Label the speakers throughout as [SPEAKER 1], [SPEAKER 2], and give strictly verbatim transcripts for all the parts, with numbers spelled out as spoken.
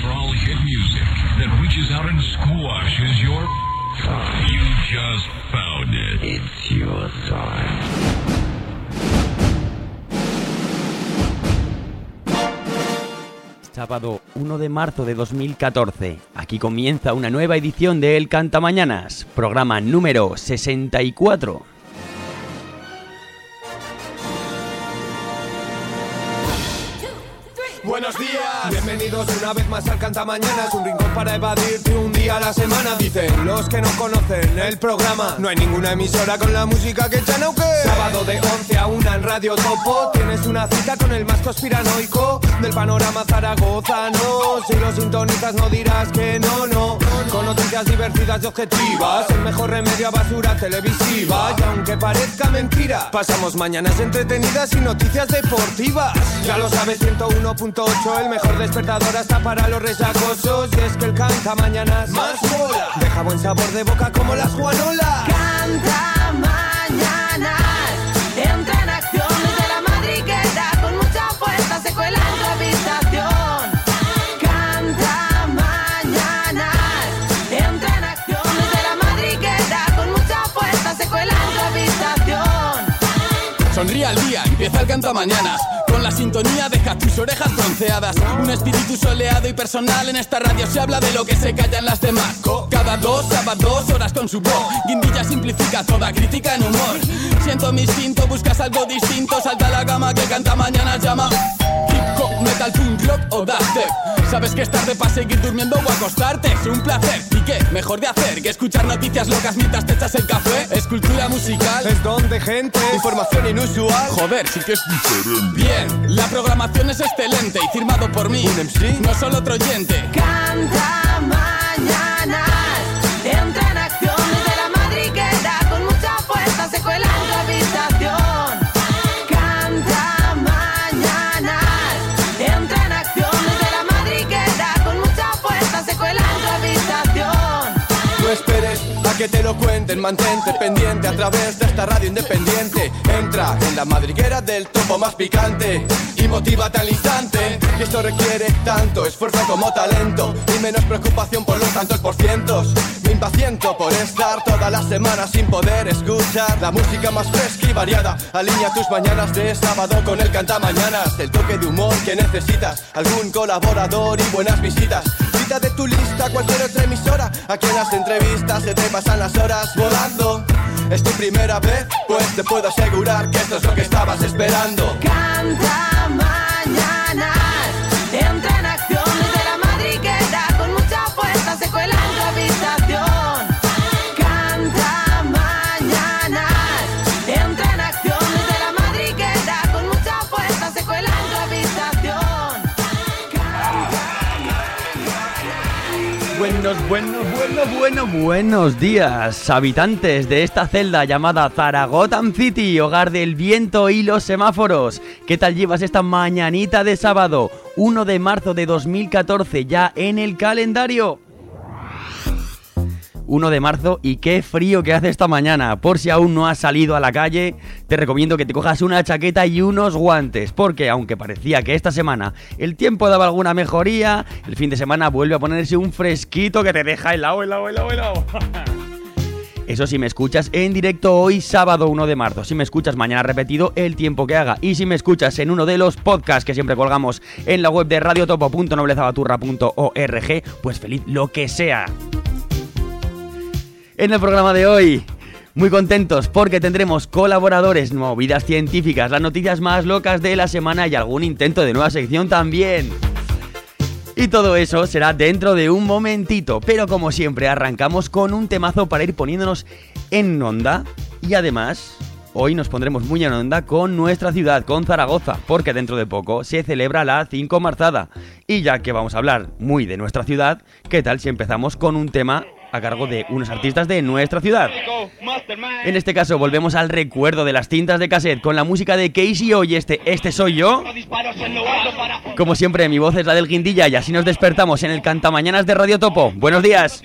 [SPEAKER 1] for all hit music that reaches out and squashes your... You just found it. It's your time.
[SPEAKER 2] Sábado uno de marzo de dos mil catorce. Aquí comienza una nueva edición de El Cantamañanas, programa número sesenta y cuatro.
[SPEAKER 3] Buenos días, bienvenidos una vez más al Cantamañanas, un rincón para evadirte un día a la semana. Dicen los que no conocen el programa, no hay ninguna emisora con la música que echan auque. Sábado de once a una en Radio Topo, tienes una cita con el más conspiranoico del panorama zaragozano. Si lo sintonizas no dirás que no, no. Con noticias divertidas y objetivas, el mejor remedio a basura televisiva. Y aunque parezca mentira, pasamos mañanas entretenidas y noticias deportivas. Ya lo sabes, ciento uno punto ocho, el mejor despertador hasta para los resacosos. Y es que el Cantamañanas más mola, deja buen sabor de boca como las Juanolas.
[SPEAKER 4] Cantamañanas, entra en acción desde la madriguera, con mucha fuerza se cuela en tu habitación. Cantamañanas, entra en acción desde la madriguera, con mucha fuerza se cuela en tu habitación.
[SPEAKER 5] Sonríe al día, empieza el Cantamañanas. Con la sintonía deja tus orejas bronceadas. Un espíritu soleado y personal. En esta radio se habla de lo que se callan las demás. Cada dos sábados horas con su voz. Guindilla simplifica toda crítica en humor. Siento mi instinto, buscas algo distinto. Salta la gama que el Cantamañanas llama hip hop, metal, punk, rock o dubstep. Sabes que es tarde para seguir durmiendo o acostarte. Es un placer, ¿y qué? Mejor de hacer que escuchar noticias locas mientras te echas el café. Es cultura musical,
[SPEAKER 3] es don de gente, información inusual.
[SPEAKER 5] Joder, sí que es diferente. Bien, la programación es excelente y firmado por mí.
[SPEAKER 3] ¿Un M C?
[SPEAKER 5] No solo otro oyente.
[SPEAKER 4] Cantamañanas, entra en acción desde la madriguera, con mucha fuerza se cuela en tu habitación. Cantamañanas, entra en acción desde la madriguera, con mucha fuerza se cuela en tu habitación.
[SPEAKER 3] No esperes a que te lo cuenten, mantente pendiente a través de esta radio independiente. Entra en la madriguera del topo más picante y motívate al instante. Y esto requiere tanto esfuerzo como talento y menos preocupación por los tantos por cientos. Me impaciento por estar toda la semana sin poder escuchar la música más fresca y variada. Alinea tus mañanas de sábado con el Cantamañanas, el toque de humor que necesitas, algún colaborador y buenas visitas. Quita de tu lista cualquier otra emisora, aquí en las entrevistas se te pasan las horas volando. ¿Es tu primera vez? Pues te puedo asegurar que esto es lo que estabas esperando.
[SPEAKER 4] Cantamañanas, entra en acción desde la madriguera, con mucha fuerza se cuela en tu habitación. Cantamañanas, entra en acción desde la madriguera, con mucha fuerza se cuela en tu habitación.
[SPEAKER 2] Buenos, buenos, buenos, buenos, buenos días, habitantes de esta celda llamada Zaragoza City, hogar del viento y los semáforos. ¿Qué tal llevas esta mañanita de sábado, uno de marzo de dos mil catorce, ya en el calendario? uno de marzo y qué frío que hace esta mañana. Por si aún no has salido a la calle, te recomiendo que te cojas una chaqueta y unos guantes, porque aunque parecía que esta semana el tiempo daba alguna mejoría, el fin de semana vuelve a ponerse un fresquito que te deja helado, helado, helado, helado. Eso si me escuchas en directo hoy sábado uno de marzo, si me escuchas mañana repetido el tiempo que haga, y si me escuchas en uno de los podcasts que siempre colgamos en la web de radiotopo punto noblezabaturra punto org, pues feliz lo que sea. En el programa de hoy, muy contentos porque tendremos colaboradores, movidas científicas, las noticias más locas de la semana y algún intento de nueva sección también. Y todo eso será dentro de un momentito, pero como siempre arrancamos con un temazo para ir poniéndonos en onda. Y además, hoy nos pondremos muy en onda con nuestra ciudad, con Zaragoza, porque dentro de poco se celebra la cinco Marzada. Y ya que vamos a hablar muy de nuestra ciudad, ¿qué tal si empezamos con un tema a cargo de unos artistas de nuestra ciudad? En este caso volvemos al recuerdo de las cintas de cassette con la música de Casey O y este, este soy yo. Como siempre, mi voz es la del Guindilla y así nos despertamos en el Cantamañanas de Radio Topo. Buenos días.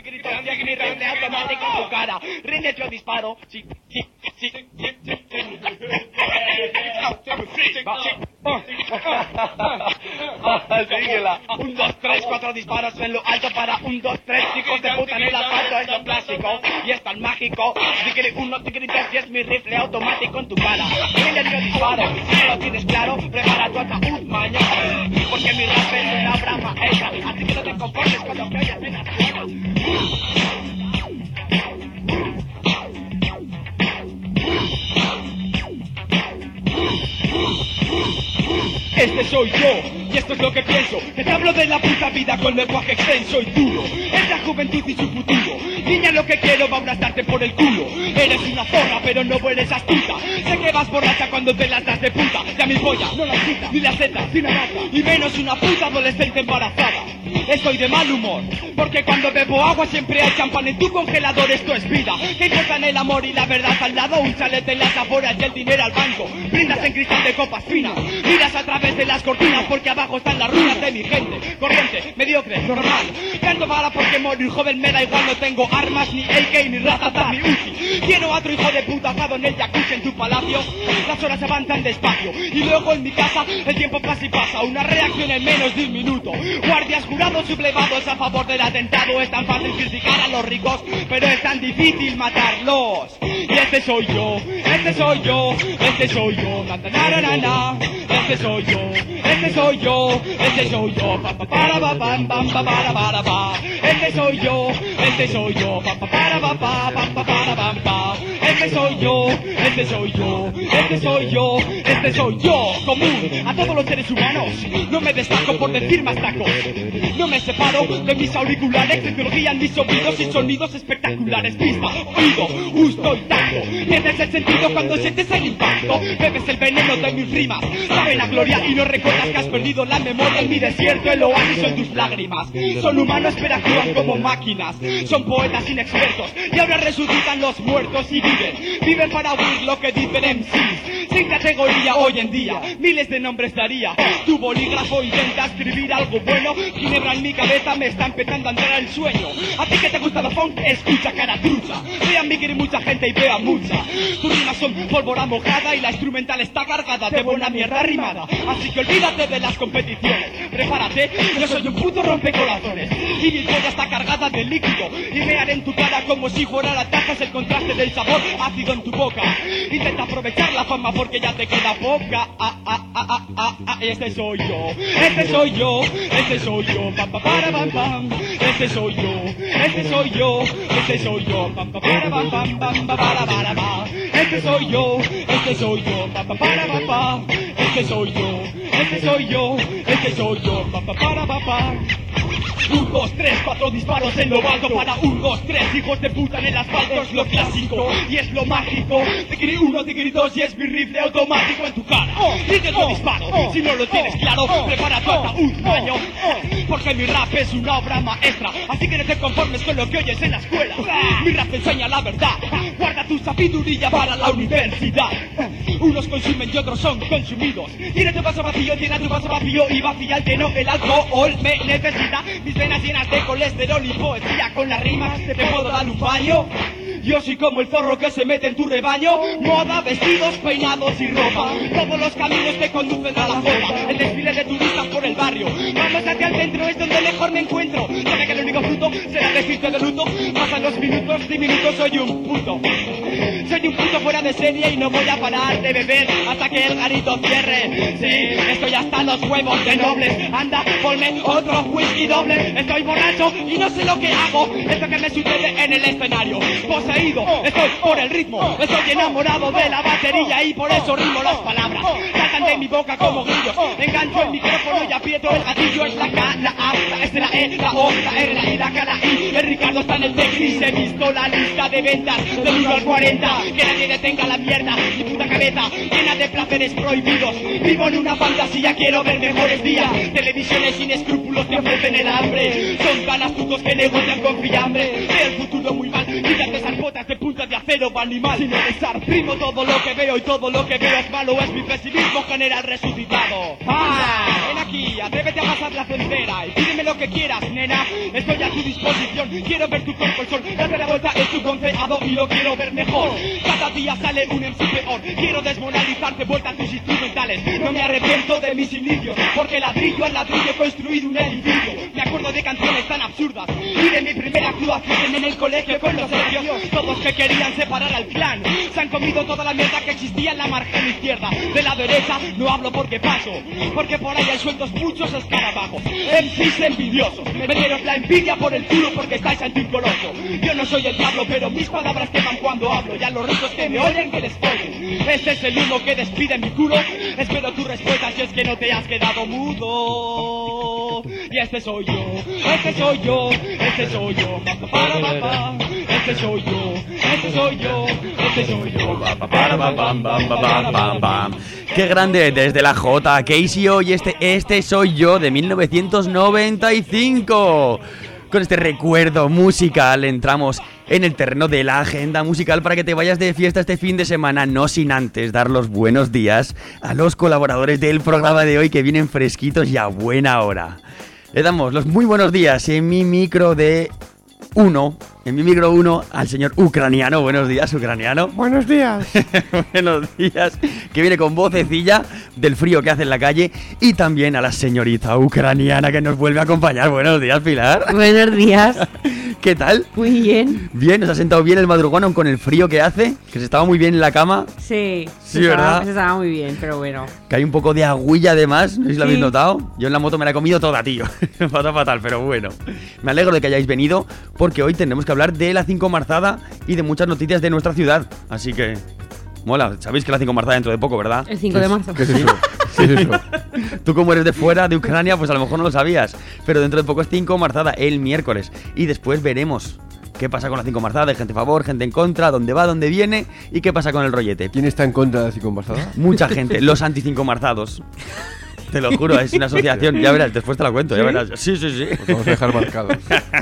[SPEAKER 6] Síguela. Un, dos, tres, cuatro disparos en lo alto para un, dos, tres, chicos de puta en el asfalto es lo clásico y es tan mágico. Tigri uno, tigri dos y es mi rifle automático en tu cara. Mira yo disparo, si no lo tienes claro, prepara tu ataúd mañana. Porque mi rap es una obra maestra, así que no te conformes con lo que oyes en las cuerdas. Este soy yo, y esto es lo que pienso. Que te hablo de la puta vida con lenguaje extenso y duro. Es la juventud y su futuro. Niña, lo que quiero va a abrastarte por el culo. Eres una zorra, pero no eres astuta. Sé que vas borracha cuando te las das de puta. Ya mi polla, no la quita, ni la seta, ni la gata. Y menos una puta adolescente embarazada. Estoy de mal humor, porque cuando bebo agua siempre hay champán en tu congelador. Esto es vida, que importan el amor y la verdad al lado. Un chalete en las afueras y el dinero al banco. Brindas en cristal de copas finas, miras a través de las cortinas, porque abajo están las ruinas de mi gente. Corriente, mediocre, normal. Canto para porque morir joven me da igual. No tengo armas, ni A K, ni ratata, ni Uzi. Quiero a otro hijo de puta ahogado en el jacuzzi en tu palacio. Las horas avanzan despacio y luego en mi casa el tiempo pasa y pasa. Una reacción en menos de un minuto. Guardias jurados sublevados a favor del atentado. Es tan fácil criticar a los ricos, pero es tan difícil matarlos. Y este soy yo, este soy yo, este soy yo. Na, na, na, na, na. Este soy yo, este soy yo, este soy yo. Pa, pa, para, pa, pam, pam, pa, para, para, pa. Este soy yo, este soy yo. Pa, pa, para, pa, pa, pam, pa, para, pam, pa. Este soy yo, este soy yo, este soy yo, este soy yo. Común a todos los seres humanos. No me destaco por decir más tacos. No me separo de mis auriculares. Tecnología en mis oídos y sonidos espectaculares. Vista, oído, gusto y tacto. Pierdes el sentido cuando sientes el impacto. Bebes el veneno de mis rimas. Saben a gloria y no recuerdas que has perdido la memoria en mi desierto. El oasis son tus lágrimas. Son humanos pero actúan como máquinas. Son poetas inexpertos y ahora resucitan los muertos y viven. Viven para oír lo que dicen M Cs. Sin categoría hoy en día. Miles de nombres daría. Tu bolígrafo intenta escribir algo bueno. Ginebra en mi cabeza me está empezando a entrar el sueño. A ti que te gusta la funk, escucha cara trucha. Vean mi que mucha gente y vea mucha. Tus rimas son pólvora mojada y la instrumental está cargada de buena mierda rimada. Así que olvídate de las competiciones. Prepárate, yo soy un puto rompecorazones. Y mi polla está cargada de líquido. Y me haré en tu cara como si fuera la taza. Es el contraste del sabor ácido en tu boca. Intenta aprovechar la fama porque ya te queda poca. Ah, ah, ah, ah, ah, ah. Este soy yo, este soy yo, este soy yo. Pam, pam, para, pam, pam. Este soy yo, este soy yo, este soy yo. Pam, pam, para, pam, pam, pam, pam, para, para, pam. Este soy yo, este soy yo. Pam, pam, para, pam, pam. Este soy yo, este soy yo, este soy yo. Pam, pam, para, pam, pam. Un, dos, tres, cuatro disparos en lo alto para un, dos, tres, hijos de puta en el asfalto. Es lo clásico y es lo mágico. Tigri uno, tigri dos y es mi rifle automático en tu cara. Y te lo disparo, si no lo tienes claro, prepara tu ataúd, baño. Porque mi rap es una obra maestra, así que no te conformes con lo que oyes en la escuela. Mi rap te enseña la verdad, guarda tu sabiduría para la universidad. Unos consumen y otros son consumidos. Tiene tu vaso vacío, tiene tu vaso vacío y vacía el lleno. El alcohol me necesita, mis venas llenas de colesterol y poesía. Con las rimas te puedo dar un baño. Yo soy como el zorro que se mete en tu rebaño. Moda, vestidos, peinados y ropa. Todos los caminos te conducen a la forma. El desfile de turistas por el barrio. Vamos hacia el centro, es donde mejor me encuentro. Sabe que el único fruto será decirte de luto. Pasan los minutos, diminutos, soy un puto. Soy un puto fuera de serie y no voy a parar de beber hasta que el garito cierre. Sí, estoy hasta los huevos de nobles. Anda, ponme otro whisky doble. Estoy borracho y no sé lo que hago. Es lo que me sucede en el escenario. Poseído, estoy por el ritmo. Estoy enamorado de la batería y por eso rimo las palabras. Saltan de mi boca como grillos. Engancho el micrófono y aprieto el gatillo. Es la K, la A, la S, la E, la O, la R, la I, la K, la I. El Ricardo está en el Tecnis. He visto la lista de ventas del uno al cuarenta. Que nadie detenga la mierda. Mi puta cabeza llena de placeres prohibidos. Vivo en una fantasía, quiero ver mejores días. Televisiones sin escrúpulos que ofrecen el hambre. Son ganas tutos que negocian con fiambre. Veo el futuro muy mal. Quítate esas botas de punta de acero, animal. Sin regresar, primo todo lo que veo y todo lo que veo es malo. Es mi pesimismo general resucitado. Ah, ven aquí, atrévete a pasar la frontera y pídeme lo que que quieras, nena, estoy a tu disposición. Quiero ver tu cuerpo el sol, darte la vuelta en tu bronceado y lo quiero ver mejor. Cada día sale un M C peor. Quiero desmoralizarte, vuelta a tus instrumentales. No me arrepiento de mis inicios, porque ladrillo al ladrillo he construido un edificio. Me acuerdo de canciones tan absurdas y de mi primera actuación en el colegio con los serbios. Todos que querían separar al clan se han comido toda la mierda que existía en la margen izquierda. De la derecha no hablo porque paso, porque por ahí hay sueltos muchos escarabajos. M Cs envidiosos, meteros la envidia por el culo porque estáis ante un coloso. Yo no soy el diablo, pero mis palabras queman cuando hablo. Y a los ricos que me oyen que les follen. Ese es el humo que despide mi culo. Espero tu respuesta si es que no te has quedado mudo. Y este soy yo, este soy yo, este soy yo, para, para, para. Este soy yo, este soy yo, este soy yo, para, para, para, para, para.
[SPEAKER 2] ¡Qué grande! Desde la J, Casey y este, este soy yo de mil novecientos noventa y cinco. Con este recuerdo musical entramos en el terreno de la agenda musical para que te vayas de fiesta este fin de semana, no sin antes dar los buenos días a los colaboradores del programa de hoy que vienen fresquitos y a buena hora. Le damos los muy buenos días en mi micro de uno, en mi micro uno al señor ucraniano. Buenos días, ucraniano.
[SPEAKER 7] Buenos días.
[SPEAKER 2] Buenos días, que viene con vocecilla del frío que hace en la calle. Y también a la señorita ucraniana que nos vuelve a acompañar. Buenos días, Pilar.
[SPEAKER 8] Buenos días.
[SPEAKER 2] ¿Qué tal?
[SPEAKER 8] Muy bien.
[SPEAKER 2] Bien, ¿nos ha sentado bien el madrugón aun con el frío que hace? Que se estaba muy bien en la cama.
[SPEAKER 8] Sí.
[SPEAKER 2] Sí,
[SPEAKER 8] se
[SPEAKER 2] ¿verdad?
[SPEAKER 8] Estaba, se estaba muy bien, pero bueno.
[SPEAKER 2] Que hay un poco de agüilla además, no sé si lo
[SPEAKER 8] Sí.
[SPEAKER 2] habéis notado. Yo en la moto me la he comido toda, tío. Fatal, fatal, pero bueno. Me alegro de que hayáis venido, porque hoy tendremos que hablar de la cinco Marzada y de muchas noticias de nuestra ciudad. Así que... mola, sabéis que la cinco Marzada dentro de poco, ¿verdad?
[SPEAKER 8] El cinco de marzo.
[SPEAKER 7] ¿Qué es eso? ¿Qué es eso?
[SPEAKER 2] Tú como eres de fuera, de Ucrania, pues a lo mejor no lo sabías. Pero dentro de poco es cinco Marzada, el miércoles. Y después veremos qué pasa con la cinco Marzada, de gente a favor, gente en contra, dónde va, dónde viene y qué pasa con el rollete.
[SPEAKER 7] ¿Quién está en contra de la cinco Marzada?
[SPEAKER 2] Mucha gente, los anti cinco Marzados. Te lo juro, es una asociación. Ya verás, después te la cuento, ya verás. Sí, sí, sí.
[SPEAKER 7] Pues vamos a dejar marcados.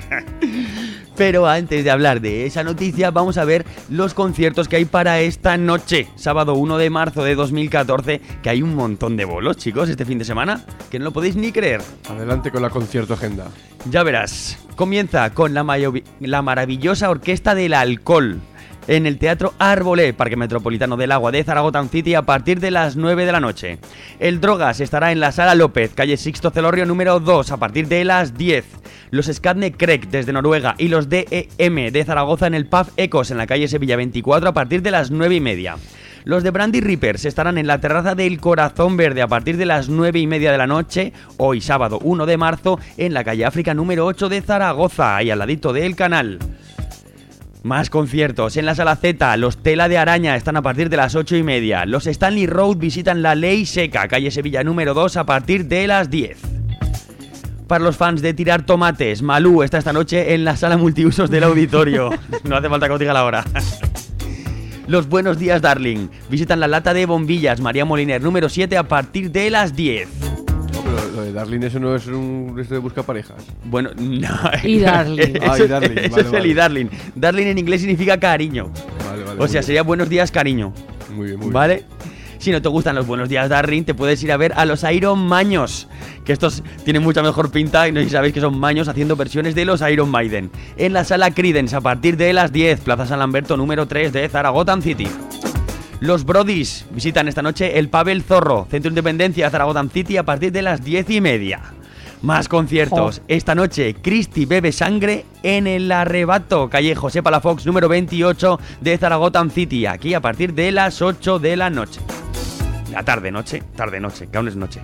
[SPEAKER 2] Pero antes de hablar de esa noticia, vamos a ver los conciertos que hay para esta noche, sábado uno de marzo de dos mil catorce, que hay un montón de bolos, chicos, este fin de semana, que no lo podéis ni creer.
[SPEAKER 7] Adelante con la concierto agenda.
[SPEAKER 2] Ya verás, comienza con la, mayo- la maravillosa Orquesta del Alcohol en el Teatro Arbolé, Parque Metropolitano del Agua de Zaragoza City, a partir de las nueve de la noche. El Drogas estará en la Sala López, calle Sixto Celorrio número dos, a partir de las diez. Los Skadne Krek desde Noruega y los D E M de Zaragoza en el Pub Ecos en la calle Sevilla veinticuatro a partir de las nueve y media. Los de Brandy Reapers estarán en la terraza del Corazón Verde a partir de las nueve y media de la noche, hoy sábado uno de marzo, en la calle África número ocho de Zaragoza, ahí al ladito del canal. Más conciertos. En la Sala Z, los Tela de Araña están a partir de las ocho y media. Los Stanley Road visitan la Ley Seca, calle Sevilla número dos, a partir de las diez. Para los fans de Tirar Tomates, Malú está esta noche en la Sala Multiusos del Auditorio. No hace falta que os diga la hora. Los Buenos Días Darling visitan la Lata de Bombillas, María Moliner número siete, a partir de las diez.
[SPEAKER 7] No, pero lo de Darling, eso no es un esto de busca parejas.
[SPEAKER 2] Bueno, no.
[SPEAKER 8] Y Darling.
[SPEAKER 2] Eso,
[SPEAKER 7] Ah, y Darling,
[SPEAKER 2] eso
[SPEAKER 7] vale,
[SPEAKER 2] es el
[SPEAKER 7] vale.
[SPEAKER 2] y Darling. Darling en inglés significa cariño.
[SPEAKER 7] Vale, vale.
[SPEAKER 2] O sea,
[SPEAKER 7] muy
[SPEAKER 2] sería Buenos Días Cariño.
[SPEAKER 7] bien. Muy bien, muy bien.
[SPEAKER 2] ¿Vale? Si no te gustan los Buenos Días Darling, te puedes ir a ver a los Iron Maños, que estos tienen mucha mejor pinta y no sé si sabéis que son maños haciendo versiones de los Iron Maiden. En la Sala Creedence a partir de las diez, Plaza San Lamberto número tres de Zaragoza City. Los Brodies visitan esta noche el Pavel Zorro, Centro Independencia de Zaragoza City, a partir de las diez y media. Más conciertos. Esta noche, Cristi bebe sangre en el Arrebato, calle José Palafox número veintiocho de Zaragoza City, aquí a partir de las ocho de la noche. La tarde-noche, tarde-noche, que aún es noche.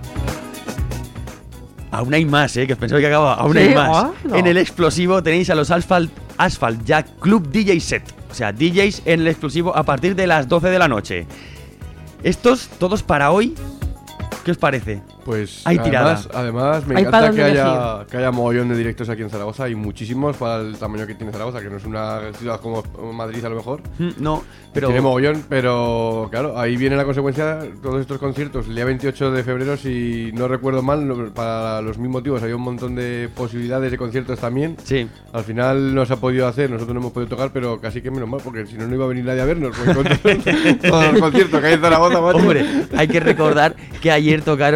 [SPEAKER 2] Aún hay más, ¿eh? Que os pensaba que acababa. Aún
[SPEAKER 8] ¿Sí?
[SPEAKER 2] hay más.
[SPEAKER 8] Ah, no.
[SPEAKER 2] En el explosivo tenéis a los Asphalt, Asphalt Jack Club D J Set. O sea, D Js en el explosivo a partir de las doce de la noche. Estos todos para hoy. ¿Qué os parece?
[SPEAKER 7] Pues
[SPEAKER 2] Hay
[SPEAKER 7] además,
[SPEAKER 2] tirada.
[SPEAKER 7] además me
[SPEAKER 8] Hay para
[SPEAKER 7] encanta que
[SPEAKER 8] dónde
[SPEAKER 7] haya, que haya mogollón de directos aquí en Zaragoza. Hay muchísimos para el tamaño que tiene Zaragoza, que no es una ciudad como Madrid a lo mejor.
[SPEAKER 2] Mm, No, pero...
[SPEAKER 7] Tiene mogollón, pero claro, ahí viene la consecuencia. Todos estos conciertos, el día veintiocho de febrero, si no recuerdo mal, no- para los mismos motivos, hay un montón de posibilidades de conciertos también.
[SPEAKER 2] Sí.
[SPEAKER 7] Al final no se ha podido hacer, nosotros no hemos podido tocar, pero casi que menos mal, porque si no, no iba a venir nadie a vernos. Pues, con todos los conciertos que hay en Zaragoza, macho.
[SPEAKER 2] Hombre, hay que recordar que ayer tocaron los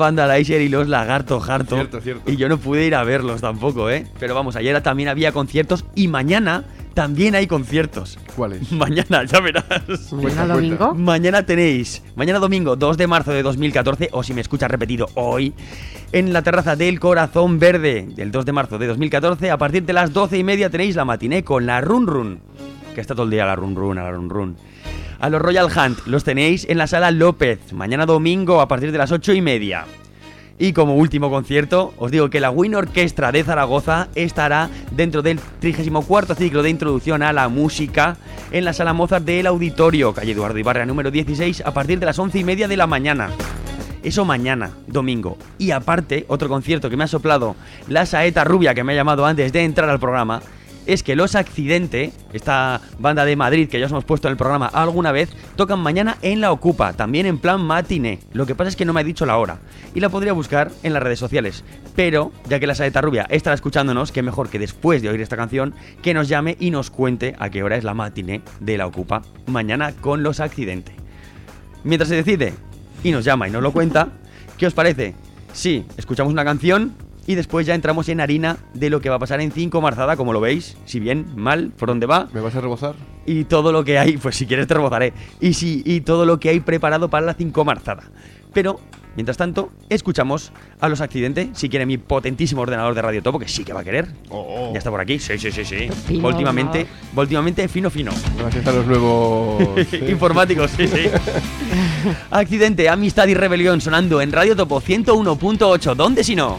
[SPEAKER 2] Vandalizer y los Lagarto Harto.
[SPEAKER 7] Cierto, cierto.
[SPEAKER 2] Y yo no pude ir a verlos tampoco, ¿eh? Pero vamos, ayer también había conciertos y mañana también hay conciertos.
[SPEAKER 7] ¿Cuáles?
[SPEAKER 2] Mañana, ya verás.
[SPEAKER 8] Mañana
[SPEAKER 7] Cuenta,
[SPEAKER 8] domingo.
[SPEAKER 2] Mañana tenéis, mañana domingo dos de marzo de dos mil catorce, o si me escuchas repetido hoy, en la terraza del Corazón Verde, del dos de marzo de dos mil catorce, a partir de las doce y media tenéis la matiné con la Run Run, que está todo el día la Run Run, a la Run Run. A los Royal Hunt los tenéis en la Sala López, mañana domingo a partir de las ocho y media. Y como último concierto, os digo que la Win Orquestra de Zaragoza estará dentro del trigésimo cuarto ciclo de introducción a la música en la Sala Mozart del Auditorio, calle Eduardo Ibarra número dieciséis, a partir de las once y media de la mañana. Eso mañana, domingo. Y aparte, otro concierto que me ha soplado la saeta rubia que me ha llamado antes de entrar al programa, es que Los Accidente, esta banda de Madrid que ya os hemos puesto en el programa alguna vez, tocan mañana en La Ocupa, también en plan matiné. Lo que pasa es que no me ha dicho la hora y la podría buscar en las redes sociales. Pero, ya que la saeta rubia estará escuchándonos, qué mejor que después de oír esta canción, que nos llame y nos cuente a qué hora es la matiné de La Ocupa mañana con Los Accidente. Mientras se decide y nos llama y nos lo cuenta, ¿qué os parece? Sí, escuchamos una canción y después ya entramos en harina de lo que va a pasar en Cinco Marzada, como lo veis, si bien, mal, por dónde va.
[SPEAKER 7] ¿Me vas a rebozar?
[SPEAKER 2] Y todo lo que hay, pues si quieres te rebozaré. Y sí, y todo lo que hay preparado para la Cinco Marzada. Pero, mientras tanto, escuchamos a Los Accidente, si quiere mi potentísimo ordenador de Radio Topo, que sí que va a querer.
[SPEAKER 7] Oh, oh.
[SPEAKER 2] Ya está por aquí, sí, sí, sí, sí.
[SPEAKER 8] Fino,
[SPEAKER 2] Últimamente, últimamente fino, fino.
[SPEAKER 7] Gracias a los nuevos... ¿eh?
[SPEAKER 2] Informáticos, sí, sí. Accidente, Amistad y Rebelión sonando en Radio Topo ciento uno punto ocho. ¿Dónde si no?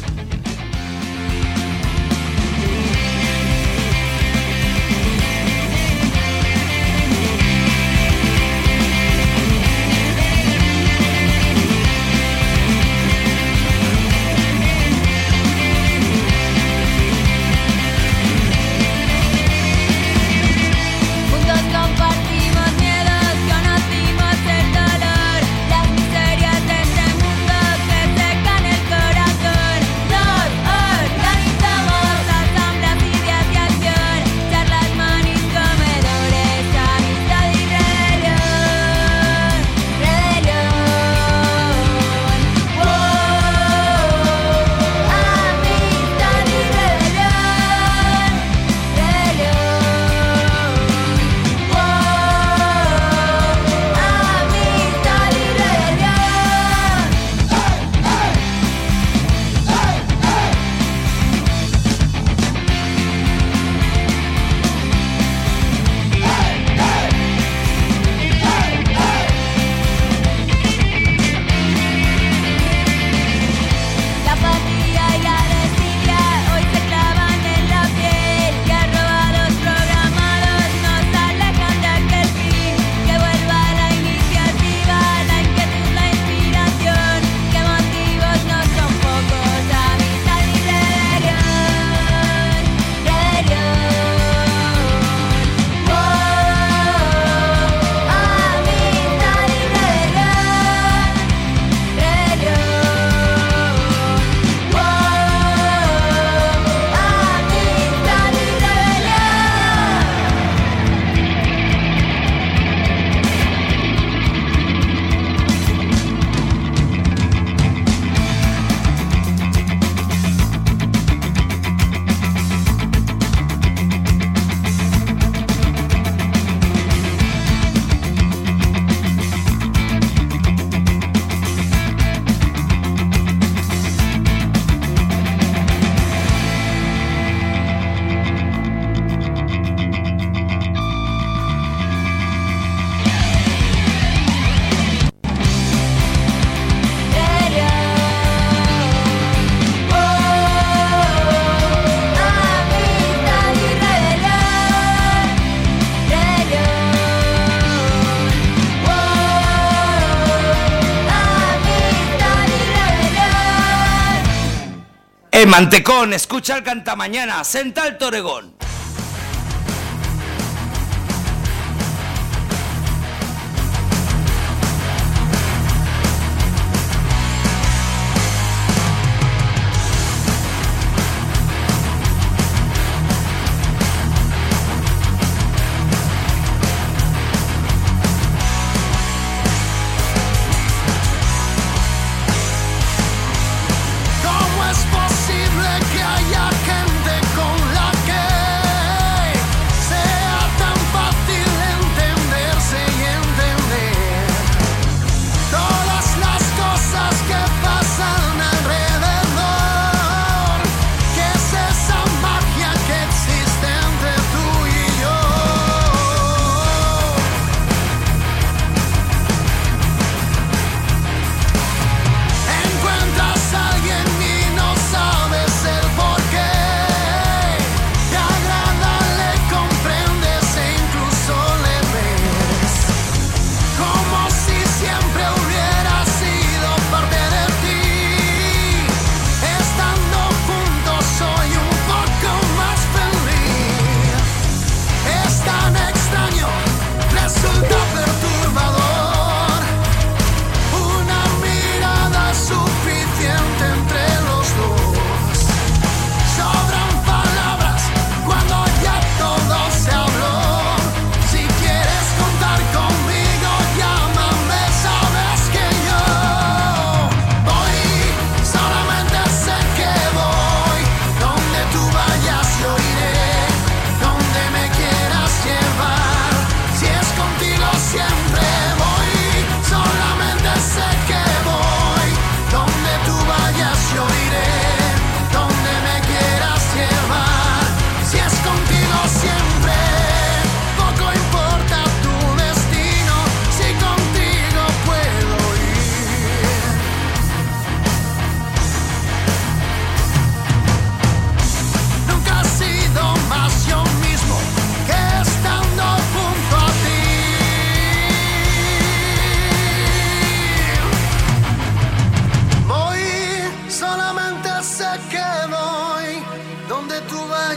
[SPEAKER 9] Juntos compartimos miedos, conocimos el dolor, las miserias de este mundo que secan el corazón. Nos organizamos asambleas y días de acción, charlas, manis, comedores, amistad y rebelión, rebelión. Wow, amistad y rebelión, rebelión. Wow, amistad y rebelión. La apatía y la desidia hoy se clavan en la piel, y arrobados programados nos alejan de aquel fin. Que vuelva la iniciativa, la inquietud, la inspiración, que motivos no son pocos, amistad y rebelión, rebelión. Wow, amistad y rebelión, rebelión. Wow, amistad y rebelión.
[SPEAKER 10] Eh, Mantecón, escucha el cantamañana, senta el Toregón.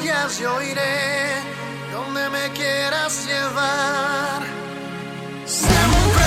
[SPEAKER 11] vayas yo iré, donde me quieras llevar. Siempre.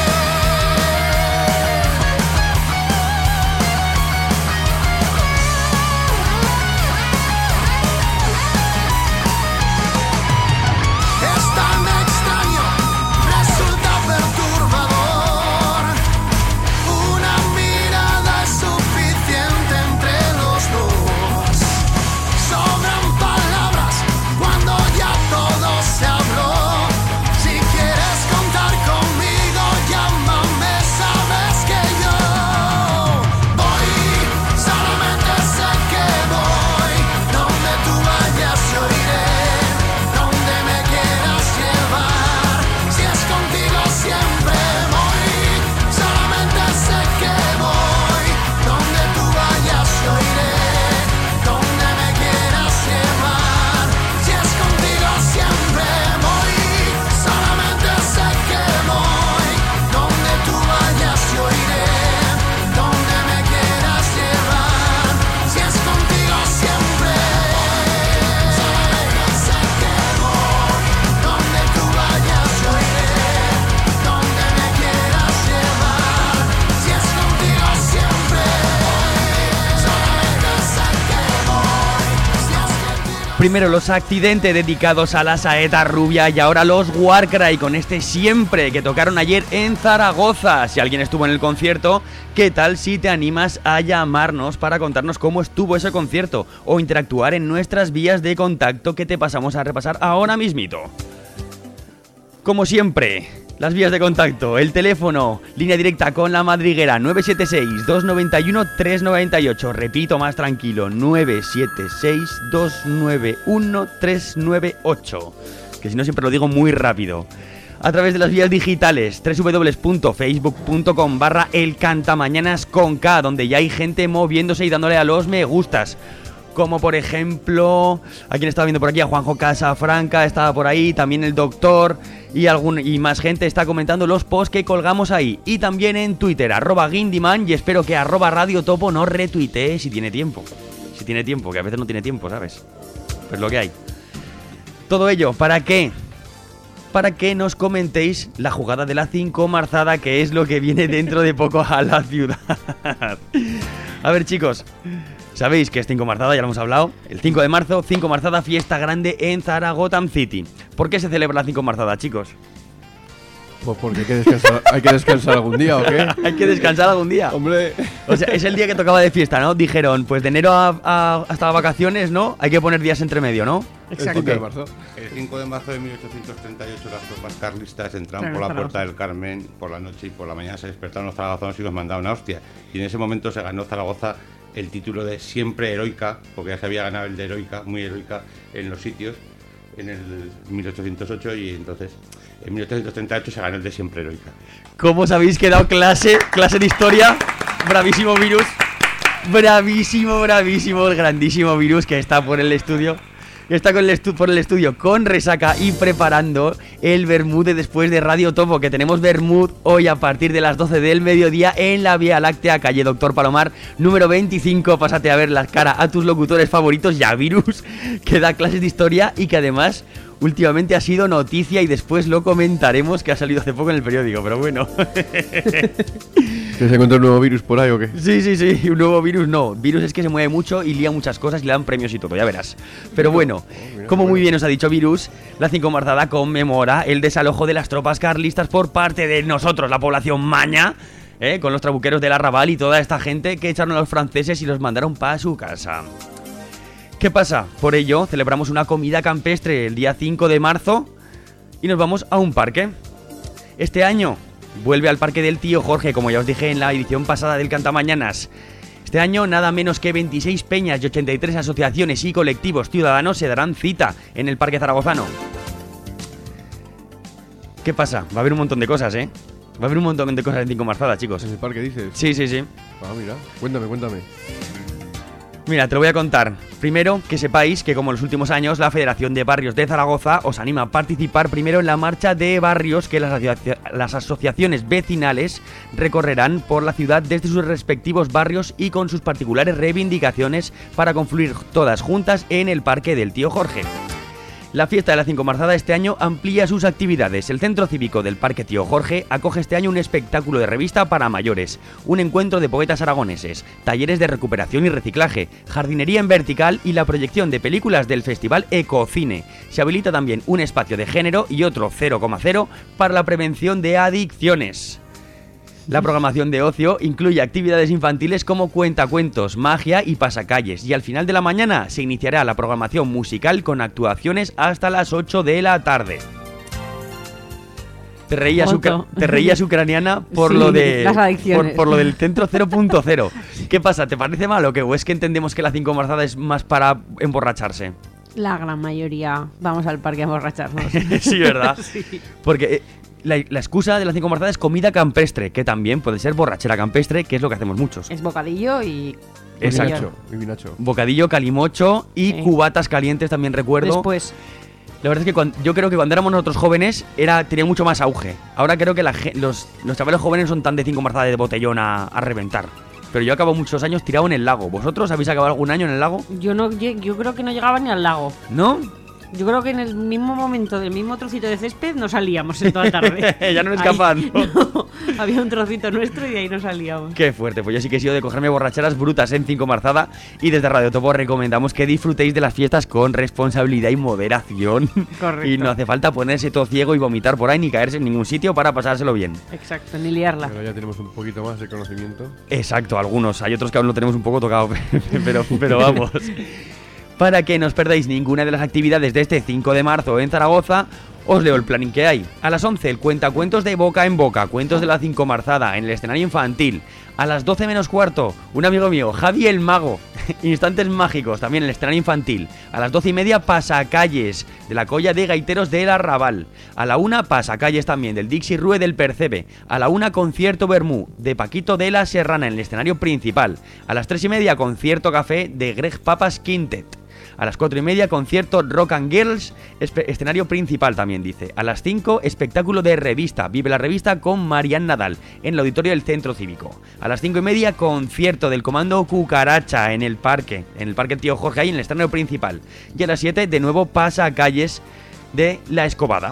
[SPEAKER 2] Primero los Accidente, dedicados a la saeta rubia, y ahora los Warcry con este Siempre, que tocaron ayer en Zaragoza. Si alguien estuvo en el concierto, ¿qué tal si te animas a llamarnos para contarnos cómo estuvo ese concierto o interactuar en nuestras vías de contacto que te pasamos a repasar ahora mismito? Como siempre, las vías de contacto, el teléfono, línea directa con la madriguera nueve siete seis, dos nueve uno, tres nueve ocho. Repito más tranquilo, nueve siete seis, dos nueve uno, tres nueve ocho. Que si no siempre lo digo muy rápido. A través de las vías digitales, doble u doble u doble u punto facebook punto com barra el cantamañanas con K, donde ya hay gente moviéndose y dándole a los me gustas. Como por ejemplo, a quien estaba viendo por aquí, a Juanjo Casafranca, estaba por ahí, también el doctor y, algún, y más gente está comentando los posts que colgamos ahí. Y también en Twitter, arroba Guindiman, y espero que arroba Radio Topo nos retuitee si tiene tiempo. Si tiene tiempo, que a veces no tiene tiempo, ¿sabes? Pues lo que hay. Todo ello, ¿para qué? Para que nos comentéis la jugada de la cinco marzada, que es lo que viene dentro de poco a la ciudad. A ver, chicos, sabéis que es cinco marzada, ya lo hemos hablado. El cinco de marzo, cinco marzada, fiesta grande en Zaragoza City. ¿Por qué se celebra la cinco marzada, chicos?
[SPEAKER 7] Pues porque hay que descansar, hay que descansar algún día, ¿o qué?
[SPEAKER 2] Hay que descansar algún día.
[SPEAKER 7] Hombre.
[SPEAKER 2] O sea, es el día que tocaba de fiesta, ¿no? Dijeron, pues de enero a, a, hasta vacaciones, ¿no? Hay que poner días entre medio, ¿no?
[SPEAKER 12] Exacto.
[SPEAKER 7] El cinco de marzo.
[SPEAKER 12] El cinco de marzo de mil ochocientos treinta y ocho las tropas carlistas entraron
[SPEAKER 8] Claro,
[SPEAKER 12] por la
[SPEAKER 8] Zaragoza.
[SPEAKER 12] Puerta del Carmen por la noche y por la mañana se despertaron los zaragozanos y los mandaron a hostia. Y en ese momento se ganó Zaragoza el título de siempre heroica, porque ya se había ganado el de heroica, muy heroica, en los sitios, en el mil ochocientos ocho, y entonces en mil ochocientos treinta y ocho se ganó el de siempre heroica.
[SPEAKER 2] ¿Cómo os habéis quedado? Clase, clase de historia. Bravísimo Virus. Bravísimo, bravísimo, el grandísimo Virus que está por el estudio. Está con el estu- por el estudio con resaca y preparando el vermut de después de Radio Topo, que tenemos vermut hoy a partir de las doce del mediodía en la Vía Láctea, calle Doctor Palomar, número veinticinco. Pásate a ver la cara a tus locutores favoritos, ya Virus, que da clases de historia y que además últimamente ha sido noticia, y después lo comentaremos, que ha salido hace poco en el periódico, pero bueno.
[SPEAKER 7] ¿Que se encontró un nuevo virus por ahí o qué?
[SPEAKER 2] Sí, sí, sí, un nuevo virus no. Virus es que se mueve mucho y lía muchas cosas y le dan premios y todo, ya verás. Pero bueno, como muy bien os ha dicho Virus, la cinco marzada conmemora el desalojo de las tropas carlistas por parte de nosotros, la población maña, ¿eh? Con los trabuqueros del Arrabal y toda esta gente que echaron a los franceses y los mandaron para su casa. ¿Qué pasa? Por ello, celebramos una comida campestre el día cinco de marzo y nos vamos a un parque. Este año vuelve al Parque del Tío Jorge, como ya os dije en la edición pasada del Cantamañanas. Este año nada menos que veintiséis peñas y ochenta y tres asociaciones y colectivos ciudadanos se darán cita en el Parque Zaragozano. ¿Qué pasa? Va a haber un montón de cosas, ¿eh? Va a haber un montón de cosas en cinco marzada, chicos.
[SPEAKER 7] ¿En el parque dices?
[SPEAKER 2] Sí, sí, sí.
[SPEAKER 7] Ah, mira. Cuéntame, cuéntame.
[SPEAKER 2] Mira, te lo voy a contar. Primero, que sepáis que como en los últimos años, la Federación de Barrios de Zaragoza os anima a participar primero en la marcha de barrios que las, asocia- las asociaciones vecinales recorrerán por la ciudad desde sus respectivos barrios y con sus particulares reivindicaciones para confluir todas juntas en el Parque del Tío Jorge. La fiesta de la Cinco Marzada este año amplía sus actividades. El Centro Cívico del Parque Tío Jorge acoge este año un espectáculo de revista para mayores, un encuentro de poetas aragoneses, talleres de recuperación y reciclaje, jardinería en vertical y la proyección de películas del Festival Ecocine. Se habilita también un espacio de género y otro cero coma cero para la prevención de adicciones. La programación de ocio incluye actividades infantiles como cuentacuentos, magia y pasacalles, y al final de la mañana se iniciará la programación musical con actuaciones hasta las ocho de la tarde. Te reías, ucra- te reías ucraniana por
[SPEAKER 8] Sí,
[SPEAKER 2] lo de
[SPEAKER 8] las adicciones.
[SPEAKER 2] por, por lo del centro cero punto cero. ¿Qué pasa? ¿Te parece mal o qué? ¿O es que entendemos que la Cinco Marzada es más para emborracharse?
[SPEAKER 8] La gran mayoría vamos al parque a emborracharnos.
[SPEAKER 2] Sí, ¿verdad?
[SPEAKER 8] Sí.
[SPEAKER 2] Porque eh, la, la excusa de la Cinco Marzada es comida campestre, que también puede ser borrachera campestre, que es lo que hacemos muchos.
[SPEAKER 8] Es bocadillo y...
[SPEAKER 2] Exacto.
[SPEAKER 7] Y vinacho.
[SPEAKER 2] Bocadillo, calimocho y
[SPEAKER 8] Sí.
[SPEAKER 2] cubatas calientes también recuerdo.
[SPEAKER 8] Después,
[SPEAKER 2] La verdad es que cuan- yo creo que cuando éramos nosotros jóvenes era tenía mucho más auge. Ahora creo que la ge- los, los chavales jóvenes son tan de Cinco Marzada de botellón a, a reventar. Pero yo acabo muchos años tirado en el lago. ¿Vosotros habéis acabado algún año en el lago?
[SPEAKER 8] yo no lle- yo creo que no llegaba ni al lago.
[SPEAKER 2] ¿No?
[SPEAKER 8] Yo creo que en el mismo momento del mismo trocito de césped no salíamos en toda la tarde.
[SPEAKER 2] Ya no eres
[SPEAKER 8] Ahí-
[SPEAKER 2] capaz, ¿no?
[SPEAKER 8] no, había un trocito nuestro y de ahí no salíamos.
[SPEAKER 2] Qué fuerte, pues yo sí que he sido de cogerme borracheras brutas en Cinco Marzada y desde Radio Topo recomendamos que disfrutéis de las fiestas con responsabilidad y moderación.
[SPEAKER 8] Correcto.
[SPEAKER 2] Y no hace falta ponerse todo ciego y vomitar por ahí ni caerse en ningún sitio para pasárselo bien.
[SPEAKER 8] Exacto, ni liarla.
[SPEAKER 7] Pero ya tenemos un poquito más de conocimiento.
[SPEAKER 2] Exacto, algunos, hay otros que aún lo tenemos un poco tocado, pero, pero vamos. Para que no os perdáis ninguna de las actividades de este cinco de marzo en Zaragoza, os leo el planning que hay. A las once, el cuentacuentos de Boca en Boca, cuentos de la Cinco Marzada en el escenario infantil. A las doce menos cuarto, un amigo mío, Javi el Mago, instantes mágicos, también en el escenario infantil. A las doce y media, pasacalles de la colla de gaiteros del Arrabal. A la una, pasacalles también del Dixie Rue del Percebe. A la una, concierto Bermú de Paquito de la Serrana en el escenario principal. A las tres y media, concierto café de Greg Papas Quintet. A las cuatro y media, concierto Rock and Girls, espe- escenario principal también dice. A las cinco, espectáculo de revista, Vive la Revista con Marian Nadal, en el auditorio del Centro Cívico. A las cinco y media, concierto del Comando Cucaracha en el parque, en el Parque Tío Jorge, ahí en el escenario principal. Y a las siete, de nuevo, pasacalles de La Escobada.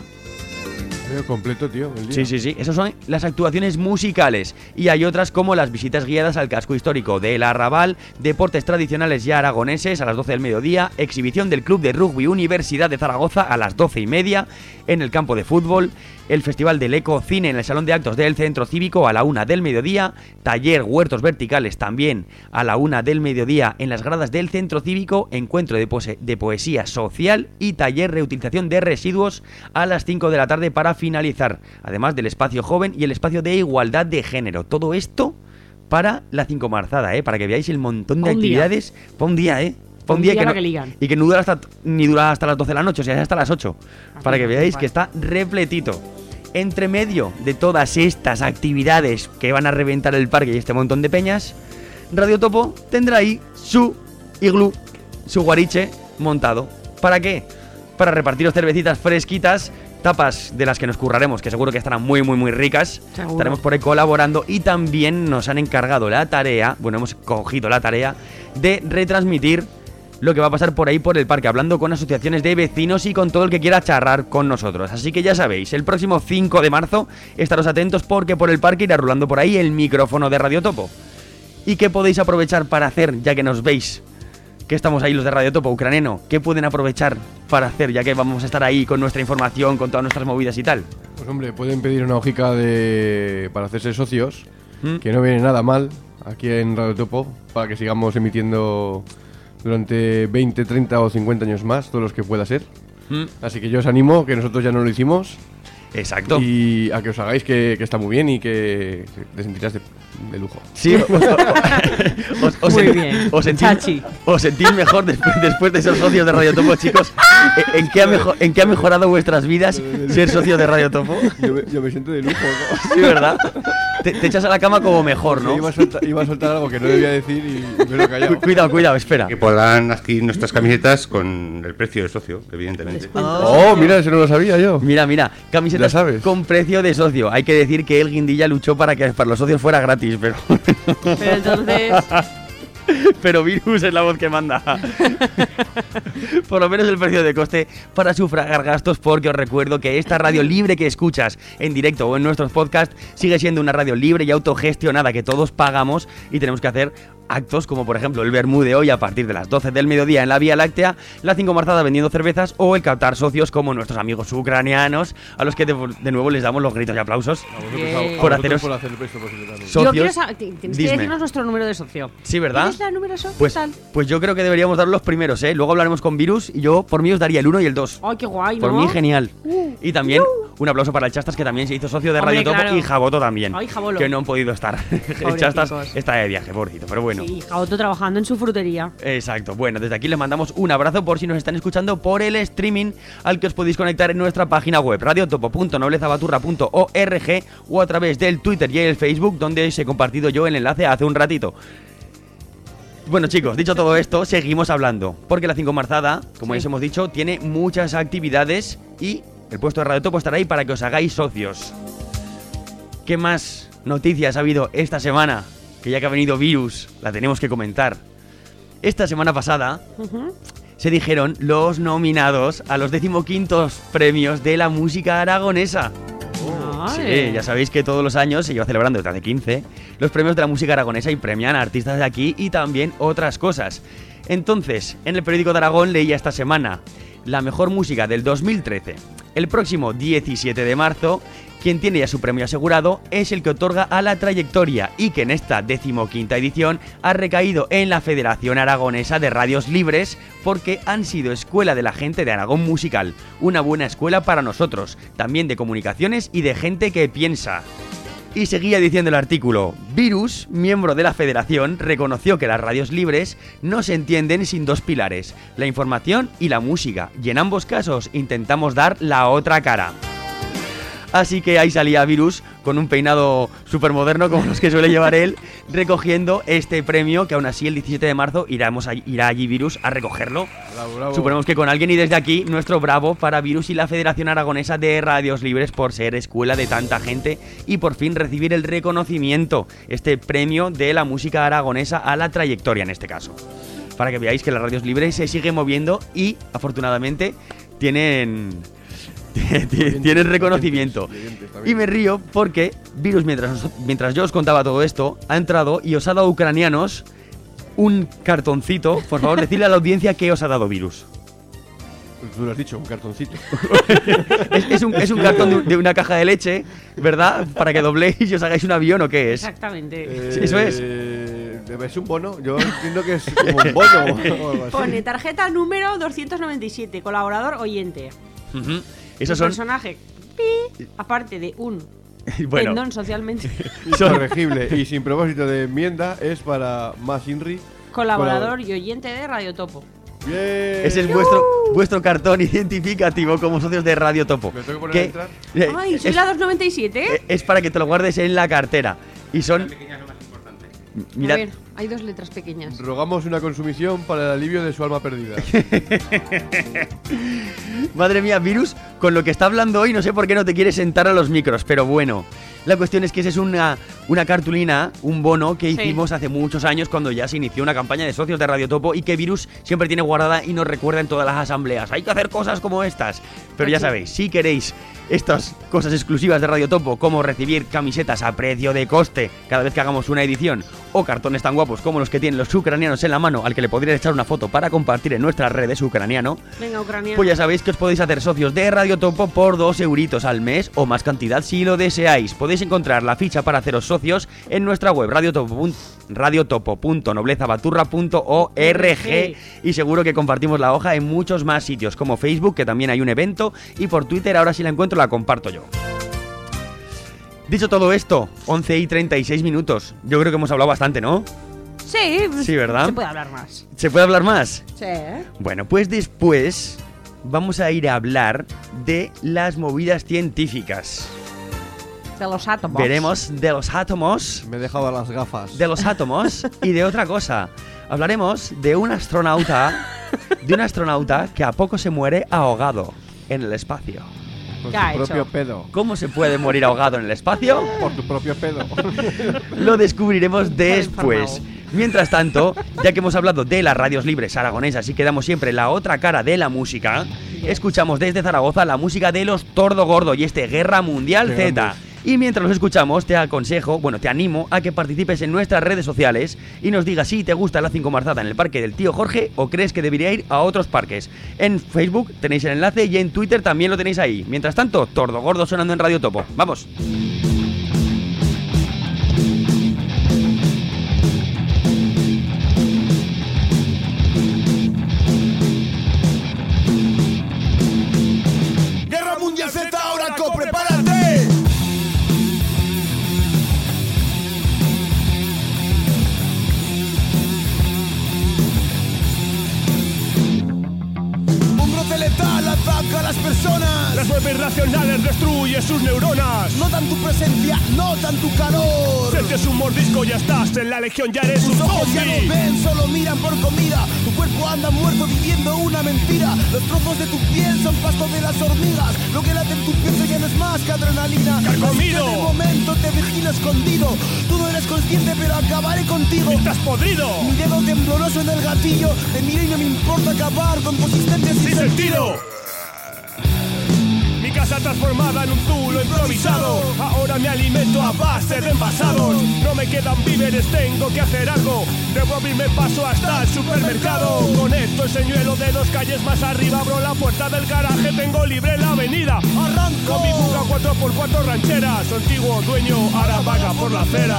[SPEAKER 7] Veo completo, tío, el día.
[SPEAKER 2] Sí, sí, sí. Esas son las actuaciones musicales. Y hay otras como las visitas guiadas al casco histórico del Arrabal, deportes tradicionales y aragoneses a las doce del mediodía, exhibición del Club de Rugby Universidad de Zaragoza a las doce y media en el campo de fútbol, el Festival del Ecocine en el Salón de Actos del Centro Cívico a la una del mediodía, taller Huertos Verticales también a la una del mediodía en las gradas del Centro Cívico, encuentro de, pose- de poesía social y taller reutilización de residuos a las cinco de la tarde para finalizar, además del espacio joven y el espacio de igualdad de género. Todo esto para la Cinco Marzada, ¿eh? Para que veáis el montón de
[SPEAKER 8] Pa' un día.
[SPEAKER 2] actividades. Para un día, ¿eh? Pa'
[SPEAKER 8] Un día
[SPEAKER 2] que
[SPEAKER 8] la
[SPEAKER 2] no-
[SPEAKER 8] que ligan.
[SPEAKER 2] y que no dura hasta, ni dura hasta las doce de la noche, o sea, es hasta las ocho. Para que veáis que está repletito. Entre medio de todas estas actividades que van a reventar el parque y este montón de peñas, Radio Topo tendrá ahí su iglú, su guariche montado. ¿Para qué? Para repartiros cervecitas fresquitas, tapas de las que nos curraremos, que seguro que estarán muy, muy, muy ricas.
[SPEAKER 8] Seguro.
[SPEAKER 2] Estaremos por ahí colaborando y también nos han encargado la tarea, bueno, hemos cogido la tarea de retransmitir lo que va a pasar por ahí por el parque, hablando con asociaciones de vecinos y con todo el que quiera charlar con nosotros. Así que ya sabéis, el próximo cinco de marzo estaros atentos porque por el parque irá rulando por ahí el micrófono de Radio Topo. ¿Y qué podéis aprovechar para hacer, ya que nos veis? Que estamos ahí los de Radio Topo ucraniano. ¿Qué pueden aprovechar para hacer, ya que vamos a estar ahí con nuestra información, con todas nuestras movidas y tal?
[SPEAKER 7] Pues hombre, pueden pedir una hojica de para hacerse socios,
[SPEAKER 2] ¿Mm?
[SPEAKER 7] que no viene nada mal aquí en Radio Topo, para que sigamos emitiendo durante veinte, treinta o cincuenta años más, todos los que pueda ser.
[SPEAKER 2] ¿Mm?
[SPEAKER 7] Así que yo os animo, que nosotros ya no lo hicimos.
[SPEAKER 2] Exacto.
[SPEAKER 7] Y a que os hagáis que, que está muy bien y que, que te sentirás de, de lujo.
[SPEAKER 2] Sí, os, os- os-
[SPEAKER 8] Muy
[SPEAKER 2] sen-
[SPEAKER 8] bien.
[SPEAKER 2] os sentís,
[SPEAKER 8] Chachi.
[SPEAKER 2] os sentís mejor después, después de ser socios de Radio Topo, chicos. ¿En qué, ha mejo- ¿En qué ha mejorado vuestras vidas ser socios de Radio Topo?
[SPEAKER 7] Yo me, yo me siento de lujo, ¿no?
[SPEAKER 2] Sí, ¿verdad? te, te echas a la cama como mejor, ¿no?
[SPEAKER 7] Iba a, soltar, iba a soltar algo que no debía decir y me lo he callado.
[SPEAKER 2] Cuidado, cuidado, espera.
[SPEAKER 12] Que podrán adquirir nuestras camisetas con el precio de socio, evidentemente.
[SPEAKER 7] Oh, mira, eso no lo sabía yo.
[SPEAKER 2] Mira, mira, camisetas con precio de socio. Hay que decir que el Guindilla luchó para que para los socios fuera gratis, pero...
[SPEAKER 8] Pero entonces...
[SPEAKER 2] Pero Virus es la voz que manda. Por lo menos el precio de coste para sufragar gastos, porque os recuerdo que esta radio libre que escuchas en directo o en nuestros podcasts sigue siendo una radio libre y autogestionada que todos pagamos y tenemos que hacer actos como por ejemplo el Bermú de hoy a partir de las doce del mediodía en la Vía Láctea, la cinco Marzada vendiendo cervezas o el captar socios como nuestros amigos ucranianos a los que de, de nuevo les damos los gritos y aplausos
[SPEAKER 8] Bien.
[SPEAKER 2] por haceros
[SPEAKER 7] por hacer el precio posible también.
[SPEAKER 2] socios.
[SPEAKER 8] Yo quiero saber, tienes que
[SPEAKER 2] Dime.
[SPEAKER 8] decirnos nuestro número de socio.
[SPEAKER 2] Sí, ¿verdad?
[SPEAKER 8] ¿Tienes el número de socio?
[SPEAKER 2] Pues,
[SPEAKER 8] tal?
[SPEAKER 2] pues yo creo que deberíamos dar los primeros, ¿eh? Luego hablaremos con Virus y yo por mí os daría el uno y el dos.
[SPEAKER 8] Ay, qué guay,
[SPEAKER 2] Por
[SPEAKER 8] ¿no?
[SPEAKER 2] mí genial.
[SPEAKER 8] Uh,
[SPEAKER 2] Y también
[SPEAKER 8] uh.
[SPEAKER 2] un aplauso para el Chastas, que también se hizo socio de
[SPEAKER 8] Hombre,
[SPEAKER 2] Radio Topo,
[SPEAKER 8] claro.
[SPEAKER 2] y Jaboto también.
[SPEAKER 8] Ay, Jabolo.
[SPEAKER 2] Que no han podido estar. El Chastas está de viaje, pobrecito, pero bueno.
[SPEAKER 8] Sí, Jaoto trabajando en su frutería.
[SPEAKER 2] Exacto. Bueno, desde aquí les mandamos un abrazo por si nos están escuchando por el streaming al que os podéis conectar en nuestra página web radiotopo punto noblezabaturra punto org o a través del Twitter y el Facebook, donde os he compartido yo el enlace hace un ratito. Bueno, chicos, dicho todo esto, seguimos hablando, porque la cinco Marzada, como
[SPEAKER 8] Sí.
[SPEAKER 2] ya os hemos dicho, tiene muchas actividades y el puesto de Radio Topo estará ahí para que os hagáis socios. ¿Qué más noticias ha habido esta semana? Que ya que ha venido Virus, la tenemos que comentar. Esta semana pasada
[SPEAKER 8] Ujú.
[SPEAKER 2] se dijeron los nominados a los decimoquintos premios de la música aragonesa. Sí,
[SPEAKER 8] Ay.
[SPEAKER 2] ya sabéis que todos los años se lleva celebrando desde hace quince los premios de la música aragonesa y premian a artistas de aquí y también otras cosas. Entonces, en el periódico de Aragón leía esta semana la mejor música del dos mil trece. El próximo diecisiete de marzo, quien tiene ya su premio asegurado es el que otorga a La Trayectoria y que en esta decimoquinta edición ha recaído en la Federación Aragonesa de Radios Libres porque han sido escuela de la gente de Aragón Musical, una buena escuela para nosotros, también de comunicaciones y de gente que piensa. Y seguía diciendo el artículo, Virus, miembro de la federación, reconoció que las radios libres no se entienden sin dos pilares, la información y la música, y en ambos casos intentamos dar la otra cara. Así que ahí salía Virus con un peinado súper moderno como los que suele llevar él, recogiendo este premio que aún así el diecisiete de marzo iremos a, irá allí Virus a recogerlo.
[SPEAKER 7] Bravo, bravo.
[SPEAKER 2] Suponemos que con alguien, y desde aquí nuestro bravo para Virus y la Federación Aragonesa de Radios Libres por ser escuela de tanta gente y por fin recibir el reconocimiento, este premio de la música aragonesa a La Trayectoria en este caso. Para que veáis que las radios libres se siguen moviendo y afortunadamente tienen... Tienes reconocimiento. Y me río porque Virus, mientras, mientras yo os contaba todo esto, ha entrado y os ha dado ucranianos un cartoncito. Por favor, decidle a la audiencia qué os ha dado Virus.
[SPEAKER 7] Tú lo has dicho, un cartoncito.
[SPEAKER 2] es, es, un, es un cartón de, de una caja de leche, ¿verdad? Para que dobléis y os hagáis un avión, ¿o qué es?
[SPEAKER 8] Exactamente.
[SPEAKER 7] Eh,
[SPEAKER 2] Eso es.
[SPEAKER 7] ¿Es un bono? Yo entiendo que es como un bono o algo así.
[SPEAKER 8] Pone tarjeta número doscientos noventa y siete, colaborador oyente.
[SPEAKER 2] Uh-huh. Esos
[SPEAKER 8] Un
[SPEAKER 2] son...
[SPEAKER 8] personaje, pi, aparte de un
[SPEAKER 2] Bueno.
[SPEAKER 8] tendón socialmente
[SPEAKER 7] Corregible y sin propósito de enmienda, es para más Inri.
[SPEAKER 8] colaborador y oyente de Radio Topo.
[SPEAKER 7] Bien.
[SPEAKER 2] Ese es vuestro, vuestro cartón identificativo como socios de Radio Topo.
[SPEAKER 7] ¿Me tengo que poner
[SPEAKER 2] Que,
[SPEAKER 7] a entrar?
[SPEAKER 2] eh,
[SPEAKER 8] Ay, soy
[SPEAKER 2] es,
[SPEAKER 8] la doscientos noventa y siete.
[SPEAKER 2] es para que te lo guardes en la cartera. Y son... Mirad,
[SPEAKER 8] A ver, hay dos letras pequeñas.
[SPEAKER 7] Rogamos una consumición para el alivio de su alma perdida.
[SPEAKER 2] madre mía, Virus, con lo que está hablando hoy, no sé por qué no te quieres sentar a los micros, pero bueno. La cuestión es que esa es una, una cartulina, un bono que
[SPEAKER 8] Sí.
[SPEAKER 2] hicimos hace muchos años cuando ya se inició una campaña de socios de Radio Topo y que Virus siempre tiene guardada y nos recuerda en todas las asambleas. Hay que hacer cosas como estas. Pero ya
[SPEAKER 8] Aquí.
[SPEAKER 2] sabéis, si queréis estas cosas exclusivas de Radio Topo, como recibir camisetas a precio de coste cada vez que hagamos una edición, o cartones tan guapos como los que tienen los ucranianos en la mano, al que le podríais echar una foto para compartir en nuestras redes ucraniano,
[SPEAKER 8] Venga, ucraniano.
[SPEAKER 2] pues ya sabéis que os podéis hacer socios de Radio Topo por dos euritos al mes o más cantidad si lo deseáis. Podéis encontrar la ficha para haceros socios en nuestra web radiotopo, radiotopo punto noblezabaturra punto org y seguro que compartimos la hoja en muchos más sitios como Facebook, que también hay un evento, y por Twitter ahora si la encuentro la comparto yo. Dicho todo esto, once y treinta y seis minutos. Yo creo que hemos hablado bastante, ¿no?
[SPEAKER 8] Sí,
[SPEAKER 2] Sí, ¿verdad?
[SPEAKER 8] Se puede hablar más.
[SPEAKER 2] ¿Se puede hablar más?
[SPEAKER 8] Sí.
[SPEAKER 2] Bueno, pues después vamos a ir a hablar de las movidas científicas.
[SPEAKER 8] De los átomos.
[SPEAKER 2] Veremos de los átomos.
[SPEAKER 7] Me he dejado las gafas.
[SPEAKER 2] De los átomos y de otra cosa. Hablaremos de un astronauta, de un astronauta que a poco se muere ahogado en el espacio.
[SPEAKER 7] Con
[SPEAKER 8] ¿Qué ha
[SPEAKER 7] tu propio
[SPEAKER 8] hecho?
[SPEAKER 7] pedo.
[SPEAKER 2] ¿Cómo se puede morir ahogado en el espacio?
[SPEAKER 7] Por tu propio pedo.
[SPEAKER 2] Lo descubriremos después. Mientras tanto, ya que hemos hablado de las radios libres aragonesas y quedamos siempre en la otra cara de la música, escuchamos desde Zaragoza la música de los Tordo Gordo y este Guerra Mundial
[SPEAKER 7] Qué
[SPEAKER 2] Z.
[SPEAKER 7] grandes.
[SPEAKER 2] Y mientras los escuchamos, te aconsejo, bueno, te animo a que participes en nuestras redes sociales y nos digas si te gusta la cinco marzada en el parque del tío Jorge o crees que debería ir a otros parques. En Facebook tenéis el enlace y en Twitter también lo tenéis ahí. Mientras tanto, Tordo Gordo sonando en Radio Topo. ¡Vamos!
[SPEAKER 3] Guerra Mundial Z, ahora co, prepárate. Un brote letal ataca a las personas.
[SPEAKER 6] Las vuelve irracionales, destruye sus neuronas.
[SPEAKER 3] Notan tu presencia, notan tu calor.
[SPEAKER 6] Sientes un mordisco, ya estás en la legión, ya eres un
[SPEAKER 3] Tus ojos ya no
[SPEAKER 6] zombie.
[SPEAKER 3] ven, solo miran por comida. Tu cuerpo anda muerto viviendo una mentira. Los trozos de tu piel son pasto de las hormigas. Lo que late en tu pecho ya no es más que adrenalina.
[SPEAKER 6] ¡Carcomido!
[SPEAKER 3] Así que de momento te vigilo escondido. Tú no eres consciente, pero acabaré contigo.
[SPEAKER 6] ¡Estás podrido!
[SPEAKER 3] Mi dedo tembloroso en el gatillo. Te miro y no me importa acabar con tu existencia sin,
[SPEAKER 6] ¡Sin sentido! Mi casa transformada en un zulo improvisado. Ahora me alimento a base de envasados. No me quedan víveres, tengo que hacer algo. Debo abrirme paso hasta el supermercado. Conecto el señuelo de dos calles más arriba. Abro la puerta del garaje, tengo libre la avenida.
[SPEAKER 3] Arranco.
[SPEAKER 6] Con mi buga cuatro por cuatro ranchera. Su antiguo dueño ahora vaga por la acera.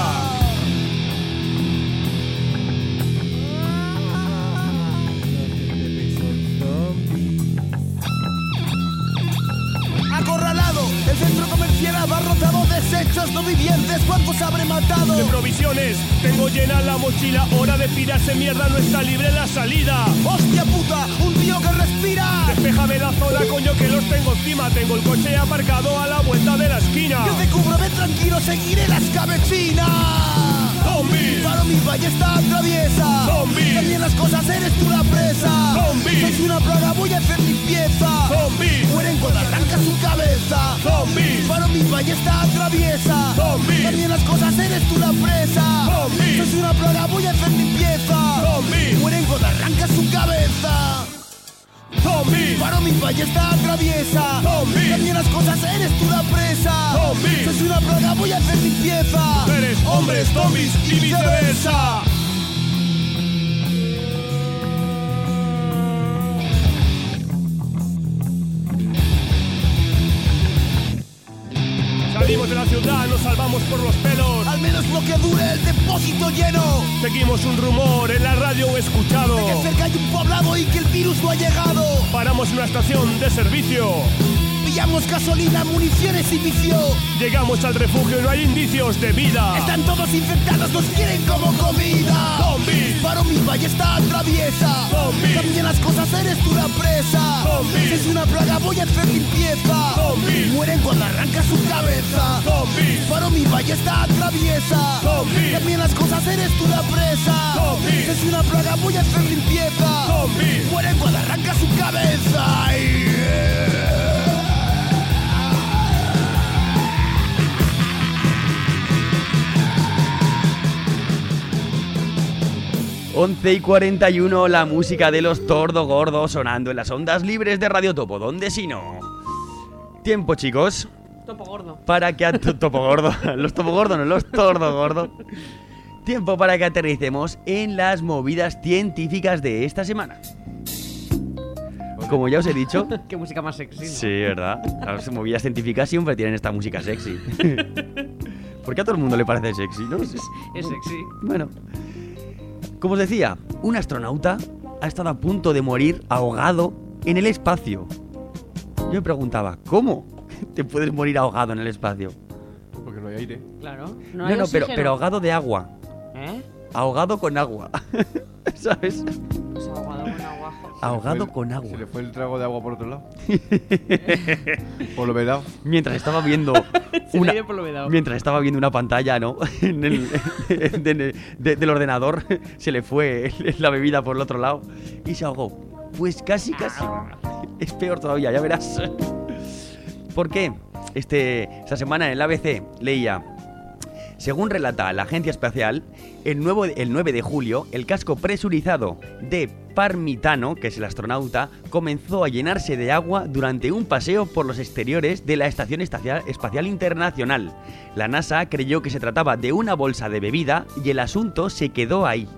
[SPEAKER 3] Acorralado, el centro comercial abarrotado, desechos no vivientes, ¿cuántos habré matado?
[SPEAKER 6] De provisiones, tengo llena la mochila. Hora de pirarse, mierda, no está libre la salida.
[SPEAKER 3] ¡Hostia puta! ¡Un tío que respira!
[SPEAKER 6] Despéjame la zona, coño, que los tengo encima. Tengo el coche aparcado a la vuelta de la esquina.
[SPEAKER 3] Yo te cubro, ve tranquilo, seguiré las cabecinas.
[SPEAKER 6] ¡Zombies!
[SPEAKER 3] Paro mi ballesta atraviesa.
[SPEAKER 6] ¡Zombies!
[SPEAKER 3] También las cosas, eres tú la presa.
[SPEAKER 6] ¡Zombies!
[SPEAKER 3] Sois una plaga, voy a hacer limpieza.
[SPEAKER 6] ¡Zombies!
[SPEAKER 3] Mueren cuando arranca su cabeza.
[SPEAKER 6] ¡Zombies!
[SPEAKER 3] Paro mi ballesta atraviesa.
[SPEAKER 6] ¡Zombies!
[SPEAKER 3] También las cosas, eres tú la presa.
[SPEAKER 6] ¡Zombies!
[SPEAKER 3] Sois una plaga, voy a hacer limpieza.
[SPEAKER 6] ¡Zombies!
[SPEAKER 3] Mueren cuando arranca su cabeza.
[SPEAKER 6] ¡Zombies!
[SPEAKER 3] Paro mi ballesta atraviesa.
[SPEAKER 6] ¡Zombies!
[SPEAKER 3] También las cosas, eres tú la presa.
[SPEAKER 6] ¡Zombies!
[SPEAKER 3] Sois una plaga, voy a hacer limpieza.
[SPEAKER 6] Mujeres, hombres, zombies y viceversa. Salimos de la ciudad, nos salvamos por los pelos.
[SPEAKER 3] Al menos lo que dure el depósito lleno.
[SPEAKER 6] Seguimos un rumor en la radio escuchado.
[SPEAKER 3] De que cerca hay un poblado y que el virus no ha llegado.
[SPEAKER 6] Paramos en una estación de servicio.
[SPEAKER 3] Pillamos gasolina, municiones y vicio.
[SPEAKER 6] Llegamos al refugio y no hay indicios de vida.
[SPEAKER 3] Están todos infectados, nos quieren como comida.
[SPEAKER 6] Zombies.
[SPEAKER 3] Paro mi ballesta atraviesa.
[SPEAKER 6] Zombies.
[SPEAKER 3] También las cosas, eres tú la presa.
[SPEAKER 6] Zombies.
[SPEAKER 3] Es una plaga, voy a hacer limpieza.
[SPEAKER 6] Zombies.
[SPEAKER 3] Mueren cuando arranca su cabeza.
[SPEAKER 6] Zombies.
[SPEAKER 3] Paro mi ballesta atraviesa.
[SPEAKER 6] Zombies.
[SPEAKER 3] También las cosas, eres tú la presa.
[SPEAKER 6] Zombies.
[SPEAKER 3] Es una plaga, voy a hacer limpieza.
[SPEAKER 6] Zombies.
[SPEAKER 3] Mueren cuando arranca su cabeza.
[SPEAKER 2] once y cuarenta y uno, la música de los Tordo Gordo sonando en las ondas libres de Radio Topo. ¿Dónde si no? Tiempo, chicos,
[SPEAKER 8] Topo gordo.
[SPEAKER 2] para que... at- Topo Gordo. Los Topo Gordo, no los Tordo Gordo. Tiempo para que aterricemos en las movidas científicas de esta semana. Como ya os he dicho...
[SPEAKER 8] Qué música más sexy, ¿no?
[SPEAKER 2] Sí, ¿verdad? Las movidas científicas siempre tienen esta música sexy. ¿Por qué a todo el mundo le parece sexy, no?
[SPEAKER 8] Es sexy.
[SPEAKER 2] Bueno, como os decía, un astronauta ha estado a punto de morir ahogado en el espacio. Yo me preguntaba, ¿cómo te puedes morir ahogado en el espacio?
[SPEAKER 7] Porque no hay aire.
[SPEAKER 8] Claro.
[SPEAKER 2] No,
[SPEAKER 8] hay
[SPEAKER 2] no, pero,
[SPEAKER 8] oxígeno.
[SPEAKER 2] pero ahogado de agua.
[SPEAKER 8] ¿Eh?
[SPEAKER 2] Ahogado con agua. ¿Sabes?
[SPEAKER 8] Pues ahogado con agua. jo-
[SPEAKER 2] ahogado
[SPEAKER 7] el,
[SPEAKER 2] con agua.
[SPEAKER 7] Se le fue el trago de agua por otro lado. Por lo vedado.
[SPEAKER 2] Mientras estaba viendo una, mientras estaba viendo una pantalla, ¿no? En el, de, de, de, del ordenador, se le fue la bebida por el otro lado y se ahogó. Pues casi, casi. Es peor todavía, ya verás. ¿Por qué? Este, esta semana en el A B C leía: según relata la agencia espacial, el, nuevo, el nueve de julio, el casco presurizado de Parmitano, que es el astronauta, comenzó a llenarse de agua durante un paseo por los exteriores de la Estación Espacial, Espacial Internacional. La NASA creyó que se trataba de una bolsa de bebida y el asunto se quedó ahí.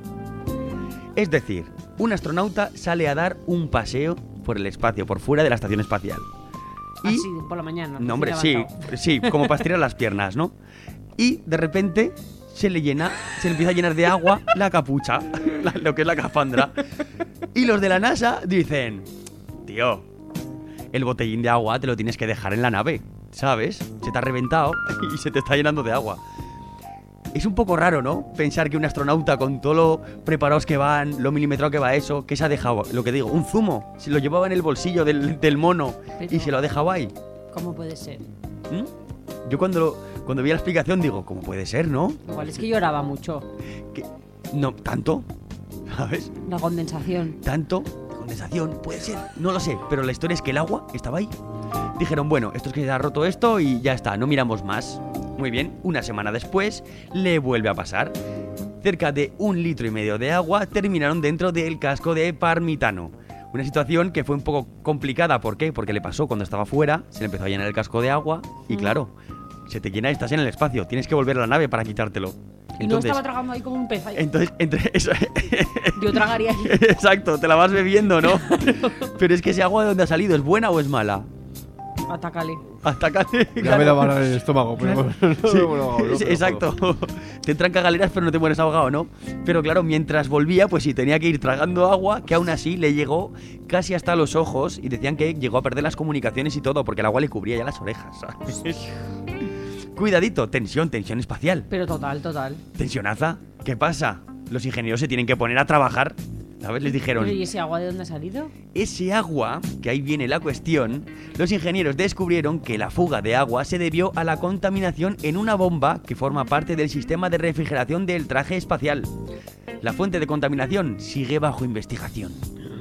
[SPEAKER 2] Es decir, un astronauta sale a dar un paseo por el espacio, por fuera de la Estación Espacial.
[SPEAKER 8] Y, Así, por la mañana.
[SPEAKER 2] No, hombre, sí, sí, como para estirar las piernas, ¿no? Y de repente se le llena, se le empieza a llenar de agua la capucha, la, lo que es la cafandra. Y los de la NASA dicen: tío, el botellín de agua te lo tienes que dejar en la nave, ¿sabes? Se te ha reventado y se te está llenando de agua. Es un poco raro, ¿no? Pensar que un astronauta, con todo lo preparados que van, lo milimetrado que va eso, que se ha dejado, lo que digo, un zumo, se lo llevaba en el bolsillo del, del mono. Pero, y se lo ha dejado ahí.
[SPEAKER 8] ¿Cómo puede ser?
[SPEAKER 2] ¿Mm? Yo cuando, cuando vi la explicación digo, ¿cómo puede ser, no?
[SPEAKER 8] Igual es que lloraba mucho.
[SPEAKER 2] ¿Qué? No, ¿tanto? ¿Sabes?
[SPEAKER 8] La condensación.
[SPEAKER 2] ¿Tanto? Condensación, puede ser, no lo sé, pero la historia es que el agua estaba ahí. Dijeron, bueno, esto es que se ha roto esto y ya está, no miramos más. Muy bien, una semana después le vuelve a pasar. Cerca de un litro y medio de agua terminaron dentro del casco de Parmitano. Una situación que fue un poco complicada, ¿por qué? Porque le pasó cuando estaba fuera, se le empezó a llenar el casco de agua y claro, se te llena, estás en el espacio, tienes que volver a la nave para quitártelo.
[SPEAKER 8] Y entonces, no estaba tragando ahí como un pez ahí.
[SPEAKER 2] Entonces, entre eso,
[SPEAKER 8] yo tragaría ahí.
[SPEAKER 2] Exacto, te la vas bebiendo, ¿no? Pero es que ese agua, ¿de dónde ha salido? ¿Es buena o es mala?
[SPEAKER 8] Atácale.
[SPEAKER 2] Atácale.
[SPEAKER 7] Ya claro. Me la van en el estómago, pero claro. no,
[SPEAKER 2] Sí,
[SPEAKER 7] no, no, no,
[SPEAKER 2] exacto. Te entran cagaleras, pero no te mueres ahogado, ¿no? Pero claro, mientras volvía, pues sí, tenía que ir tragando agua, que aún así le llegó casi hasta los ojos y decían que llegó a perder las comunicaciones y todo, porque el agua le cubría ya las orejas, ¿sabes? Cuidadito, tensión, tensión espacial.
[SPEAKER 8] Pero total, total.
[SPEAKER 2] Tensionaza. ¿Qué pasa? Los ingenieros se tienen que poner a trabajar. ¿Sabes? Les dijeron...
[SPEAKER 8] ¿Pero y ese agua de dónde ha salido?
[SPEAKER 2] Ese agua, que ahí viene la cuestión, los ingenieros descubrieron que la fuga de agua se debió a la contaminación en una bomba que forma parte del sistema de refrigeración del traje espacial. La fuente de contaminación sigue bajo investigación.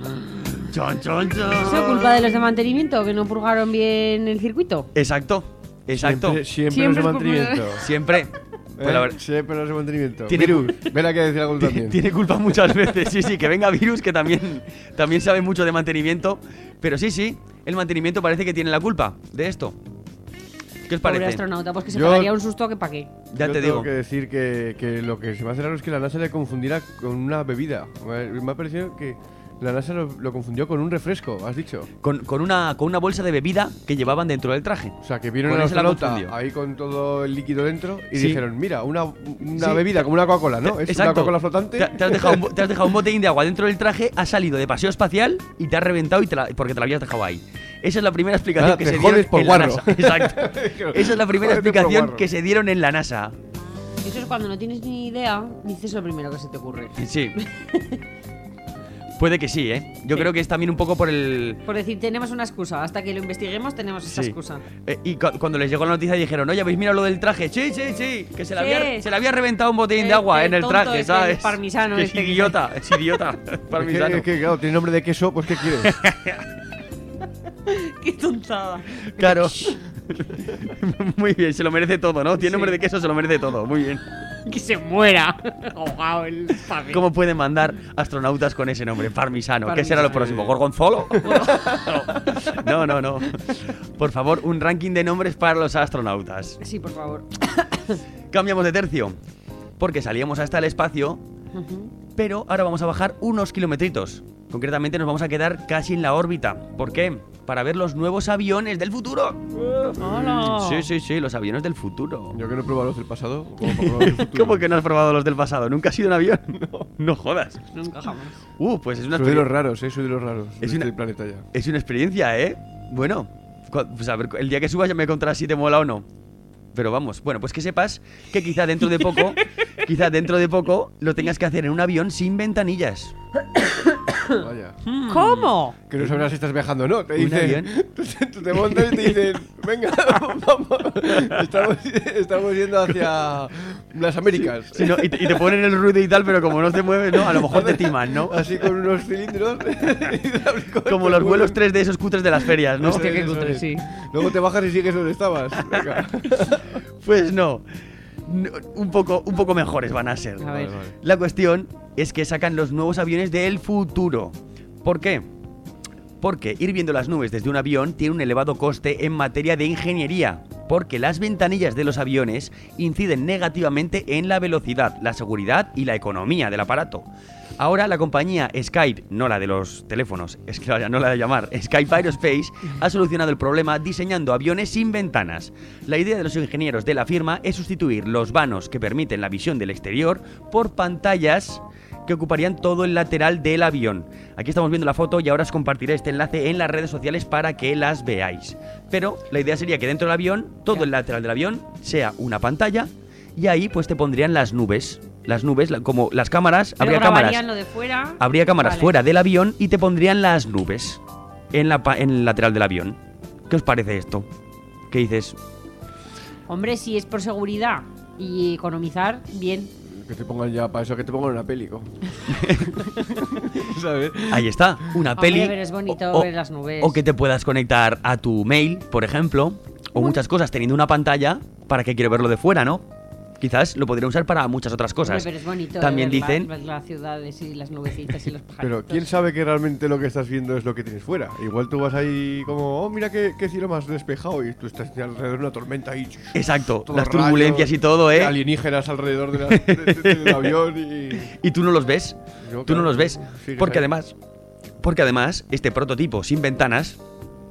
[SPEAKER 2] ¡Chon, chon, chon!
[SPEAKER 8] ¿Es culpa de los de mantenimiento que no purgaron bien el circuito?
[SPEAKER 2] Exacto, exacto.
[SPEAKER 7] Siempre, siempre, siempre los de mantenimiento.
[SPEAKER 2] Siempre.
[SPEAKER 7] Pues la verdad, siempre los de mantenimiento.
[SPEAKER 2] Tiene,
[SPEAKER 7] Virus, ven aquí a decir algo también.
[SPEAKER 2] Tiene culpa muchas veces, sí, sí, que venga Virus, que también, también sabe mucho de mantenimiento. Pero sí, sí, el mantenimiento parece que tiene la culpa de esto. ¿Qué os parece?
[SPEAKER 8] Pobre astronauta, pues que se
[SPEAKER 7] Yo,
[SPEAKER 8] pegaría un susto que pa' qué.
[SPEAKER 2] Ya
[SPEAKER 7] yo
[SPEAKER 2] te
[SPEAKER 7] tengo
[SPEAKER 2] digo.
[SPEAKER 7] que decir que, que lo que se me hace raro es que la NASA le confundiera con una bebida. Me ha parecido que la NASA lo, lo confundió con un refresco, has dicho.
[SPEAKER 2] Con, con, una, con una bolsa de bebida que llevaban dentro del traje.
[SPEAKER 7] O sea, que vieron al astronauta ahí con todo el líquido dentro y sí. dijeron, mira, una, una sí. bebida como una Coca-Cola, ¿no? Es
[SPEAKER 2] Exacto.
[SPEAKER 7] una Coca-Cola flotante.
[SPEAKER 2] Te, te, has dejado un, te has dejado un botellín de agua dentro del traje, has salido de paseo espacial y te has reventado y te la, porque te la habías dejado ahí. Esa es la primera explicación
[SPEAKER 7] Nada,
[SPEAKER 2] que
[SPEAKER 7] te
[SPEAKER 2] se
[SPEAKER 7] jodes
[SPEAKER 2] dieron
[SPEAKER 7] por
[SPEAKER 2] en
[SPEAKER 7] guarro.
[SPEAKER 2] la NASA. Exacto. Esa es la primera explicación que se dieron en la NASA.
[SPEAKER 8] Eso es cuando no tienes ni idea, dices lo primero que se te ocurre.
[SPEAKER 2] Sí. Puede que sí, ¿eh? Yo sí. creo que es también un poco por el...
[SPEAKER 8] Por decir, tenemos una excusa. Hasta que lo investiguemos tenemos esa
[SPEAKER 2] sí.
[SPEAKER 8] excusa.
[SPEAKER 2] Eh, y cu cuando les llegó la noticia dijeron, oye, ¿habéis mirado lo del traje? Sí, sí, sí. Que se le, sí. había, se le había reventado un botellín
[SPEAKER 8] el,
[SPEAKER 2] de agua
[SPEAKER 8] el
[SPEAKER 2] en el traje, ¿sabes?
[SPEAKER 8] El parmisano.
[SPEAKER 2] Que
[SPEAKER 8] este
[SPEAKER 2] es idiota, que... es idiota. Parmisano.
[SPEAKER 7] Es que, es que, claro, tiene nombre de queso, pues ¿qué quieres?
[SPEAKER 8] Qué tontada.
[SPEAKER 2] Claro. Muy bien, se lo merece todo, ¿no? Tiene sí. nombre de queso, se lo merece todo. Muy bien.
[SPEAKER 8] Que se muera. Ahogado el parmisano.
[SPEAKER 2] ¿Cómo pueden mandar astronautas con ese nombre? Parmisano. Parmisano. ¿Qué será lo próximo? ¿Gorgonzolo? No, no, no. Por favor, un ranking de nombres para los astronautas.
[SPEAKER 8] Sí, por favor.
[SPEAKER 2] Cambiamos de tercio. Porque salíamos hasta el espacio, uh-huh. pero ahora vamos a bajar unos kilometritos. Concretamente nos vamos a quedar casi en la órbita. ¿Por qué? Para ver los nuevos aviones del futuro.
[SPEAKER 8] ¡Hola!
[SPEAKER 2] Sí, sí, sí, los aviones del futuro.
[SPEAKER 7] Yo que no he probado los del pasado. ¿Cómo, para probar del futuro?
[SPEAKER 2] ¿Cómo que no has probado los del pasado? ¿Nunca has ido en avión? No, no jodas.
[SPEAKER 8] Nunca jamás.
[SPEAKER 2] Uh, pues es una
[SPEAKER 7] Soy de los raros, eh, soy de los raros.
[SPEAKER 2] Es
[SPEAKER 7] de
[SPEAKER 2] una...
[SPEAKER 7] este planeta ya.
[SPEAKER 2] Es una experiencia, ¿eh? Bueno, pues a ver, el día que subas ya me contarás si te mola o no. Pero vamos, bueno, pues que sepas que quizá dentro de poco, quizá dentro de poco lo tengas que hacer en un avión sin ventanillas.
[SPEAKER 7] Vaya.
[SPEAKER 8] ¿Cómo?
[SPEAKER 7] Que no sabrás si estás viajando o no. Te
[SPEAKER 2] ¿Un
[SPEAKER 7] dicen,
[SPEAKER 2] avión?
[SPEAKER 7] tú, tú te montas y te dicen, venga, vamos, estamos, estamos yendo hacia las Américas.
[SPEAKER 2] Sí, ¿no? y, te, y te ponen el ruido y tal, pero como no te mueves, ¿no? A lo mejor te timan, ¿no?
[SPEAKER 7] Así con unos cilindros.
[SPEAKER 2] Como los vuelos tres D esos cutres de las ferias, ¿no?
[SPEAKER 8] Hostia, qué cutre, sí.
[SPEAKER 7] Luego te bajas y sigues donde estabas. Venga.
[SPEAKER 2] Pues no. No, un poco, un poco mejores van a ser.
[SPEAKER 8] A ver.
[SPEAKER 2] La cuestión es que sacan los nuevos aviones del futuro. ¿Por qué? Porque ir viendo las nubes desde un avión tiene un elevado coste en materia de ingeniería, porque las ventanillas de los aviones inciden negativamente en la velocidad, la seguridad y la economía del aparato. Ahora la compañía Skype, no la de los teléfonos, es que vaya, no la de llamar, Skype Aerospace, ha solucionado el problema diseñando aviones sin ventanas. La idea de los ingenieros de la firma es sustituir los vanos que permiten la visión del exterior por pantallas que ocuparían todo el lateral del avión. Aquí estamos viendo la foto y ahora os compartiré este enlace en las redes sociales para que las veáis. Pero la idea sería que dentro del avión, todo el lateral del avión sea una pantalla y ahí pues te pondrían las nubes. Las nubes, como las cámaras,
[SPEAKER 8] Pero
[SPEAKER 2] habría cámaras.
[SPEAKER 8] grabarían lo de fuera.
[SPEAKER 2] Habría cámaras
[SPEAKER 8] Vale.
[SPEAKER 2] fuera del avión y te pondrían las nubes en, la, pa- en el lateral del avión. ¿Qué os parece esto? ¿Qué dices?
[SPEAKER 8] Hombre, si es por seguridad y economizar, bien.
[SPEAKER 7] Que te pongan ya, para eso que te pongan una peli. ¿Sabes?
[SPEAKER 2] Ahí está, una
[SPEAKER 8] Hombre,
[SPEAKER 2] peli.
[SPEAKER 8] pero es bonito
[SPEAKER 2] o,
[SPEAKER 8] ver las nubes.
[SPEAKER 2] o que te puedas conectar a tu mail, por ejemplo, o muchas cosas teniendo una pantalla. ¿Para qué quiero verlo de fuera, no? Quizás lo podría usar para muchas otras cosas.
[SPEAKER 8] Hombre, pero es bonito
[SPEAKER 2] También
[SPEAKER 8] ver
[SPEAKER 2] dicen...
[SPEAKER 8] la- ver las ciudades y las nubecitas y los pajaritos.
[SPEAKER 7] Pero ¿quién sabe que realmente lo que estás viendo es lo que tienes fuera? Igual tú vas ahí como, oh, mira qué, qué cielo más despejado y tú estás alrededor de una tormenta ahí.
[SPEAKER 2] Exacto,
[SPEAKER 7] Todos
[SPEAKER 2] las
[SPEAKER 7] rayos,
[SPEAKER 2] turbulencias y todo, ¿eh?
[SPEAKER 7] Alienígenas alrededor de la- de- de- del avión y...
[SPEAKER 2] Y tú no los ves.
[SPEAKER 7] No,
[SPEAKER 2] Tú no
[SPEAKER 7] claro,
[SPEAKER 2] los ves.
[SPEAKER 7] sigues
[SPEAKER 2] Porque
[SPEAKER 7] ahí.
[SPEAKER 2] además, porque además, este prototipo sin ventanas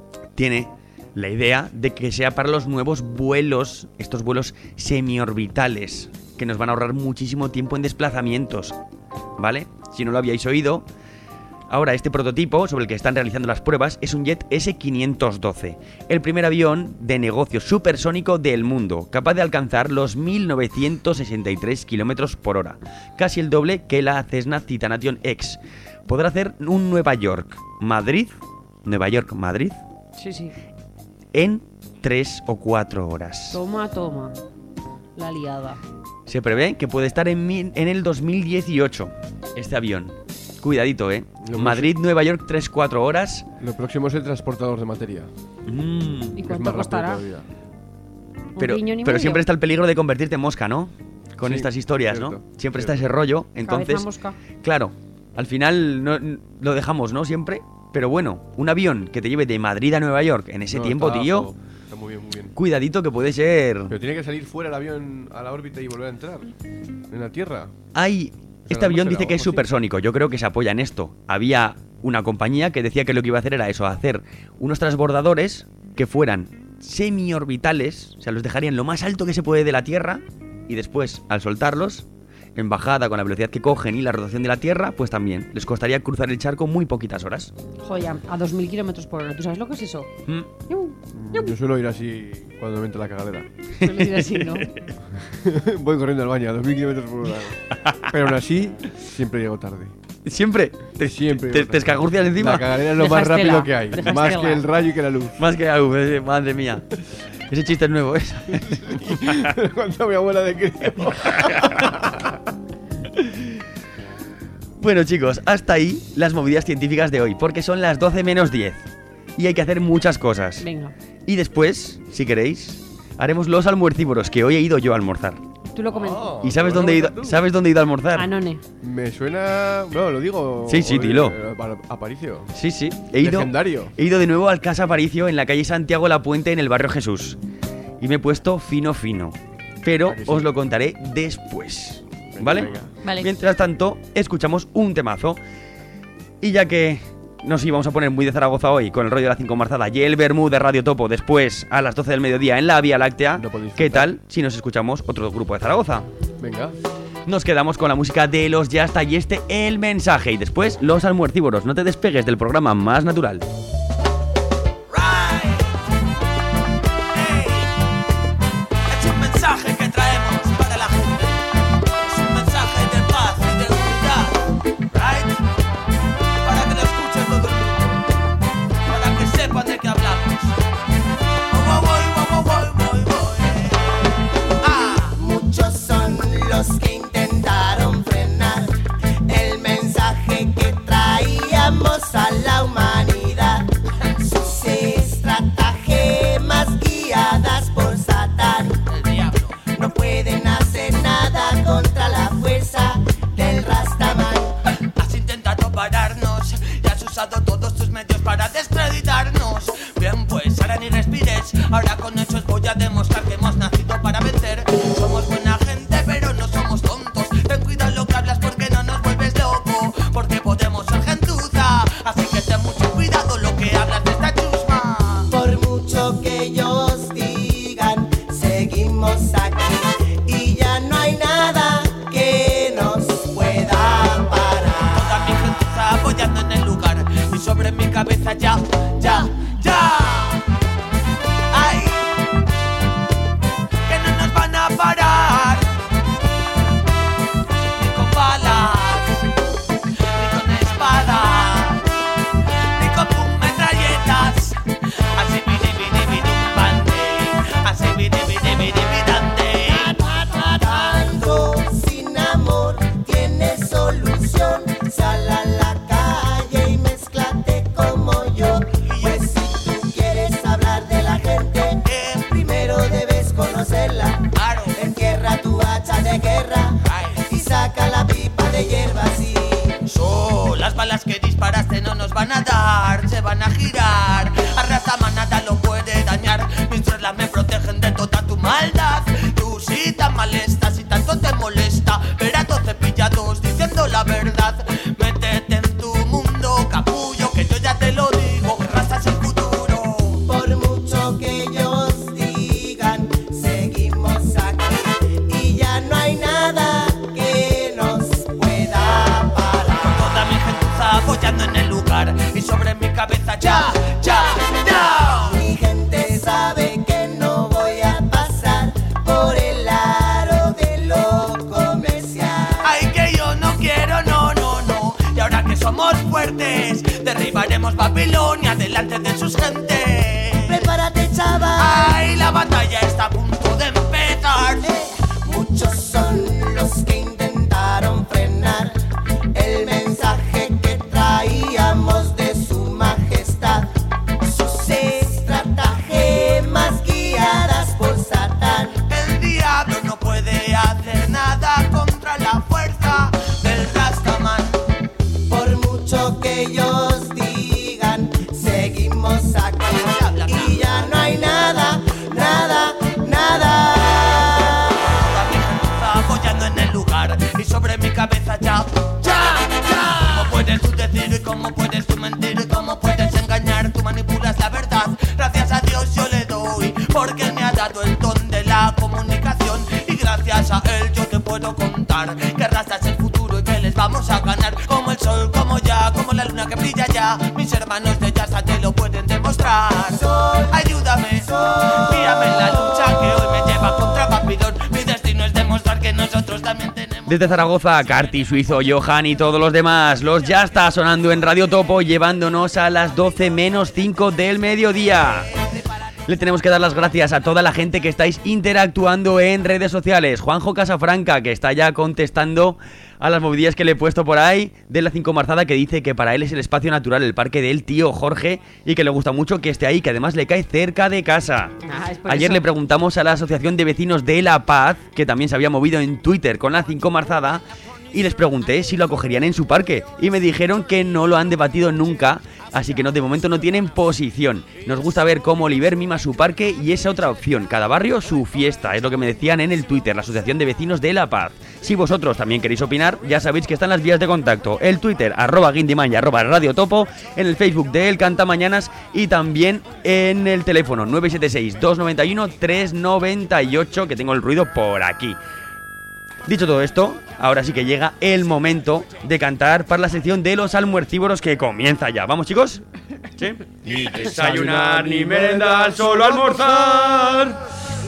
[SPEAKER 2] tiene la idea de que sea para los nuevos vuelos, estos vuelos semiorbitales, que nos van a ahorrar muchísimo tiempo en desplazamientos, ¿vale? Si no lo habíais oído, ahora este prototipo sobre el que están realizando las pruebas es un Jet ese quinientos doce, el primer avión de negocio supersónico del mundo, capaz de alcanzar los mil novecientos sesenta y tres kilómetros por hora, casi el doble que la Cessna Citation X. Podrá hacer un Nueva York, Madrid, Nueva York, Madrid,
[SPEAKER 8] Sí, sí.
[SPEAKER 2] en tres o cuatro horas.
[SPEAKER 8] Toma, toma. La liada.
[SPEAKER 2] Se prevé que puede estar en, mi- en el dos mil dieciocho este avión. Cuidadito, ¿eh?
[SPEAKER 7] Lo
[SPEAKER 2] Madrid-Nueva York, tres cuatro horas.
[SPEAKER 7] Lo próximo es el transportador de materia.
[SPEAKER 2] Mm.
[SPEAKER 8] ¿Y
[SPEAKER 7] Es
[SPEAKER 8] cuánto
[SPEAKER 7] más rápido
[SPEAKER 8] costará?
[SPEAKER 7] todavía.
[SPEAKER 8] ¿Un
[SPEAKER 2] Pero,
[SPEAKER 8] riñón y
[SPEAKER 2] pero
[SPEAKER 8] medio?
[SPEAKER 2] siempre está el peligro de convertirte en mosca, ¿no? Con
[SPEAKER 7] Sí,
[SPEAKER 2] estas historias, ¿no?
[SPEAKER 7] cierto,
[SPEAKER 2] Siempre
[SPEAKER 7] cierto.
[SPEAKER 2] está ese rollo.
[SPEAKER 8] Cabeza
[SPEAKER 2] Entonces,
[SPEAKER 8] mosca.
[SPEAKER 2] claro, al final no, n- lo dejamos, ¿no? Siempre. Pero bueno, un avión que te lleve de Madrid a Nueva York en ese
[SPEAKER 7] No,
[SPEAKER 2] tiempo,
[SPEAKER 7] está-
[SPEAKER 2] tío.
[SPEAKER 7] oh, Está muy bien, muy bien.
[SPEAKER 2] Cuidadito que puede ser.
[SPEAKER 7] Pero tiene que salir fuera el avión a la órbita y volver a entrar en la Tierra.
[SPEAKER 2] Hay. Este
[SPEAKER 7] no
[SPEAKER 2] avión
[SPEAKER 7] será
[SPEAKER 2] dice que es
[SPEAKER 7] algo así.
[SPEAKER 2] supersónico. Yo creo que se apoya en esto. Había una compañía que decía que lo que iba a hacer era eso, hacer unos transbordadores que fueran semiorbitales, o sea, los dejarían lo más alto que se puede de la Tierra y después, al soltarlos, en bajada con la velocidad que cogen y la rotación de la Tierra, pues también les costaría cruzar el charco muy poquitas horas.
[SPEAKER 8] Joya, a dos mil kilómetros por hora. ¿Tú sabes lo que es eso?
[SPEAKER 2] Mm.
[SPEAKER 8] Yum, yum.
[SPEAKER 7] Yo suelo ir así cuando me entra la cagadera.
[SPEAKER 8] Suele ir así, ¿no?
[SPEAKER 7] Voy corriendo al baño a dos mil kilómetros por hora. Pero aún así, siempre llego tarde.
[SPEAKER 2] Siempre. Te,
[SPEAKER 7] Siempre.
[SPEAKER 2] te,
[SPEAKER 7] llego
[SPEAKER 2] te
[SPEAKER 7] tarde.
[SPEAKER 2] escagurcias encima.
[SPEAKER 7] La cagadera es lo
[SPEAKER 8] Deja
[SPEAKER 7] más
[SPEAKER 8] estela,
[SPEAKER 7] rápido que hay.
[SPEAKER 8] deja
[SPEAKER 7] Más
[SPEAKER 8] estela.
[SPEAKER 7] que el rayo y que la luz.
[SPEAKER 2] Más que algo, eh, madre mía. Ese chiste es nuevo, ¿eh?
[SPEAKER 7] Cuando mi abuela de crío.
[SPEAKER 2] Bueno, chicos, hasta ahí las movidas científicas de hoy, porque son las doce menos diez. Y hay que hacer muchas cosas.
[SPEAKER 8] Venga.
[SPEAKER 2] Y después, si queréis, haremos los almuercívoros, que hoy he ido yo a almorzar.
[SPEAKER 8] Tú lo comentas.
[SPEAKER 7] Oh,
[SPEAKER 2] ¿Y sabes
[SPEAKER 7] bueno,
[SPEAKER 2] dónde he ido,
[SPEAKER 7] tú.
[SPEAKER 2] sabes dónde he ido a almorzar?
[SPEAKER 8] Anone.
[SPEAKER 7] Me suena. No, lo digo.
[SPEAKER 2] Sí, sí, dilo.
[SPEAKER 7] eh, a- Aparicio.
[SPEAKER 2] Sí, sí. He ido,
[SPEAKER 7] Legendario.
[SPEAKER 2] he ido de nuevo al Casa Aparicio en la calle Santiago La Puente en el barrio Jesús. Y me he puesto fino fino. Pero
[SPEAKER 7] ¿A que sí?
[SPEAKER 2] os lo contaré después.
[SPEAKER 7] Venga,
[SPEAKER 2] ¿Vale?
[SPEAKER 7] venga.
[SPEAKER 8] Vale.
[SPEAKER 2] Mientras tanto, escuchamos un temazo. Y ya que nos íbamos a poner muy de Zaragoza hoy con el rollo de la cinco marzada y el Bermú de Radio Topo después a las doce del mediodía en la Vía Láctea,
[SPEAKER 7] No podéis
[SPEAKER 2] ¿qué
[SPEAKER 7] faltar.
[SPEAKER 2] tal si nos escuchamos otro grupo de Zaragoza?
[SPEAKER 7] Venga.
[SPEAKER 2] Nos quedamos con la música de los Ya está y este El Mensaje y después los almuercívoros. No te despegues del programa más natural.
[SPEAKER 13] Es un mensaje que traemos para la gente. Es un mensaje de paz y de unidad. Right? Para que vez. Ahora con hechos voy a demostrar que hemos nacido para vencer. Somos buena gente pero no somos tontos. Ten cuidado lo que hablas porque no nos vuelves loco. Porque podemos ser gentuza, así que ten mucho cuidado lo que hablas de esta chusma.
[SPEAKER 14] Por mucho que ellos digan, seguimos aquí y ya no hay nada que nos pueda parar.
[SPEAKER 13] Toda mi gente está apoyando en el lugar y sobre mi cabeza ya, ya, ya. Ay, que no nos van a parar. Ni con balas, ni con espadas, ni con pum metralletas. Así vini vini vini bande, así vini vini vini vidante.
[SPEAKER 14] Tanto sin amor tiene solución. Sal a la calle y mézclate como yo. Pues si tú quieres hablar de la gente, primero debes conocerla. Entierra tu hacha de guerra y saca la pipa de hierbas y...
[SPEAKER 13] So, las balas que disparaste no nos van a dar, se van a girar. Arrasama nada lo puede dañar, mis reglas me protegen de toda tu maldad. Tú sí tan mal estás y tanto te molesta ver a doce pillados diciendo la verdad. Métete en tu mundo, capullo, que yo ya te lo digo, rasas el futuro.
[SPEAKER 14] Por mucho que ellos digan, seguimos aquí y ya no hay nada que nos pueda parar.
[SPEAKER 13] Con toda mi gentuza apoyando en el lugar y sobre mi cabeza ya, ya, ya.
[SPEAKER 14] Mi gente sabe que no voy a pasar por el aro de lo comercial.
[SPEAKER 13] Ay, que yo no quiero, no, no, no. Y ahora que somos fuertes, derribaremos Babilonia delante de sus gentes.
[SPEAKER 14] Prepárate, chaval.
[SPEAKER 13] Ay, la batalla está a punto de empezar.
[SPEAKER 14] Eh, muchos son los que intentaron frenar el mensaje que traíamos de su majestad. Sus estratagemas guiadas por Satán.
[SPEAKER 13] El diablo no puede hacer nada contra la fuerza del Rastaman.
[SPEAKER 14] Por mucho que ellos digan, seguimos aquí y ya no hay nada, nada, nada.
[SPEAKER 13] Toda mi gente está apoyando en el lugar y sobre mi cabeza ya, ya, ya. ¿Cómo puedes tú decir, cómo puedes tú mentir, cómo puedes engañar, tú manipulas la verdad? Gracias a Dios yo le doy porque me ha dado el don de la comunicación y gracias a él yo te puedo contar que Rasta es el futuro y que les vamos a ganar. Como el sol, como ya, como la luna que brilla ya, mis hermanos de Yasa te lo pueden demostrar.
[SPEAKER 14] Sol,
[SPEAKER 13] ayúdame,
[SPEAKER 14] sol,
[SPEAKER 13] guíame en la lucha que hoy me lleva contra Babilón. Mi destino es demostrar que nosotros también tenemos.
[SPEAKER 2] Desde Zaragoza, Carti, Suizo, Johan y todos los demás, los ya está sonando en Radio Topo, llevándonos a las doce menos cinco del mediodía. Le tenemos que dar las gracias a toda la gente que estáis interactuando en redes sociales. Juanjo Casafranca, que está ya contestando a las movidillas que le he puesto por ahí de la Cinco Marzada, que dice que para él es el espacio natural, el parque del tío Jorge, y que le gusta mucho que esté ahí, que además le cae cerca de casa.
[SPEAKER 8] Ah, es por
[SPEAKER 2] Ayer
[SPEAKER 8] eso.
[SPEAKER 2] le preguntamos a la Asociación de Vecinos de La Paz, que también se había movido en Twitter con la Cinco Marzada, y les pregunté si lo acogerían en su parque, y me dijeron que no lo han debatido nunca, así que no, de momento no tienen posición. Nos gusta ver cómo Oliver mima su parque y esa otra opción, cada barrio su fiesta, es lo que me decían en el Twitter, la Asociación de Vecinos de La Paz. Si vosotros también queréis opinar, ya sabéis que están las vías de contacto, el Twitter, arroba Guindiman y arroba Radio Topo, en el Facebook de El Cantamañanas y también en el teléfono nueve siete seis, dos nueve uno, tres nueve ocho, que tengo el ruido por aquí. Dicho todo esto, ahora sí que llega el momento de cantar para la sección de los almuercívoros que comienza ya. ¿Vamos, chicos? ¿Sí? Ni desayunar ni merendar, solo almorzar.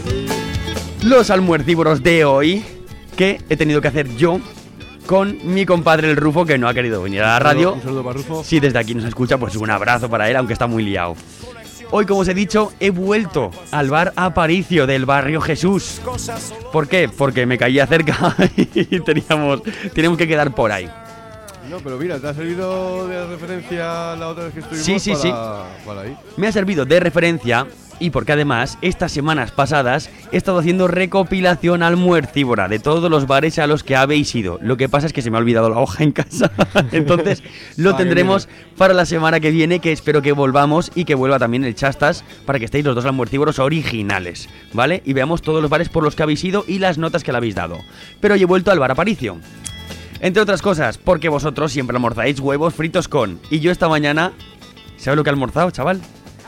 [SPEAKER 2] Los almuercívoros de hoy que he tenido que hacer yo con mi compadre el Rufo, que no ha querido venir a la radio.
[SPEAKER 7] Un saludo para Rufo.
[SPEAKER 2] Si desde aquí nos escucha, pues un abrazo para él, aunque está muy liado. Hoy, como os he dicho, he vuelto al bar Aparicio del barrio Jesús. ¿Por qué? Porque me caía cerca y teníamos, teníamos que quedar por ahí.
[SPEAKER 7] No, pero mira, ¿te ha servido de referencia la otra vez que estuvimos?
[SPEAKER 2] Sí, sí,
[SPEAKER 7] para,
[SPEAKER 2] sí.
[SPEAKER 7] para ahí?
[SPEAKER 2] Me ha servido de referencia Y porque además, estas semanas pasadas he estado haciendo recopilación almuercívora de todos los bares a los que habéis ido. Lo que pasa es que se me ha olvidado la hoja en casa. Entonces lo tendremos para la semana que viene, que espero que volvamos y que vuelva también el Chastas para que estéis los dos almuercívoros originales, ¿vale? Y veamos todos los bares por los que habéis ido y las notas que le habéis dado. Pero hoy he vuelto al bar Aparicio. Entre otras cosas, porque vosotros siempre almorzáis huevos fritos con... Y yo esta mañana... ¿Sabes lo que he almorzado, chaval?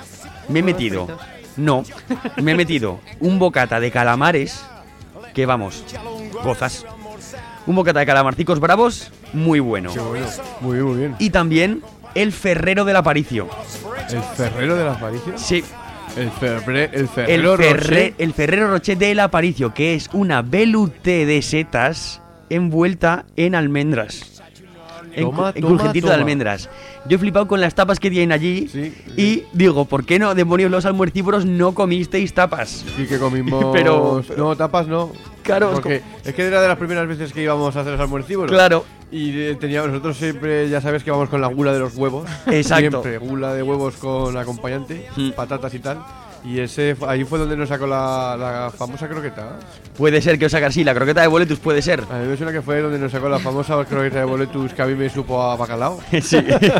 [SPEAKER 2] Me he metido... No, me he metido un bocata de calamares que, vamos, gozas. Un bocata de calamarcicos bravos, muy bueno.
[SPEAKER 7] Qué bueno. Muy bien, muy bien.
[SPEAKER 2] Y también el Ferrero del Aparicio.
[SPEAKER 7] ¿El Ferrero del Aparicio?
[SPEAKER 2] Sí.
[SPEAKER 7] El, ferre, el Ferrero
[SPEAKER 2] el, ferre,
[SPEAKER 7] Rocher.
[SPEAKER 2] el Ferrero Rocher del Aparicio, que es una velouté de setas envuelta en almendras. En,
[SPEAKER 7] Toma,
[SPEAKER 2] en
[SPEAKER 7] toma,
[SPEAKER 2] crujientito
[SPEAKER 7] toma.
[SPEAKER 2] de almendras. Yo he flipado con las tapas que tienen allí.
[SPEAKER 7] Sí,
[SPEAKER 2] y digo, ¿por qué no, demonios, los almuercívoros no comisteis tapas?
[SPEAKER 7] Sí que comimos...
[SPEAKER 2] pero,
[SPEAKER 7] No, tapas no.
[SPEAKER 2] Claro,
[SPEAKER 7] porque es que era de las primeras veces que íbamos a hacer los almuercívoros.
[SPEAKER 2] Claro.
[SPEAKER 7] Y eh, teníamos, nosotros siempre, ya sabes que vamos con la gula de los huevos.
[SPEAKER 2] Exacto.
[SPEAKER 7] Siempre, gula de huevos con acompañante,
[SPEAKER 2] Mm.
[SPEAKER 7] patatas y tal. Y ese fu- ahí fue donde nos sacó la, la famosa croqueta.
[SPEAKER 2] Puede ser que os sacar, sí, la croqueta de boletus puede ser.
[SPEAKER 7] A mí me suena que fue donde nos sacó la famosa croqueta de boletus que a mí me supo a bacalao.
[SPEAKER 2] Sí.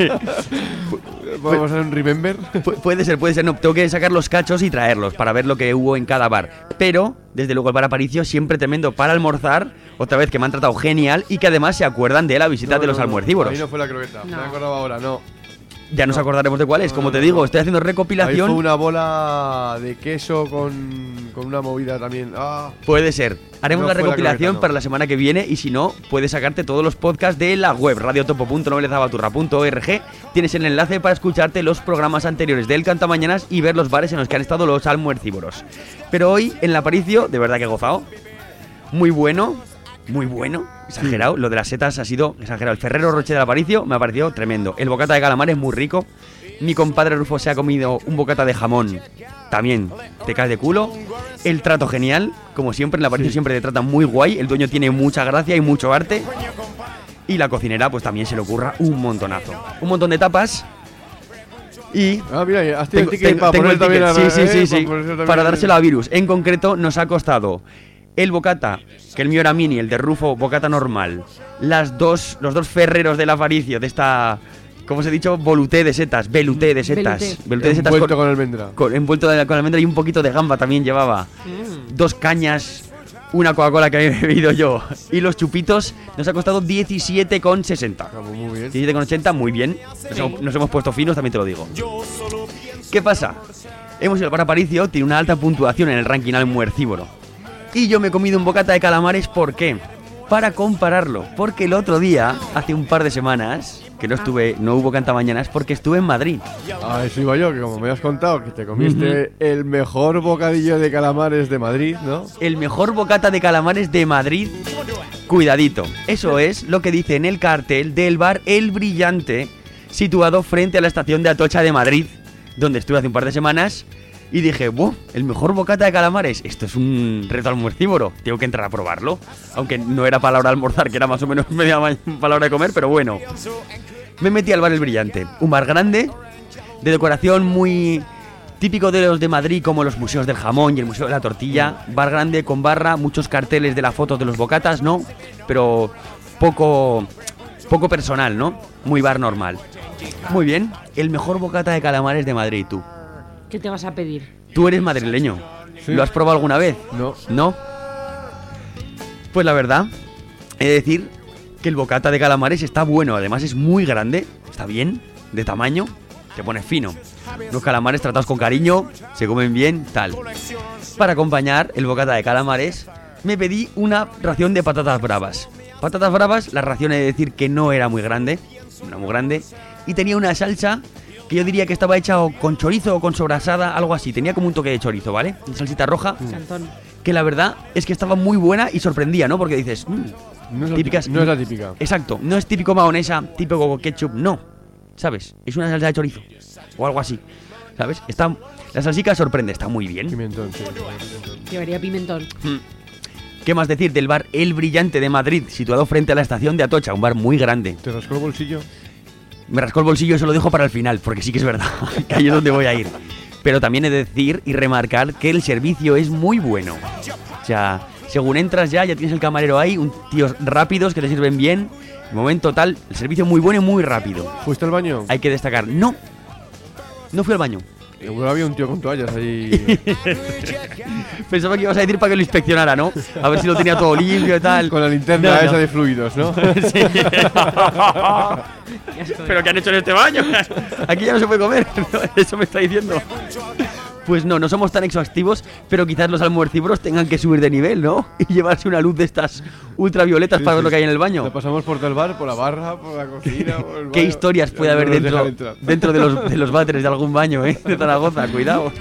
[SPEAKER 7] Podemos hacer un remember.
[SPEAKER 2] Pu- puede ser, puede ser. No, tengo que sacar los cachos y traerlos para ver lo que hubo en cada bar. Pero, desde luego, el bar Aparicio siempre tremendo para almorzar. Otra vez que me han tratado genial y que además se acuerdan de la visita
[SPEAKER 7] No,
[SPEAKER 2] de los
[SPEAKER 7] no, no.
[SPEAKER 2] almuercívoros.
[SPEAKER 7] Ahí no fue la croqueta,
[SPEAKER 8] No.
[SPEAKER 7] me acordaba ahora, no.
[SPEAKER 2] Ya nos
[SPEAKER 7] No.
[SPEAKER 2] acordaremos de cuál es.
[SPEAKER 7] No,
[SPEAKER 2] Como
[SPEAKER 7] no,
[SPEAKER 2] te
[SPEAKER 7] no,
[SPEAKER 2] digo,
[SPEAKER 7] no.
[SPEAKER 2] estoy haciendo
[SPEAKER 7] Ahí
[SPEAKER 2] recopilación.
[SPEAKER 7] fue una bola de queso con, con una movida también. Ah,
[SPEAKER 2] Puede ser. Haremos
[SPEAKER 7] No
[SPEAKER 2] la
[SPEAKER 7] fue la
[SPEAKER 2] recopilación
[SPEAKER 7] croqueta, no.
[SPEAKER 2] para la semana que viene y si no, puedes sacarte todos los podcasts de la web radiotopo punto novelezabaturra punto org. Tienes el enlace para escucharte los programas anteriores del Cantamañanas y ver los bares en los que han estado los almuercívoros. Pero hoy, en el Aparicio, de verdad que he gozado. Muy bueno, muy bueno, exagerado. Lo de las setas ha sido exagerado. El Ferrero Rocher del Aparicio me ha parecido tremendo. El bocata de calamares muy rico. Mi compadre Rufo se ha comido un bocata de jamón. También te caes de culo. El trato genial. Como siempre, en el Aparicio siempre te tratan muy guay. El dueño tiene mucha gracia y mucho arte. Y la cocinera, pues también se le ocurra un montonazo. Un montón de tapas. Y
[SPEAKER 7] ah, mira, has
[SPEAKER 2] tengo,
[SPEAKER 7] tenido el ticket
[SPEAKER 2] tengo-
[SPEAKER 7] para
[SPEAKER 2] tengo
[SPEAKER 7] poner
[SPEAKER 2] el
[SPEAKER 7] también
[SPEAKER 2] ticket.
[SPEAKER 7] a-
[SPEAKER 2] Sí, sí,
[SPEAKER 7] eh,
[SPEAKER 2] sí, sí.
[SPEAKER 7] para ponerse también
[SPEAKER 2] Para
[SPEAKER 7] el-
[SPEAKER 2] dárselo a Virus. En concreto, nos ha costado el bocata, que el mío era mini, el de Rufo, bocata normal. Las dos, los dos ferreros del Aparicio, de esta, ¿cómo os he dicho? Velouté de setas, velouté de setas.
[SPEAKER 8] Velouté.
[SPEAKER 2] Velouté de setas
[SPEAKER 7] Envuelto con almendra.
[SPEAKER 2] con- envuelto de- con almendra y un poquito de gamba también llevaba. Dos cañas, una Coca-Cola que había bebido yo. Y los chupitos nos ha costado diecisiete con sesenta.
[SPEAKER 7] Ah, pues muy bien.
[SPEAKER 2] diecisiete con ochenta, muy bien. Nos, hemos, nos hemos puesto finos, también te lo digo. ¿Qué pasa? Hemos ido al bar Aparicio, tiene una alta puntuación en el ranking almuercívoro. Y yo me he comido un bocata de calamares, ¿por qué? Para compararlo. Porque el otro día, hace un par de semanas, que no estuve, no hubo cantamañanas, porque estuve en Madrid.
[SPEAKER 7] Ah, eso iba yo, que como me has contado que te comiste el mejor bocadillo de calamares de Madrid, ¿no?
[SPEAKER 2] El mejor bocata de calamares de Madrid. Cuidadito. Eso es lo que dice en el cartel del bar El Brillante, situado frente a la estación de Atocha de Madrid, donde estuve hace un par de semanas. Y dije, ¡buah! El mejor bocata de calamares. Esto es un reto almuercívoro. Tengo que entrar a probarlo. Aunque no era para la hora de almorzar, que era más o menos media ma- para la hora de comer, pero bueno. Me metí al bar El Brillante. Un bar grande, de decoración muy típico de los de Madrid, como los museos del jamón y el museo de la tortilla. Bar grande con barra, muchos carteles de las fotos de los bocatas, ¿no? Pero poco, poco personal, ¿no? Muy bar normal. Muy bien. El mejor bocata de calamares de Madrid, tú.
[SPEAKER 8] ¿Qué te vas a pedir?
[SPEAKER 2] Tú eres madrileño.
[SPEAKER 7] Sí.
[SPEAKER 2] ¿Lo has probado alguna vez?
[SPEAKER 7] No.
[SPEAKER 2] ¿No? Pues la verdad, he de decir que el bocata de calamares está bueno. Además es muy grande, está bien, de tamaño, te pones fino. Los calamares tratados con cariño, se comen bien, tal. Para acompañar el bocata de calamares, me pedí una ración de patatas bravas. Patatas bravas, la ración he de decir que no era muy grande, no era muy grande, y tenía una salsa que yo diría que estaba hecha o con chorizo o con sobrasada, algo así. Tenía como un toque de chorizo, ¿vale? Una salsita roja,
[SPEAKER 8] Chantón.
[SPEAKER 2] que la verdad es que estaba muy buena y sorprendía, ¿no? Porque dices, mmm,
[SPEAKER 7] No es, la,
[SPEAKER 2] típicas,
[SPEAKER 7] no es la típica.
[SPEAKER 2] Exacto, no es típico mayonesa, típico ketchup, no. ¿Sabes? Es una salsa de chorizo o algo así. ¿Sabes? Está, la salsica sorprende, está muy bien.
[SPEAKER 7] Pimentón, sí.
[SPEAKER 8] Llevaría pimentón.
[SPEAKER 2] ¿Qué más decir del bar El Brillante de Madrid, situado frente a la estación de Atocha? Un bar muy grande.
[SPEAKER 7] ¿Te rascó el bolsillo?
[SPEAKER 2] Me rascó el bolsillo y se lo dejo para el final, porque sí que es verdad, que ahí es donde voy a ir. Pero también he de decir y remarcar que el servicio es muy bueno. O sea, según entras ya, ya tienes el camarero ahí, un tíos rápidos que te sirven bien. De momento tal, el servicio muy bueno y muy rápido.
[SPEAKER 7] ¿Fuiste al baño?
[SPEAKER 2] Hay que destacar. No, no fui al baño.
[SPEAKER 7] Seguro había un tío con toallas ahí.
[SPEAKER 2] Pensaba que ibas a decir para que lo inspeccionara, ¿no? A ver si lo tenía todo limpio y tal.
[SPEAKER 7] Con la linterna
[SPEAKER 2] No,
[SPEAKER 7] esa
[SPEAKER 2] no.
[SPEAKER 7] de fluidos, ¿no?
[SPEAKER 2] Sí. ¿Pero qué han hecho en este baño? Aquí ya no se puede comer. Eso me está diciendo. Pues no, no somos tan exhaustivos, pero quizás los almuercívoros tengan que subir de nivel, ¿no? Y llevarse una luz de estas ultravioletas
[SPEAKER 7] Sí,
[SPEAKER 2] para ver
[SPEAKER 7] sí.
[SPEAKER 2] lo que hay en el baño.
[SPEAKER 7] Lo pasamos por todo el bar, por la barra, por la cocina, por el
[SPEAKER 2] ¿Qué
[SPEAKER 7] baño.
[SPEAKER 2] historias puede
[SPEAKER 7] No
[SPEAKER 2] haber
[SPEAKER 7] nos
[SPEAKER 2] dentro,
[SPEAKER 7] dejan entrar.
[SPEAKER 2] dentro de, los, de los váteres de algún baño, eh? De Zaragoza, cuidado.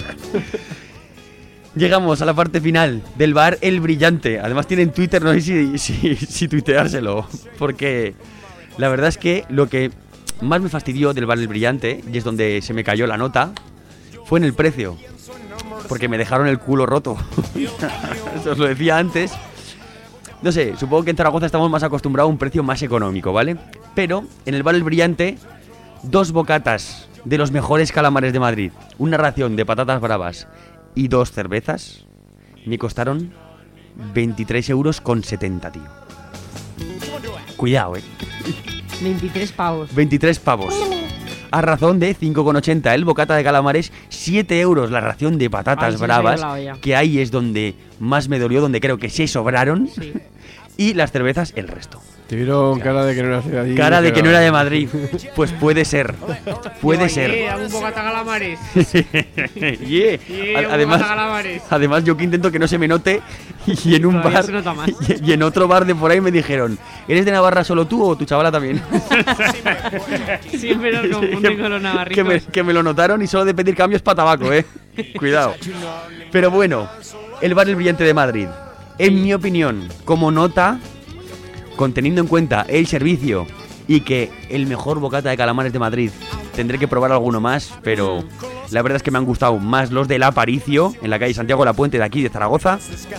[SPEAKER 2] Llegamos a la parte final del bar El Brillante. Además tienen Twitter, no sé si, si, si tuiteárselo, porque la verdad es que lo que más me fastidió del bar El Brillante, y es donde se me cayó la nota, fue en el precio. Porque me dejaron el culo roto. Eso os lo decía antes. No sé, supongo que en Zaragoza estamos más acostumbrados a un precio más económico, ¿vale? Pero en el bar El Brillante, dos bocatas de los mejores calamares de Madrid, una ración de patatas bravas y dos cervezas, me costaron veintitrés euros con setenta, tío. Cuidado, eh.
[SPEAKER 8] veintitrés pavos.
[SPEAKER 2] veintitrés pavos. A razón de cinco con ochenta el bocata de calamares, siete euros la ración de patatas
[SPEAKER 8] Ay, se me ha
[SPEAKER 2] bravas,
[SPEAKER 8] ido la olla.
[SPEAKER 2] que ahí es donde más me dolió, donde creo que se sobraron.
[SPEAKER 8] Sí.
[SPEAKER 2] Y las cervezas, el resto.
[SPEAKER 7] Te vieron cara de que no era de allí.
[SPEAKER 2] Cara de que
[SPEAKER 7] pero-
[SPEAKER 2] no era de Madrid. Pues puede ser. Puede
[SPEAKER 8] Oye,
[SPEAKER 2] ser.
[SPEAKER 8] dame un bocata calamares.
[SPEAKER 2] Yeah.
[SPEAKER 8] Yeah,
[SPEAKER 2] A-
[SPEAKER 8] un
[SPEAKER 2] Además,
[SPEAKER 8] bocata calamares.
[SPEAKER 2] además, yo que intento que no se me note. Y en un
[SPEAKER 8] Todavía
[SPEAKER 2] bar.
[SPEAKER 8] se nota más.
[SPEAKER 2] Y, y en otro bar de por ahí me dijeron: ¿eres de Navarra solo tú o tu chavala también?
[SPEAKER 8] Siempre nos confunden con los
[SPEAKER 2] que,
[SPEAKER 8] navarricos.
[SPEAKER 2] me, que me lo notaron y solo de pedir cambios para tabaco, eh. Cuidado. Pero bueno, el bar El Brillante de Madrid, en mi opinión, como nota, con teniendo en cuenta el servicio y que el mejor bocata de calamares de Madrid, tendré que probar alguno más, pero la verdad es que me han gustado más los del Aparicio, en la calle Santiago La Puente de aquí de Zaragoza.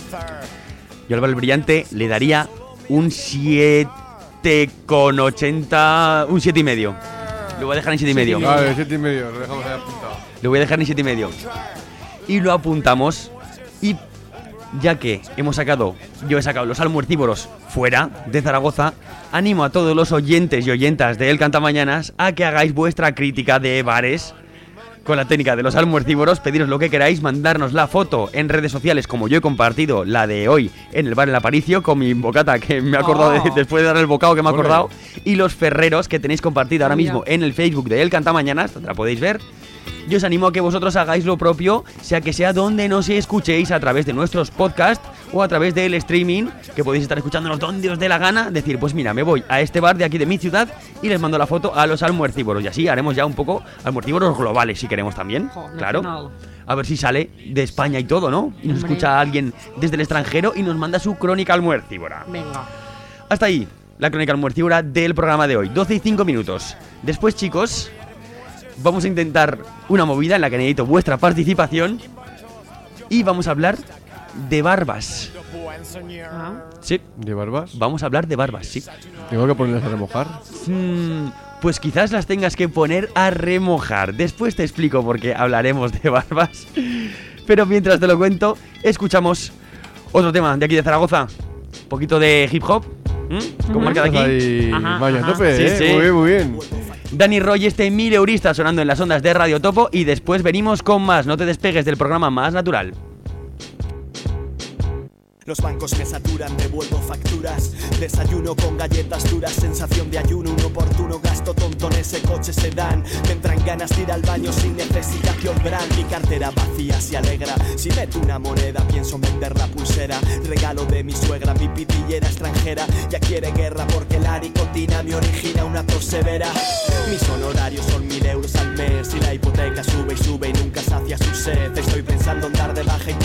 [SPEAKER 2] Yo al bar El Brillante le daría un siete con ochenta, un siete y medio. Lo voy a dejar en siete y medio.
[SPEAKER 7] Vale, siete y medio, lo dejamos ahí apuntado.
[SPEAKER 2] Lo voy a dejar en siete y medio. Y lo apuntamos. Y ya que hemos sacado, yo he sacado los almuercívoros fuera de Zaragoza, animo a todos los oyentes y oyentas de El Cantamañanas a que hagáis vuestra crítica de bares con la técnica de los almuercívoros, pediros lo que queráis, mandarnos la foto en redes sociales, como yo he compartido la de hoy en el bar El Aparicio, con mi bocata que me he acordado de-
[SPEAKER 8] Oh.
[SPEAKER 2] después de dar el bocado que me he
[SPEAKER 7] Ole.
[SPEAKER 2] acordado, y los ferreros que tenéis compartido ahora
[SPEAKER 8] Mira.
[SPEAKER 2] mismo en el Facebook de El Cantamañanas, donde la podéis ver. Yo os animo a que vosotros hagáis lo propio, sea que sea donde nos escuchéis, a través de nuestros podcasts o a través del streaming, que podéis estar escuchándonos donde os dé la gana, decir, pues mira, me voy a este bar de aquí de mi ciudad y les mando la foto a los almuercívoros. Y así haremos ya un poco almuercívoros globales, si queremos también,
[SPEAKER 8] Jo,
[SPEAKER 2] claro.
[SPEAKER 8] nacional.
[SPEAKER 2] A ver si sale de España y todo, ¿no? Y nos
[SPEAKER 8] Hombre.
[SPEAKER 2] escucha alguien desde el extranjero y nos manda su crónica almuercívora.
[SPEAKER 8] Venga.
[SPEAKER 2] Hasta ahí, la crónica almuercívora del programa de hoy, doce y cinco minutos. Después, chicos, vamos a intentar una movida en la que necesito vuestra participación y vamos a hablar de barbas.
[SPEAKER 8] Ah.
[SPEAKER 2] Sí,
[SPEAKER 7] ¿De barbas?
[SPEAKER 2] vamos a hablar de barbas, sí.
[SPEAKER 7] ¿Tengo que ponerlas a remojar?
[SPEAKER 2] Mm, pues quizás las tengas que poner a remojar. Después te explico por qué hablaremos de barbas. Pero mientras te lo cuento, escuchamos otro tema de aquí de Zaragoza. Un poquito de hip hop, ¿m? Con marca de aquí.
[SPEAKER 7] Ahí,
[SPEAKER 8] Ajá,
[SPEAKER 7] vaya,
[SPEAKER 8] ajá.
[SPEAKER 7] tope,
[SPEAKER 2] Sí,
[SPEAKER 7] ¿eh?
[SPEAKER 2] sí.
[SPEAKER 7] Muy bien, muy bien.
[SPEAKER 2] Dani Roy, este mil eurista sonando en las ondas de Radio Topo. Y después venimos con más. No te despegues del programa más natural.
[SPEAKER 15] Los bancos me saturan, devuelvo facturas. Desayuno con galletas duras, sensación de ayuno, un oportuno gasto tonto en ese coche sedán. Me entran ganas de ir al baño sin necesidad que brand. Mi cartera vacía se alegra. Si meto una moneda pienso en vender la pulsera. Regalo de mi suegra, mi pitillera extranjera. Ya quiere guerra porque la nicotina me origina una tos severa. Mis honorarios son mil euros al mes y la hipoteca sube y sube y nunca sacia su sed. Estoy pensando en dar de baja internet.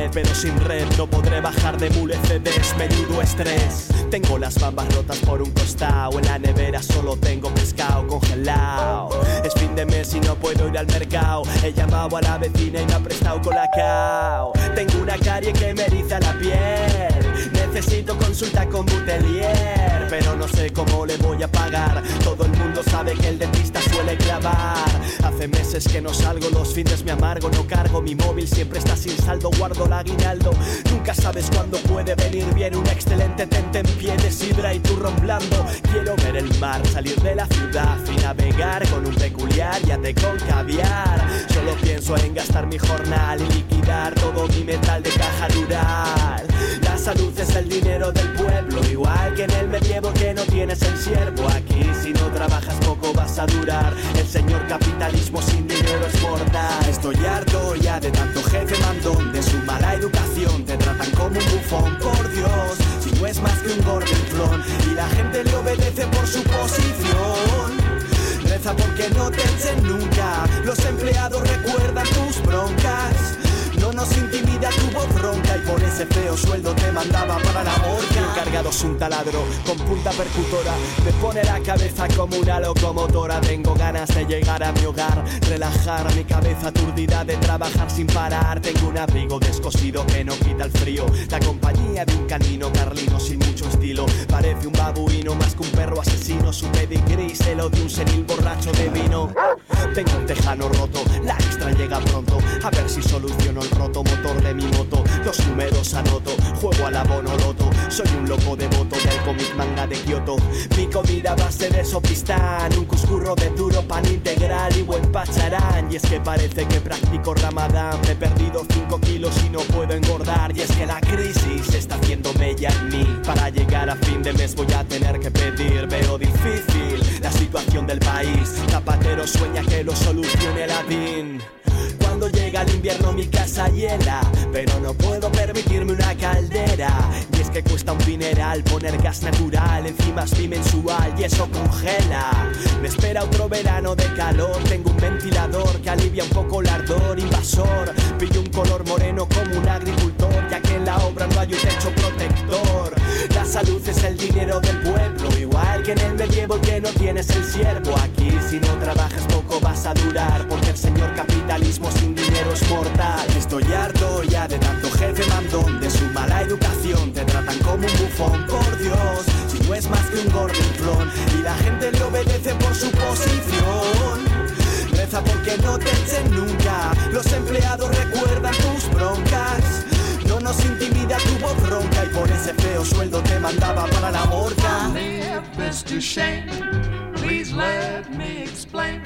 [SPEAKER 15] internet, pero sin red no podré bajar de mule C Ds, menudo estrés. Tengo las bambas rotas por un costado, en la nevera solo tengo pescado congelado. Es fin de mes y no puedo ir al mercado, he llamado a la vecina y me ha prestado colacao. Tengo una carie que me eriza la piel, necesito consulta con Butelier, pero no sé cómo le voy a pagar. Todo el mundo sabe que el dentista suele clavar. Hace meses que no salgo, los fines me amargo, no cargo mi móvil, siempre está sin saldo, guardo el aguinaldo. Nunca sabes cuándo puede venir bien un excelente tentempié de sidra y turrón blando. Quiero ver el mar, salir de la ciudad y navegar con un peculiar yate con caviar. Solo pienso en gastar mi jornal y liquidar todo mi metal de caja rural. La salud es el dinero del pueblo, igual que en el medievo que no tienes el siervo. Aquí si no trabajas poco vas a durar, el señor capitalismo sin dinero es mortal. Estoy harto ya de tanto jefe mandón, de su mala educación, te tratan como un bufón. Por Dios, si no es más que un gordinflón y la gente le obedece por su posición. Reza porque no te echen nunca, los empleados recuerdan tus broncas. No nos intimida tu voz ronca y por ese feo sueldo te mandaba para la horca. Encargados un taladro con punta percutora, me pone la cabeza como una locomotora. Tengo ganas de llegar a mi hogar, relajar mi cabeza aturdida de trabajar sin parar. Tengo un abrigo descosido que no quita el frío, la compañía de un canino carlino sin mucho estilo. Parece un babuino más que un perro asesino, su pedigrí se lo de un senil borracho de vino. Tengo un tejano roto, la extra llega pronto, a ver si soluciono el roto motor de mi moto. Los números anoto, juego al abono loto, soy un loco devoto del cómic manga de Kioto. Mi comida va a ser de sopistán, un cuscurro de duro pan integral y buen pacharán. Y es que parece que practico ramadán, me he perdido cinco kilos y no puedo engordar. Y es que la crisis está haciendo mella en mí, para llegar a fin de mes voy a tener que pedir. Veo difícil la situación del país, Zapatero sueña que lo solucione la D I N. Cuando llega el invierno mi casa hiela, pero no puedo permitirme una caldera. Y es que cuesta un dineral poner gas natural, encima es bimensual y eso congela. Me espera otro verano de calor, tengo un ventilador que alivia un poco el ardor invasor. Pillo un color moreno como un agricultor, ya que en la obra no hay un techo protector. La salud es el dinero del pueblo, igual que en el medievo que no tienes el siervo. Aquí si no trabajas poco vas a durar, porque el señor capitalismo sin dinero es mortal. Estoy harto ya de tanto jefe mandón, de su mala educación, te tratan como un bufón. Por Dios, si no es más que un gordinflón y la gente le obedece por su posición. Reza porque no te echen nunca, los empleados recuerdan tus broncas. No nos intimida tu voz ronca y por ese feo sueldo te mandaba para la horca.
[SPEAKER 11] mister Shane, please let me explain.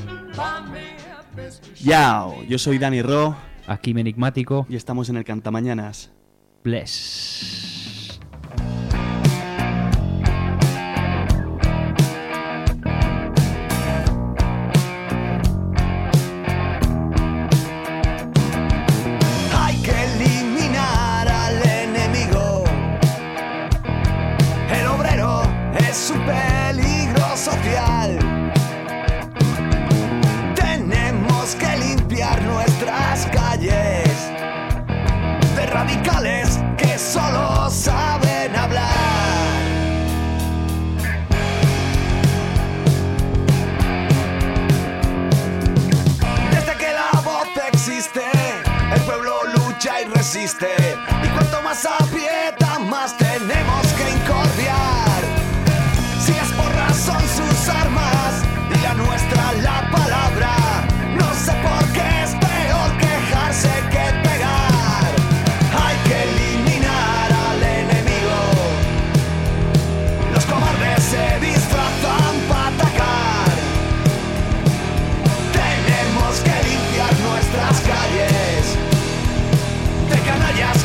[SPEAKER 2] Yao, yo soy Dani Ro.
[SPEAKER 16] Aquí Enigmático.
[SPEAKER 2] Y estamos en el Cantamañanas.
[SPEAKER 16] Bless.
[SPEAKER 11] Hay que eliminar al enemigo. El obrero es un peligro social. Tenemos que limpiar nuestras calles de radicales que solo saben hablar. Desde que la voz existe, el pueblo lucha y resiste. Y cuanto más aprieta, más tenemos que incordiar. Si las porras son sus armas y la nuestra la palabra, no sé por qué es peor quejarse que pegar. Hay que eliminar al enemigo. Los cobardes se disfrazan para atacar. Tenemos que limpiar nuestras calles de canallas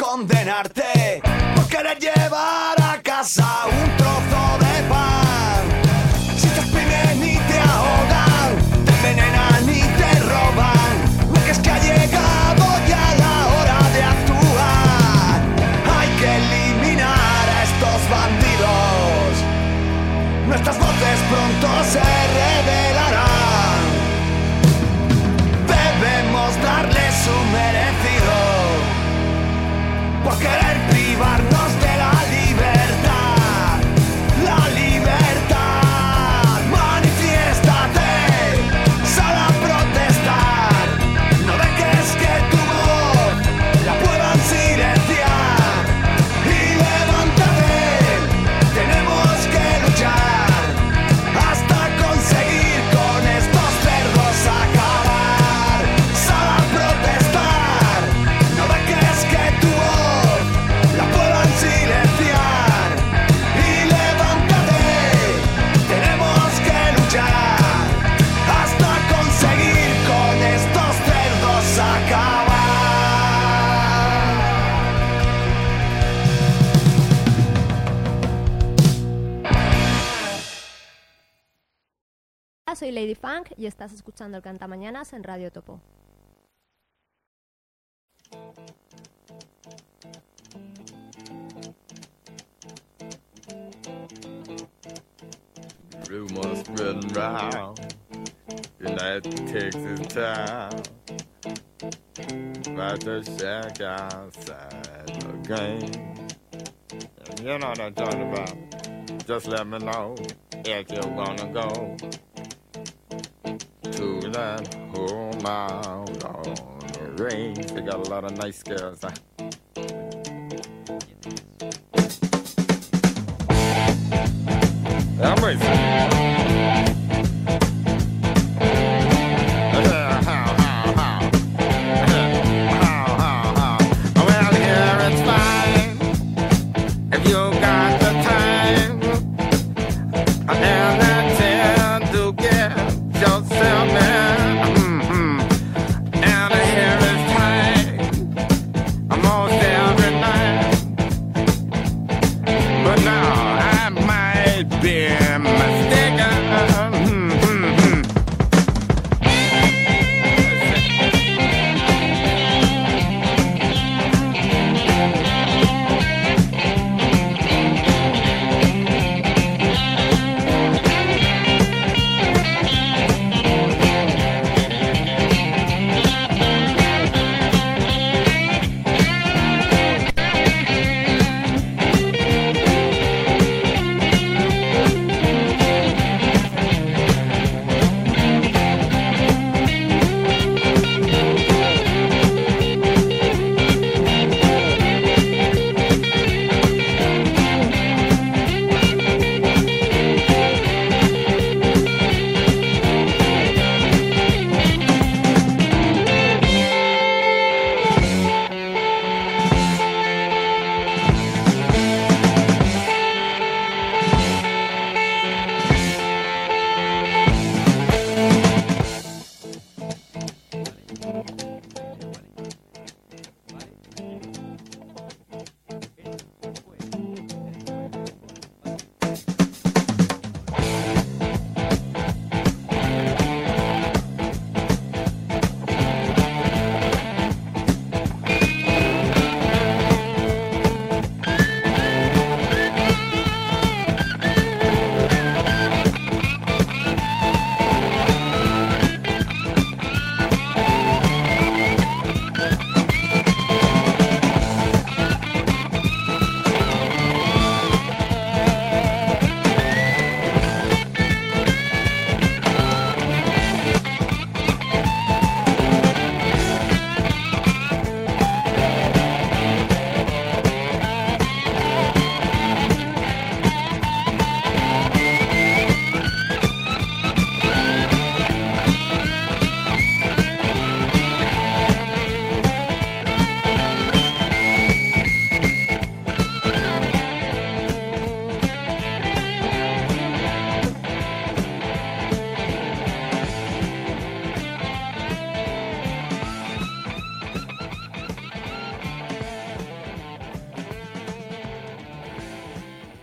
[SPEAKER 11] condenarte por querer llevar a casa un trozo de pan. Si te exprimen y te ahogan, te envenenan y te roban, lo que es que ha llegado ya la hora de actuar. Hay que eliminar a estos bandidos, nuestras voces pronto se revelarán. Debemos darles su merecido por querer privarnos de la libertad. La libertad, manifiéstate, sal a protestar. No dejes que tu voz la puedan silenciar. Y levántate, tenemos que luchar hasta conseguir con estos cerdos acabar. Sal a protestar, no dejes que tu voz la puedan silenciar. Y levántate, tenemos que luchar hasta conseguir con estos cerdos acabar.
[SPEAKER 17] Hola, soy Lady Funk y estás escuchando el Cantamañanas en Radio Topo.
[SPEAKER 18] Rumors spreading round United Texas town about the shack outside the game. And you know what I'm talking about. Just let me know if you're gonna go to that home out on the range. They got a lot of nice girls. Huh? I'm racing. Well, here it's fine if you got the time and the chance to get yourself in. Mm-hmm. And here it's time almost every night. But now I might be mistaken.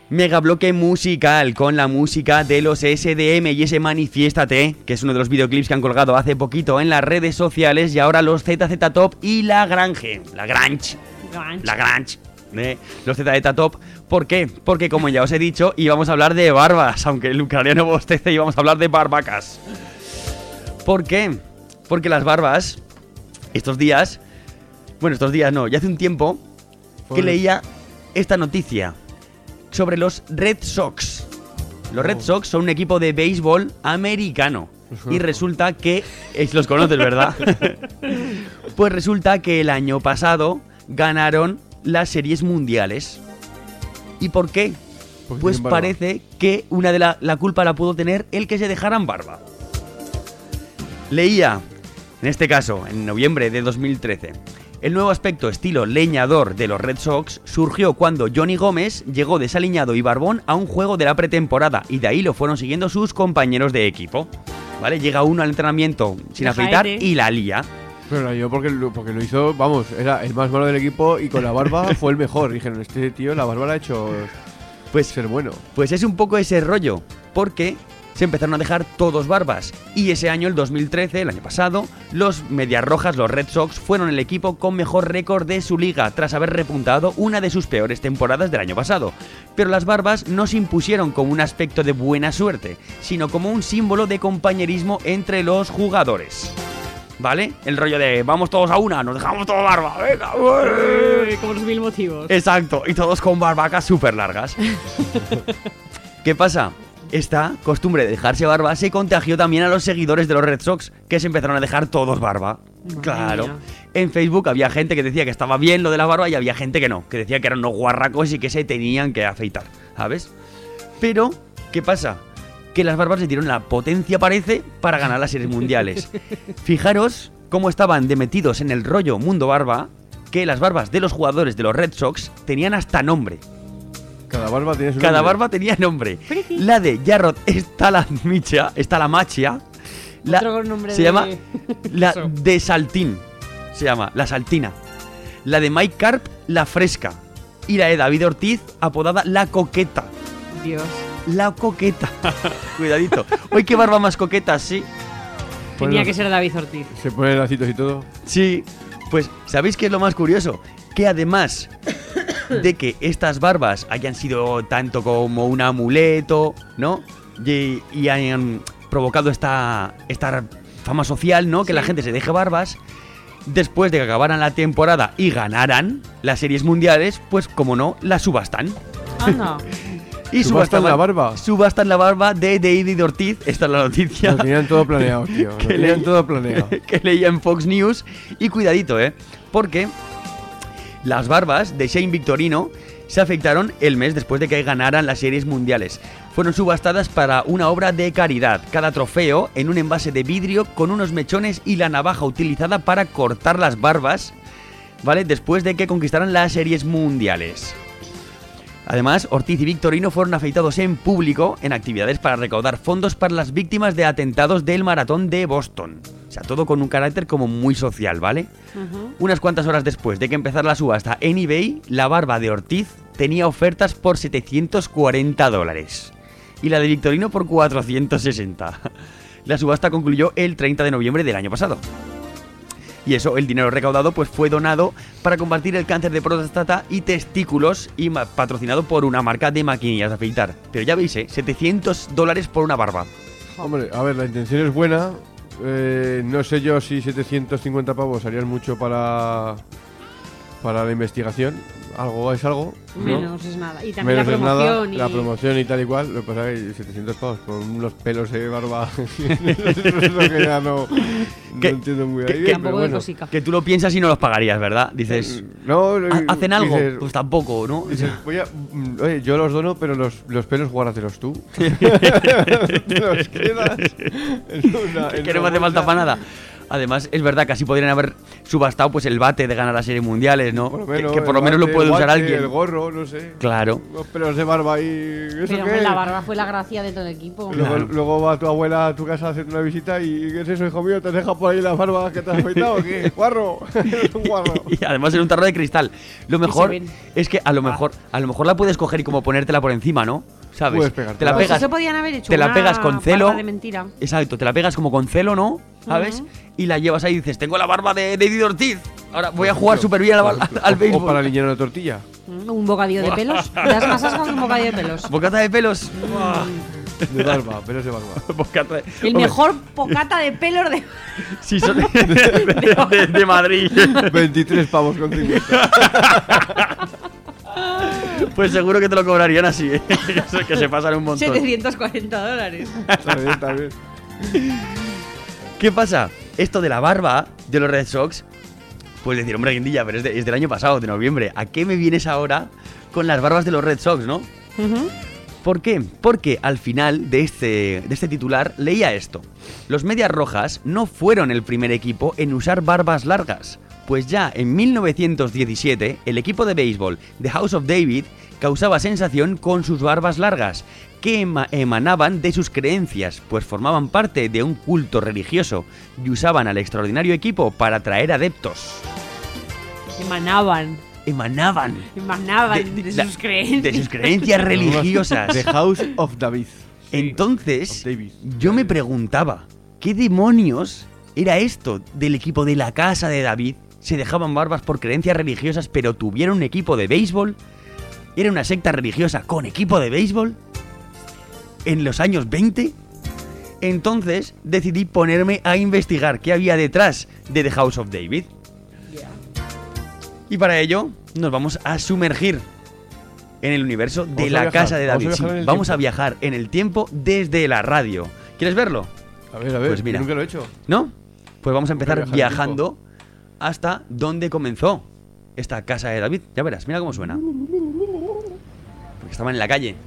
[SPEAKER 2] Mega bloque musical con la música de los S D M y ese Manifiéstate, que es uno de los videoclips que han colgado hace poquito en las redes sociales, y ahora los Z Z Top y La Grange. La Grange.
[SPEAKER 8] Grange.
[SPEAKER 2] La Grange. ¿eh? Los Z Z Top. ¿Por qué? Porque como ya os he dicho, íbamos a hablar de barbas, aunque el ucraniano bostece, íbamos a hablar de barbacas. ¿Por qué? Porque las barbas, estos días, bueno, estos días no, ya hace un tiempo que leía esta noticia sobre los Red Sox. Los Red Sox son un equipo de béisbol americano. Y resulta que... eh, los conoces, ¿verdad? Pues resulta que el año pasado ganaron las series mundiales. ¿Y por qué?
[SPEAKER 7] Pues
[SPEAKER 2] Pues
[SPEAKER 7] tienen barba.
[SPEAKER 2] parece que una de la, la culpa la pudo tener el que se dejaran barba. Leía, en este caso, en noviembre de dos mil trece... El nuevo aspecto estilo leñador de los Red Sox surgió cuando Johnny Gómez llegó desaliñado y barbón a un juego de la pretemporada, y de ahí lo fueron siguiendo sus compañeros de equipo. ¿Vale? Llega uno al entrenamiento sin
[SPEAKER 8] De
[SPEAKER 2] afeitar
[SPEAKER 8] jaete.
[SPEAKER 2] y la lía.
[SPEAKER 7] Pero yo porque lo, porque lo hizo, vamos, era el más malo del equipo y con la barba fue el mejor. Dijeron, este tío la barba la ha hecho
[SPEAKER 2] pues,
[SPEAKER 7] ser bueno.
[SPEAKER 2] Pues es un poco ese rollo, porque se empezaron a dejar todos barbas. Y ese año, el dos mil trece, el año pasado, los Medias Rojas, los Red Sox, fueron el equipo con mejor récord de su liga, tras haber repuntado una de sus peores temporadas del año pasado. Pero las barbas no se impusieron como un aspecto de buena suerte, sino como un símbolo de compañerismo entre los jugadores. ¿Vale? El rollo de vamos todos a una, nos dejamos toda barba, venga.
[SPEAKER 8] Eh, Como los mil motivos.
[SPEAKER 2] Exacto, y todos con barbacas súper largas. ¿Qué pasa? Esta costumbre de dejarse barba se contagió también a los seguidores de los Red Sox, que se empezaron a dejar todos barba.
[SPEAKER 8] Madre
[SPEAKER 2] Claro.
[SPEAKER 8] mía.
[SPEAKER 2] En Facebook había gente que decía que estaba bien lo de la barba y había gente que no, que decía que eran unos guarracos y que se tenían que afeitar, ¿sabes? Pero, ¿qué pasa? Que las barbas le dieron la potencia, parece, para ganar las series mundiales. Fijaros cómo estaban de metidos en el rollo mundo barba, que las barbas de los jugadores de los Red Sox tenían hasta nombre.
[SPEAKER 7] Cada barba tiene su
[SPEAKER 2] Cada
[SPEAKER 7] nombre.
[SPEAKER 2] barba tenía nombre. La de Jarrod Stalamachia, Stalamachia, la,
[SPEAKER 8] Otro nombre
[SPEAKER 2] se
[SPEAKER 8] de-
[SPEAKER 2] llama la
[SPEAKER 8] Eso.
[SPEAKER 2] de Saltín, se llama la Saltina. La de Mike Carp, la Fresca. Y la de David Ortiz, apodada la Coqueta.
[SPEAKER 8] Dios.
[SPEAKER 2] La Coqueta. Cuidadito. Uy, qué barba más coqueta, sí.
[SPEAKER 8] Tenía que ser David Ortiz.
[SPEAKER 7] Se ponen lacitos y todo.
[SPEAKER 2] Sí, pues ¿sabéis qué es lo más curioso? Que además de que estas barbas hayan sido tanto como un amuleto, ¿no? Y, y hayan provocado esta, esta fama social, ¿no? Que la gente se deje barbas. Después de que acabaran la temporada y ganaran las series mundiales, pues como no, la subastan.
[SPEAKER 8] Anda.
[SPEAKER 2] Y
[SPEAKER 7] ¿Subastan
[SPEAKER 2] subastaban-
[SPEAKER 7] la barba?
[SPEAKER 2] Subastan la barba de David Ortiz. Esta es la noticia.
[SPEAKER 7] Lo tenían todo planeado, tío. Lo
[SPEAKER 2] que
[SPEAKER 7] tenían
[SPEAKER 2] leí-
[SPEAKER 7] todo planeado.
[SPEAKER 2] que leía en Fox News. Y cuidadito, ¿eh? Porque las barbas de Shane Victorino se afectaron el mes después de que ganaran las series mundiales. Fueron subastadas para una obra de caridad. Cada trofeo en un envase de vidrio con unos mechones y la navaja utilizada para cortar las barbas, ¿vale? Después de que conquistaran las series mundiales. Además, Ortiz y Victorino fueron afeitados en público en actividades para recaudar fondos para las víctimas de atentados del maratón de Boston. O sea, todo con un carácter como muy social, ¿vale? Unas cuantas horas después de que empezara la subasta en eBay, la barba de Ortiz tenía ofertas por setecientos cuarenta dólares y la de Victorino por cuatrocientos sesenta. La subasta concluyó el treinta de noviembre del año pasado. Y eso, el dinero recaudado, pues fue donado para combatir el cáncer de próstata y testículos y ma- patrocinado por una marca de maquinillas de afeitar. Pero ya veis, ¿eh? setecientos dólares por una barba.
[SPEAKER 7] Hombre, a ver, la intención es buena. Eh, no sé yo si setecientos cincuenta pavos harían mucho para, para la investigación. Algo es algo. ¿no?
[SPEAKER 8] Menos es nada. Y también
[SPEAKER 7] Menos
[SPEAKER 8] la
[SPEAKER 7] es nada,
[SPEAKER 8] promoción. y...
[SPEAKER 7] la promoción y tal y cual. Lo que pasa es que setecientos pavos con unos pelos de barba. Eso es lo que ya no, no
[SPEAKER 2] Que-
[SPEAKER 7] entiendo muy
[SPEAKER 2] que-
[SPEAKER 7] bien.
[SPEAKER 2] que-
[SPEAKER 7] pero bueno.
[SPEAKER 2] Que tú lo piensas y no los pagarías, ¿verdad? Dices,
[SPEAKER 7] No,
[SPEAKER 2] "¿Ha- ¿hacen algo?
[SPEAKER 7] dices-
[SPEAKER 2] Pues tampoco, ¿no?
[SPEAKER 7] dices, voy a, mm, oye, yo los dono, pero los, los pelos guárdatelos tú. Los quedas en una, en
[SPEAKER 2] que no
[SPEAKER 7] una
[SPEAKER 2] me hace falta
[SPEAKER 7] bolsa.
[SPEAKER 2] para nada. Además, es verdad que así podrían haber subastado pues el bate de ganar las series mundiales, ¿no?
[SPEAKER 7] Por lo
[SPEAKER 2] Que-
[SPEAKER 7] menos,
[SPEAKER 2] que, por lo
[SPEAKER 7] el
[SPEAKER 2] menos lo
[SPEAKER 7] bate,
[SPEAKER 2] puede
[SPEAKER 7] el
[SPEAKER 2] usar
[SPEAKER 7] guante,
[SPEAKER 2] alguien.
[SPEAKER 7] El gorro, no sé.
[SPEAKER 2] Claro.
[SPEAKER 7] Los pelos de barba ahí. ¿Eso
[SPEAKER 8] Pero
[SPEAKER 7] qué
[SPEAKER 8] hombre,
[SPEAKER 7] es?
[SPEAKER 8] la barba fue la gracia de todo el equipo.
[SPEAKER 7] Luego,
[SPEAKER 2] Claro.
[SPEAKER 7] luego va tu abuela a tu casa a hacerte una visita y ¿qué es eso, hijo mío? ¿Te has dejado por ahí las barbas que te has afeitado o qué? ¡Guarro! Eres un guarro.
[SPEAKER 2] Y además en un tarro de cristal. Lo mejor
[SPEAKER 8] ven.
[SPEAKER 2] es que a lo mejor a lo mejor la puedes coger y como ponértela por encima, ¿no? ¿Sabes?
[SPEAKER 7] Puedes pegártela.
[SPEAKER 2] Te la
[SPEAKER 8] Pues
[SPEAKER 2] pegas.
[SPEAKER 8] eso podían haber hecho
[SPEAKER 2] te la
[SPEAKER 8] una
[SPEAKER 2] pegas con celo.
[SPEAKER 8] barba de mentira.
[SPEAKER 2] Exacto, te la pegas como con celo, ¿no? ¿Sabes?
[SPEAKER 8] Ujú.
[SPEAKER 2] Y la llevas ahí y dices, tengo la barba de David Ortiz. Ahora voy a jugar súper bien al, al, al
[SPEAKER 7] O
[SPEAKER 2] béisbol.
[SPEAKER 7] para alinear una tortilla.
[SPEAKER 8] Mm, Un bocadillo de pelos. Das más asco que un bocadillo de pelos.
[SPEAKER 2] Bocata de pelos.
[SPEAKER 7] De barba, pelos de barba.
[SPEAKER 2] Bocata de-
[SPEAKER 8] El
[SPEAKER 2] Hombre,
[SPEAKER 8] mejor bocata de pelos de.
[SPEAKER 2] Sí, son de, de- de- de Madrid.
[SPEAKER 7] veintitrés pavos con cincuenta.
[SPEAKER 2] Pues seguro que te lo cobrarían así, ¿eh? Eso es que se pasan un montón.
[SPEAKER 8] setecientos cuarenta dólares.
[SPEAKER 7] Está bien, está bien.
[SPEAKER 2] ¿Qué pasa? Esto de la barba de los Red Sox, pues decir, hombre, Guindilla, pero es, de- es del año pasado, de noviembre. ¿A qué me vienes ahora con las barbas de los Red Sox, no? ¿Por qué? Porque al final de este, de este titular leía esto. Los Medias Rojas no fueron el primer equipo en usar barbas largas, pues ya en mil novecientos diecisiete el equipo de béisbol The House of David causaba sensación con sus barbas largas, que ema- emanaban de sus creencias, pues formaban parte de un culto religioso y usaban al extraordinario equipo para atraer adeptos.
[SPEAKER 8] Emanaban.
[SPEAKER 2] Emanaban
[SPEAKER 8] Emanaban de,
[SPEAKER 2] De- de-
[SPEAKER 8] sus creencias.
[SPEAKER 2] de sus creencias religiosas.
[SPEAKER 7] The House of David.
[SPEAKER 2] Entonces,
[SPEAKER 7] Of David.
[SPEAKER 2] yo me preguntaba, ¿qué demonios era esto del equipo de la casa de David? Se dejaban barbas por creencias religiosas, pero tuvieron un equipo de béisbol. ¿Era una secta religiosa con equipo de béisbol? ¿En los años veinte? Entonces decidí ponerme a investigar qué había detrás de The House of David. Y para ello nos vamos a sumergir en el universo de
[SPEAKER 7] Vamos a
[SPEAKER 2] la
[SPEAKER 7] viajar,
[SPEAKER 2] casa de
[SPEAKER 7] vamos a
[SPEAKER 2] David.
[SPEAKER 7] viajar
[SPEAKER 2] Sí,
[SPEAKER 7] en el
[SPEAKER 2] vamos a
[SPEAKER 7] tiempo.
[SPEAKER 2] viajar en el tiempo desde la radio. ¿Quieres verlo?
[SPEAKER 7] A ver, a ver,
[SPEAKER 2] Pues mira.
[SPEAKER 7] nunca lo he hecho.
[SPEAKER 2] ¿No? Pues vamos a empezar
[SPEAKER 7] viajar en el
[SPEAKER 2] viajando hasta donde comenzó esta casa de David. Ya verás, mira cómo suena. Porque estaban en la calle.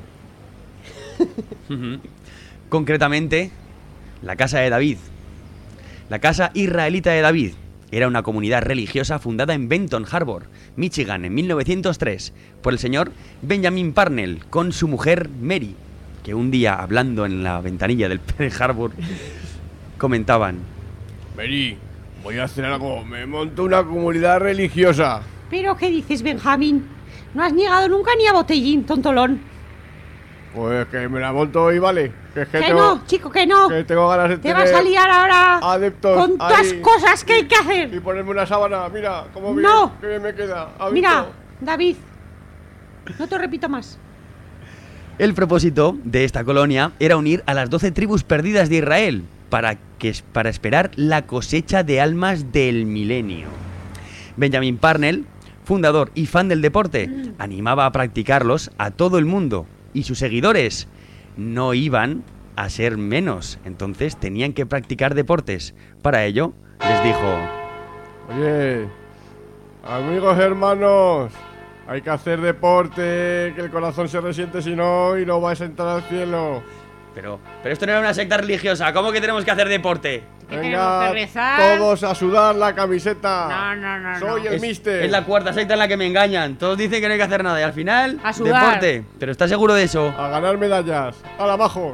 [SPEAKER 2] Ujú. Concretamente, la casa de David. La casa israelita de David era una comunidad religiosa fundada en Benton Harbor, Michigan, en mil novecientos tres, por el señor Benjamin Parnell con su mujer Mary, que un día, hablando en la ventanilla del Pearl Harbor, comentaban:
[SPEAKER 7] Mary, voy a hacer algo. Me monto una comunidad religiosa.
[SPEAKER 8] ¿Pero qué dices, Benjamín? No has llegado nunca ni a botellín, tontolón.
[SPEAKER 7] Pues que me la monto y vale. Que, es que,
[SPEAKER 8] Que
[SPEAKER 7] tengo,
[SPEAKER 8] no, chico, que no.
[SPEAKER 7] que tengo ganas de
[SPEAKER 8] Te
[SPEAKER 7] tener
[SPEAKER 8] vas a liar ahora
[SPEAKER 7] adeptos
[SPEAKER 8] con todas
[SPEAKER 7] ahí.
[SPEAKER 8] cosas que hay que hacer.
[SPEAKER 7] Y ponerme una sábana. Mira, cómo bien,
[SPEAKER 8] No.
[SPEAKER 7] qué bien me queda. ¿Ha
[SPEAKER 8] Mira,
[SPEAKER 7] visto?
[SPEAKER 8] David, no te repito más.
[SPEAKER 2] El propósito de esta colonia era unir a las doce tribus perdidas de Israel para, que, para esperar la cosecha de almas del milenio. Benjamin Parnell, fundador y fan del deporte, animaba a practicarlos a todo el mundo y sus seguidores no iban a ser menos, entonces tenían que practicar deportes. Para ello, les dijo:
[SPEAKER 7] Oye, amigos hermanos, hay que hacer deporte, que el corazón se resiente si no y no vais a entrar al cielo.
[SPEAKER 2] Pero, pero esto no era una secta religiosa, ¿cómo que tenemos que hacer deporte?
[SPEAKER 7] Venga,
[SPEAKER 8] que rezar.
[SPEAKER 7] todos a sudar la camiseta.
[SPEAKER 8] No, no, no,
[SPEAKER 7] Soy
[SPEAKER 8] no.
[SPEAKER 7] el
[SPEAKER 2] Es,
[SPEAKER 7] mister.
[SPEAKER 2] es la cuarta secta en la que me engañan. Todos dicen que no hay que hacer nada y al final,
[SPEAKER 8] A sudar.
[SPEAKER 2] deporte. ¿Pero estás seguro de eso?
[SPEAKER 7] A ganar medallas. A la bajos.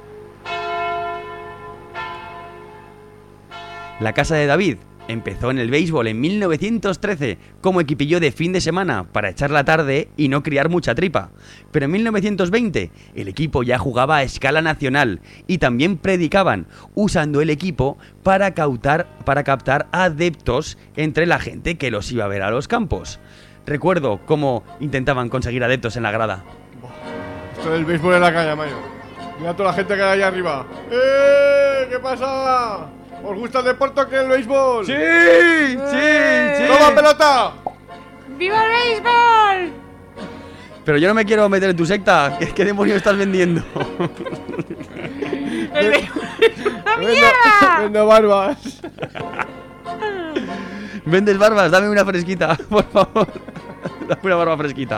[SPEAKER 2] La casa de David empezó en el béisbol en mil novecientos trece como equipillo de fin de semana para echar la tarde y no criar mucha tripa. Pero en mil novecientos veinte el equipo ya jugaba a escala nacional y también predicaban, usando el equipo para, cautar, para captar adeptos entre la gente que los iba a ver a los campos. Recuerdo cómo intentaban conseguir adeptos en la grada.
[SPEAKER 7] Esto del béisbol en la calle, mayo. Mira toda la gente que hay allá arriba. ¡Eh! ¿Qué pasa? ¿Os gusta el deporte o qué el béisbol?
[SPEAKER 2] ¡Sí! ¡Sí! ¡Sí!
[SPEAKER 7] ¡Toma pelota!
[SPEAKER 8] ¡Viva el béisbol!
[SPEAKER 2] Pero yo no me quiero meter en tu secta. ¿Qué, qué demonios estás vendiendo?
[SPEAKER 8] ¡El béisbol! ¡La
[SPEAKER 7] Vendo,
[SPEAKER 8] mierda!
[SPEAKER 7] vendo barbas.
[SPEAKER 2] ¿Vendes barbas? Dame una fresquita, por favor. Dame una barba fresquita.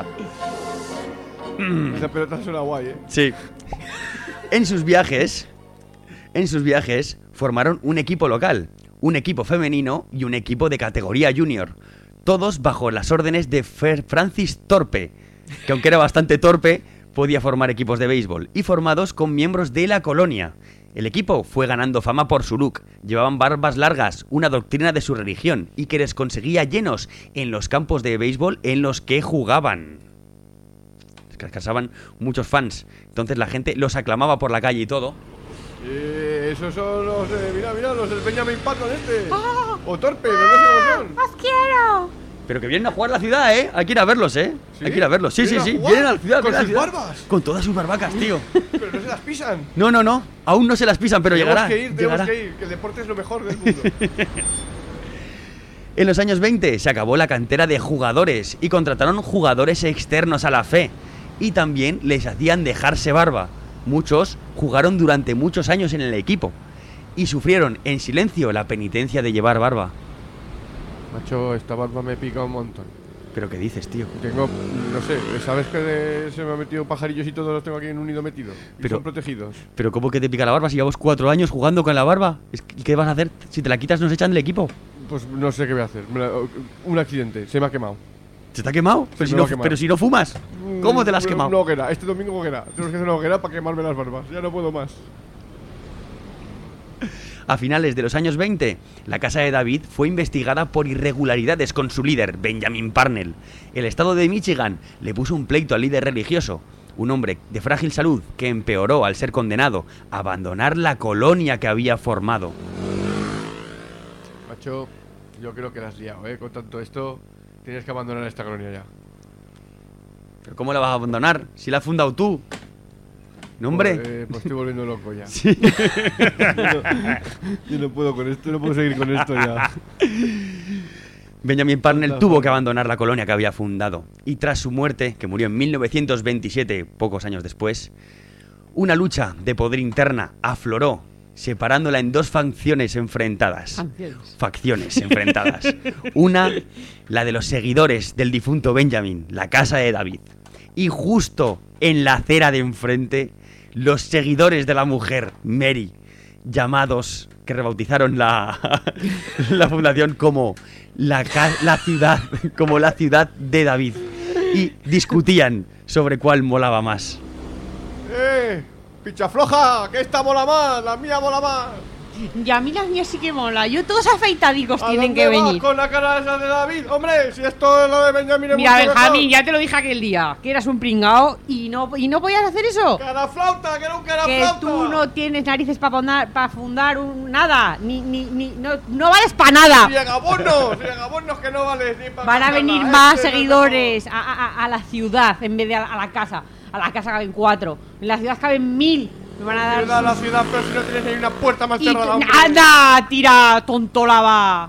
[SPEAKER 7] Esa pelota suena guay, ¿eh?
[SPEAKER 2] Sí. En sus viajes, en sus viajes, formaron un equipo local, un equipo femenino y un equipo de categoría junior, todos bajo las órdenes de Fer Francis Torpe, que aunque era bastante torpe, podía formar equipos de béisbol, y formados con miembros de la colonia. El equipo fue ganando fama por su look, llevaban barbas largas, una doctrina de su religión, y que les conseguía llenos en los campos de béisbol en los que jugaban. Les casaban muchos fans, entonces la gente los aclamaba por la calle y todo.
[SPEAKER 7] Eh, esos son los, eh, mira, mira, los del Benjamin Patton este.
[SPEAKER 8] ¡Oh!
[SPEAKER 7] O Torpe, no sé cómo son.
[SPEAKER 8] ¡Os quiero!
[SPEAKER 2] Pero que vienen a jugar a la ciudad, ¿eh? Hay que ir a verlos, ¿eh?
[SPEAKER 7] ¿Sí?
[SPEAKER 2] Hay que ir a verlos. Sí, sí,
[SPEAKER 7] ¿Vienen a
[SPEAKER 2] sí.
[SPEAKER 7] jugar?
[SPEAKER 2] Vienen a la ciudad.
[SPEAKER 7] ¿Con
[SPEAKER 2] vienen a la
[SPEAKER 7] sus
[SPEAKER 2] ciudad.
[SPEAKER 7] barbas?
[SPEAKER 2] Con todas sus barbacas, tío.
[SPEAKER 7] Pero no se las pisan.
[SPEAKER 2] No, no, no. Aún no se las pisan, pero
[SPEAKER 7] tenemos
[SPEAKER 2] llegará.
[SPEAKER 7] que ir,
[SPEAKER 2] llegará.
[SPEAKER 7] tenemos que ir, que el deporte es lo mejor del mundo.
[SPEAKER 2] En los años veinte se acabó la cantera de jugadores y contrataron jugadores externos a la fe. Y también les hacían dejarse barba. Muchos jugaron durante muchos años en el equipo y sufrieron en silencio la penitencia de llevar barba.
[SPEAKER 7] Macho, esta barba me pica un montón.
[SPEAKER 2] ¿Pero qué dices, tío?
[SPEAKER 7] Tengo, no sé, ¿sabes que de- se me han metido pajarillos y todos los tengo aquí en un nido metido? Y
[SPEAKER 2] Pero-
[SPEAKER 7] son protegidos.
[SPEAKER 2] ¿Pero cómo que te pica la barba si llevamos cuatro años jugando con la barba? Es que- ¿Qué vas a hacer? Si te la quitas nos echan del equipo.
[SPEAKER 7] Pues no sé qué voy a hacer. Me la- un accidente, se me ha quemado.
[SPEAKER 2] ¿Se te ha quemado? Pero,
[SPEAKER 7] Se
[SPEAKER 2] si
[SPEAKER 7] me
[SPEAKER 2] no,
[SPEAKER 7] va a quemar.
[SPEAKER 2] pero si no fumas. ¿Cómo te la has
[SPEAKER 7] Mm,
[SPEAKER 2] quemado?
[SPEAKER 7] Una hoguera, este domingo hoguera. Tenemos que hacer una hoguera para quemarme las barbas. Ya no puedo más.
[SPEAKER 2] A finales de los años veinte, la casa de David fue investigada por irregularidades con su líder, Benjamin Parnell. El estado de Michigan le puso un pleito al líder religioso, un hombre de frágil salud que empeoró al ser condenado a abandonar la colonia que había formado.
[SPEAKER 7] Macho, yo creo que la has liado, ¿eh? Con tanto esto, tienes que abandonar esta colonia ya.
[SPEAKER 2] ¿Pero cómo la vas a abandonar? Si la has fundado tú. No, hombre.
[SPEAKER 7] Pues, eh, pues estoy volviendo loco ya.
[SPEAKER 2] Sí.
[SPEAKER 7] yo, no, yo no puedo con esto, no puedo seguir con esto ya.
[SPEAKER 2] Benjamin Parnell
[SPEAKER 7] No,
[SPEAKER 2] tuvo
[SPEAKER 7] no.
[SPEAKER 2] que abandonar la colonia que había fundado. Y tras su muerte, que murió en mil novecientos veintisiete, pocos años después, una lucha de poder interna afloró, separándola en dos facciones enfrentadas.
[SPEAKER 8] Facciones.
[SPEAKER 2] Facciones enfrentadas. Una, la de los seguidores del difunto Benjamin, la casa de David. Y justo en la acera de enfrente, los seguidores de la mujer, Mary, llamados, que rebautizaron la, la fundación como la, ca- la ciudad, como la ciudad de David. Y discutían sobre cuál molaba más.
[SPEAKER 7] ¡Eh! ¡Picha floja! ¡Que esta mola más! ¡La mía mola más!
[SPEAKER 8] Y a mí las mías sí que mola. Yo todos afeitadicos
[SPEAKER 7] ¿A
[SPEAKER 8] tienen
[SPEAKER 7] dónde
[SPEAKER 8] que
[SPEAKER 7] vas
[SPEAKER 8] venir.
[SPEAKER 7] con la cara esa de David? ¡Hombre! Si esto es lo de Benjamin es
[SPEAKER 8] Mira,
[SPEAKER 7] mucho
[SPEAKER 8] Benjamín,
[SPEAKER 7] mejor.
[SPEAKER 8] ya te lo dije aquel día, que eras un pringao y no, y no podías hacer eso.
[SPEAKER 7] ¡Cara flauta! ¡Que era un cara
[SPEAKER 8] Que
[SPEAKER 7] flauta!
[SPEAKER 8] tú no tienes narices para fundar, pa fundar un nada, ni, ni, ni, no, no vales para nada.
[SPEAKER 7] ¡Ciegabonnos! ¡Ciegabonnos que no vales ni para
[SPEAKER 8] Van a
[SPEAKER 7] nada!
[SPEAKER 8] venir
[SPEAKER 7] Este
[SPEAKER 8] más
[SPEAKER 7] es el
[SPEAKER 8] seguidores a, a- a la ciudad en vez de a, a la casa. A la casa caben cuatro, en la ciudad caben mil. Me van a dar.
[SPEAKER 7] Ciudad, la ciudad, pero si no tienes ni una puerta más
[SPEAKER 8] Y-
[SPEAKER 7] cerrada, hombre.
[SPEAKER 8] ¡Anda! ¡Tira, tontolaba!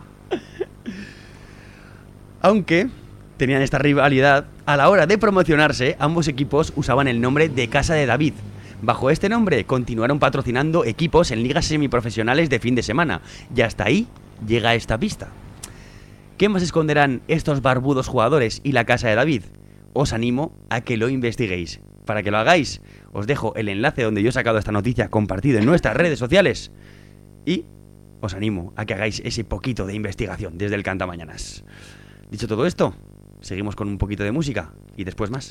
[SPEAKER 2] Aunque tenían esta rivalidad, a la hora de promocionarse, ambos equipos usaban el nombre de Casa de David. Bajo este nombre continuaron patrocinando equipos en ligas semiprofesionales de fin de semana. Y hasta ahí llega esta pista. ¿Qué más esconderán estos barbudos jugadores y la Casa de David? Os animo a que lo investiguéis. Para que lo hagáis, os dejo el enlace donde yo he sacado esta noticia compartido en nuestras redes sociales. Y os animo a que hagáis ese poquito de investigación desde el Cantamañanas. Dicho todo esto, seguimos con un poquito de música y después más.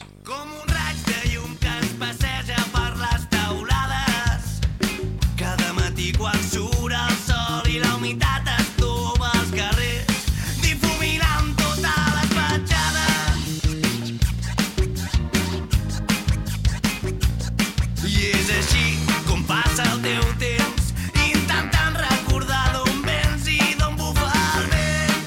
[SPEAKER 13] Passeja per les teulades. Cada matí quan surt el sol i la humitat es tova als carrers, difuminant totes les petjades. I és així com passa el teu temps, intentant recordar d'on vens i d'on bufa el vent.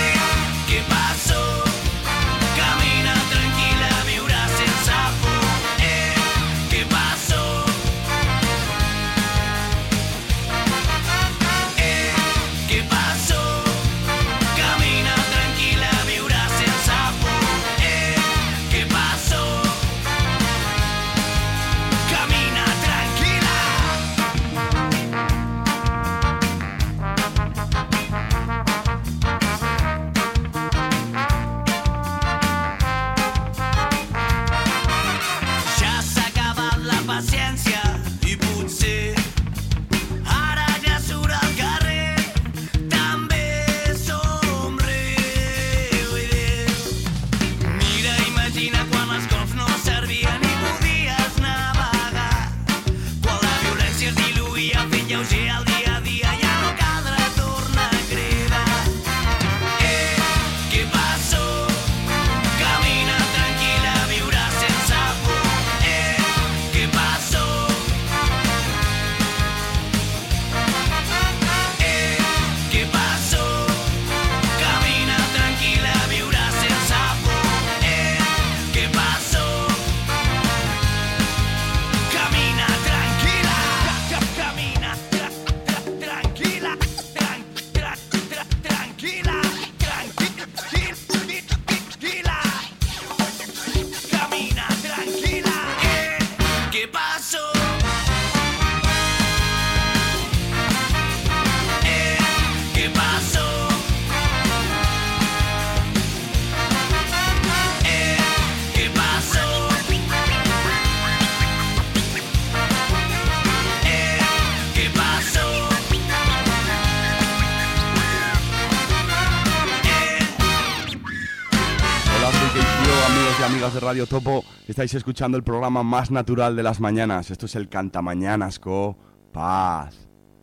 [SPEAKER 13] ¿Qué pasó? Camina tranquila, viurà sense por.
[SPEAKER 19] amigas de Radio Topo? Estáis escuchando el programa más natural de las mañanas. Esto es el Cantamañanas, co. Paz.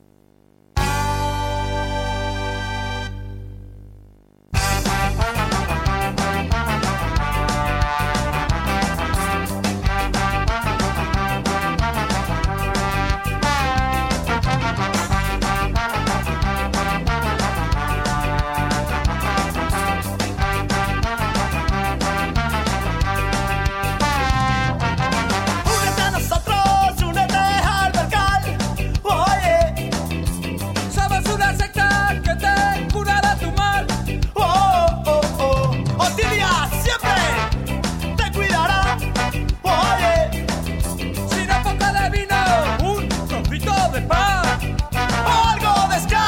[SPEAKER 11] Únete a nosotros, únete al Bercal. Oye, somos una secta que te curará tu mal. Oh, oh, oh, Otilia siempre te cuidará. Oye, sin un poco de vino, un trocito de pan, algo de ska.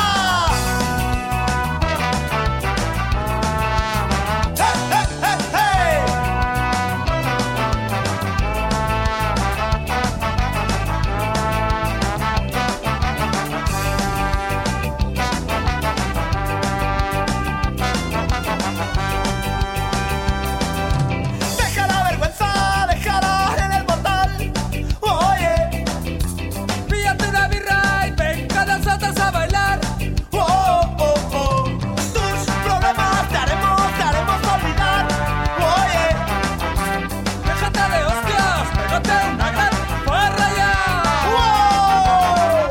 [SPEAKER 11] Hey, hey, hey, hey. Deja la vergüenza, déjala en el portal. Oye, píllate una birra y ven con nosotros a bailar. Oh, oh, oh, tus problemas te haremos, te haremos olvidar. Oye, déjate de hostias, pégate una gran farra ya. ¡Wow!